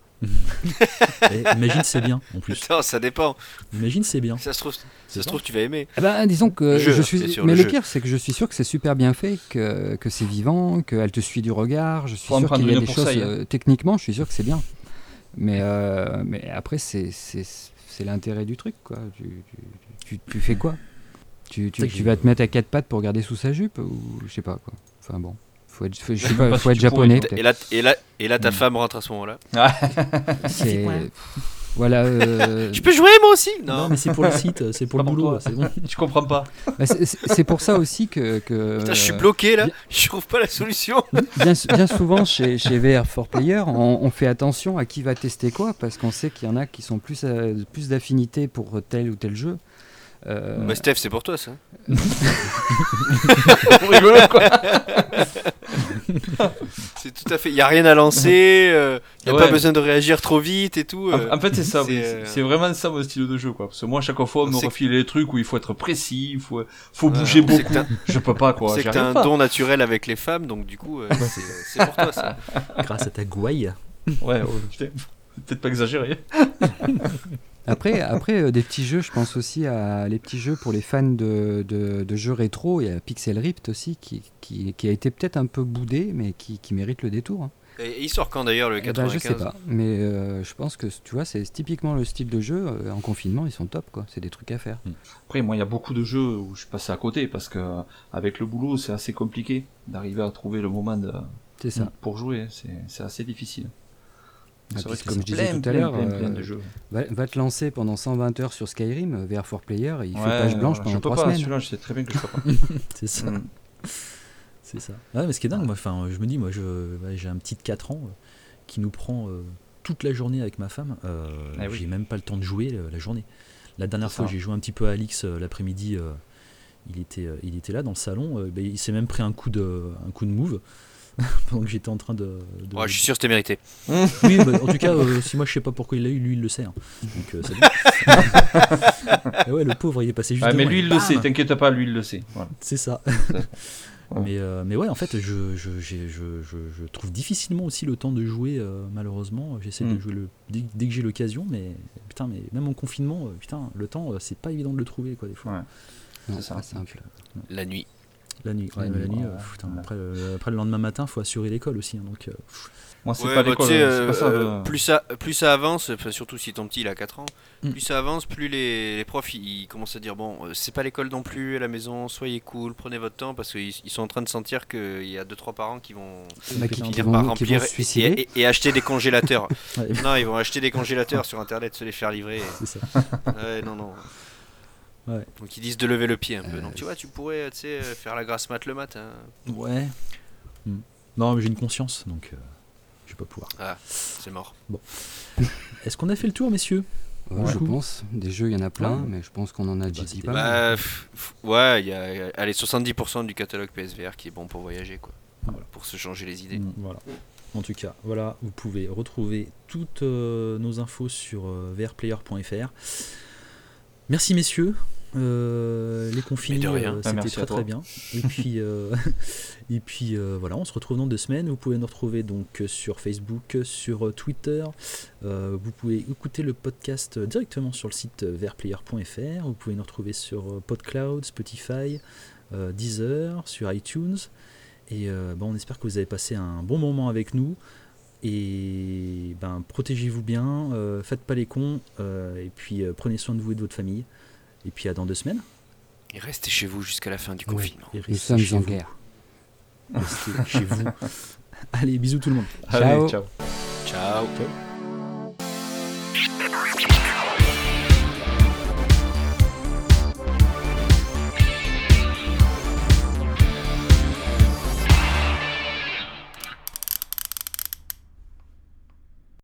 Et imagine, c'est bien en plus. Non, ça dépend. Imagine, c'est bien. Ça se trouve, C'est ça se ça. trouve tu vas aimer. Eh ben, disons que Le jeu, je suis. bien sûr, mais le le jeu. pire, c'est que je suis sûr que c'est super bien fait, que, que c'est vivant, qu'elle te suit du regard. Je suis Faut en sûr prendre qu'il y a une des pour ça, choses. hein. euh, techniquement, je suis sûr que c'est bien. Mais, euh, mais après, c'est, c'est, c'est l'intérêt du truc, quoi. Tu, tu, tu, tu fais quoi? Tu, tu, C'est tu que- vas te mettre à quatre pattes pour regarder sous sa jupe ou je sais pas quoi. Enfin bon, faut être, faut, je sais pas pas, si faut être tu japonais pourrais- Et peut-être. là, et là, et là ta Mm. femme rentre à ce moment-là. C'est voilà. euh, Tu peux jouer moi aussi? Non, Non. mais c'est pour le site, c'est pour Pas le pour boulot, toi. c'est bon. Je comprends pas. bah, c'est- c'est c'est pour ça aussi que, que Putain, je suis euh, bloqué là. bien- Je trouve pas la solution. bien, bien souvent chez, chez V R for Player, on, on fait attention à qui va tester quoi parce qu'on sait qu'il y en a qui sont plus euh, plus d'affinité pour tel ou tel jeu. Euh, Bah Steph, c'est pour toi ça. Rigolo quoi. C'est tout à fait. Il y a rien à lancer. Il y a Ouais. pas besoin de réagir trop vite et tout. euh. En, en fait, c'est ça. c'est, oui. euh, C'est c'est vraiment ça mon style de jeu, quoi. Parce que moi, à chaque fois, on me C'est- refile les trucs où il faut être précis, il faut, faut Ouais, bouger on sait que beaucoup. t'as- Je peux pas, On quoi. sait J'y que t'as arrive un pas. don naturel avec les femmes, donc du coup, euh, c'est, c'est pour toi ça. Grâce à ta gouaille. Ouais, ouais, putain, faut peut-être pas exagérer. Après, après euh, des petits jeux, je pense aussi à les petits jeux pour les fans de, de, de jeux rétro. Il y a Pixel Rift aussi qui, qui, qui a été peut-être un peu boudé, mais qui, qui mérite le détour. Hein. Et, et il sort quand d'ailleurs le Eh ben, quatre-vingt-quinze? je sais pas, mais euh, je pense que tu vois, c'est typiquement le style de jeu. euh, en confinement, ils sont top, quoi. C'est des trucs à faire. Après, moi, il y a beaucoup de jeux où je suis passé à côté parce que euh, avec le boulot, c'est assez compliqué d'arriver à trouver le moment de, C'est ça. pour jouer. C'est c'est assez difficile. Ah, C'est vrai puis que comme c'est je disais plein, tout à plein, l'heure, plein, plein euh, de jeux. Va, va te lancer pendant cent vingt heures sur Skyrim, euh, V R for Player, et il fait Ouais, page blanche je pendant peux trois pas, semaines. celui-là, je sais très bien que je peux pas. C'est ça. Mm. C'est ça. Ouais, mais ce qui est dingue, moi, enfin, je me dis, moi, je, ouais, j'ai un petit de quatre ans euh, qui nous prend euh, toute la journée avec ma femme. Euh, Eh oui. J'ai même pas le temps de jouer euh, la journée. La dernière C'est fois, ça. j'ai joué un petit peu à Alix euh, l'après-midi. euh, il était, euh, il était là dans le salon. euh, ben, il s'est même pris un coup de, un coup de move pendant que j'étais en train de. de- Ouais, je suis sûr que c'était mérité. Oui, bah, en tout cas, euh, si moi je sais pas pourquoi il l'a eu, lui il le sait. hein. Donc euh, c'est bon. Et ouais, le pauvre, il est passé juste. Ouais, mais devant lui, et il le bam sait, t'inquiète pas, lui, il le sait. Voilà. C'est ça. Ouais. mais, euh, mais ouais, en fait, je, je, j'ai- je, je, je trouve difficilement aussi le temps de jouer, euh, malheureusement. J'essaie de Mm. jouer le, dès, dès que j'ai l'occasion, mais putain, mais même en confinement, euh, putain, le temps, euh, c'est pas évident de le trouver, quoi, des fois. Ouais. Non, C'est ça. pas simple. La nuit. La nuit, ouais, La mais la nuit, nuit, ouais. euh, putain, après, le, après le lendemain matin, faut assurer l'école aussi. hein, donc, euh, Moi, c'est Ouais, pas bah, l'école, tu sais, hein, c'est euh, pas ça. euh, le- plus ça, plus ça avance, enfin, surtout si ton petit il a quatre ans, Mm. plus ça avance, plus les, les profs ils, ils commencent à dire bon, euh, c'est pas l'école non plus à la maison, soyez cool, prenez votre temps parce qu'ils ils sont en train de sentir qu'il y a deux trois parents qui vont Bah, qui, Finir qui finir vont, par qui vont remplir se et, suicider. et- et acheter des congélateurs. ouais, Non, ils vont acheter des congélateurs sur internet, se les faire livrer. et- c'est ça. Ouais, non, non. Ouais. Donc ils disent de lever le pied un peu. Euh, Donc tu vois, tu pourrais, tu sais, faire la grasse mat le matin. Ouais. Hmm. Non, mais j'ai une conscience, donc euh, je vais pas pouvoir. Ah, c'est mort. Est-ce qu'on a fait le tour, messieurs? Ouais, Ouais. je pense. Des jeux, il y en a plein, Ouais. mais je pense qu'on en a déjà Bah, dit c'était- pas mal. Bah, pff, pff, ouais, il y a allez, soixante-dix pour cent du catalogue P S V R qui est bon pour voyager, quoi. Voilà. Pour se changer les idées. Mm, Voilà. En tout cas, voilà, vous pouvez retrouver toutes euh, nos infos sur euh, v r player point f r. Merci messieurs. Euh, les confinés, Mais de rien. euh, Ah, c'était merci très à toi. très bien. Et puis, euh, et puis euh, voilà, on se retrouve dans deux semaines. Vous pouvez nous retrouver donc sur Facebook, sur euh, Twitter. Euh, vous pouvez écouter le podcast euh, directement sur le site euh, v r player point f r. Vous pouvez nous retrouver sur euh, PodCloud, Spotify, euh, Deezer, sur iTunes. Et euh, ben, on espère que vous avez passé un bon moment avec nous. Et ben, protégez-vous bien, euh, faites pas les cons, euh, et puis euh, prenez soin de vous et de votre famille. Et puis à dans deux semaines. Et restez chez vous jusqu'à la fin du Ouais. confinement. Et Nous restez sommes chez en vous. guerre. Restez chez vous. Allez, bisous tout le monde. Allez, Ciao. ciao. Ciao. Ciao.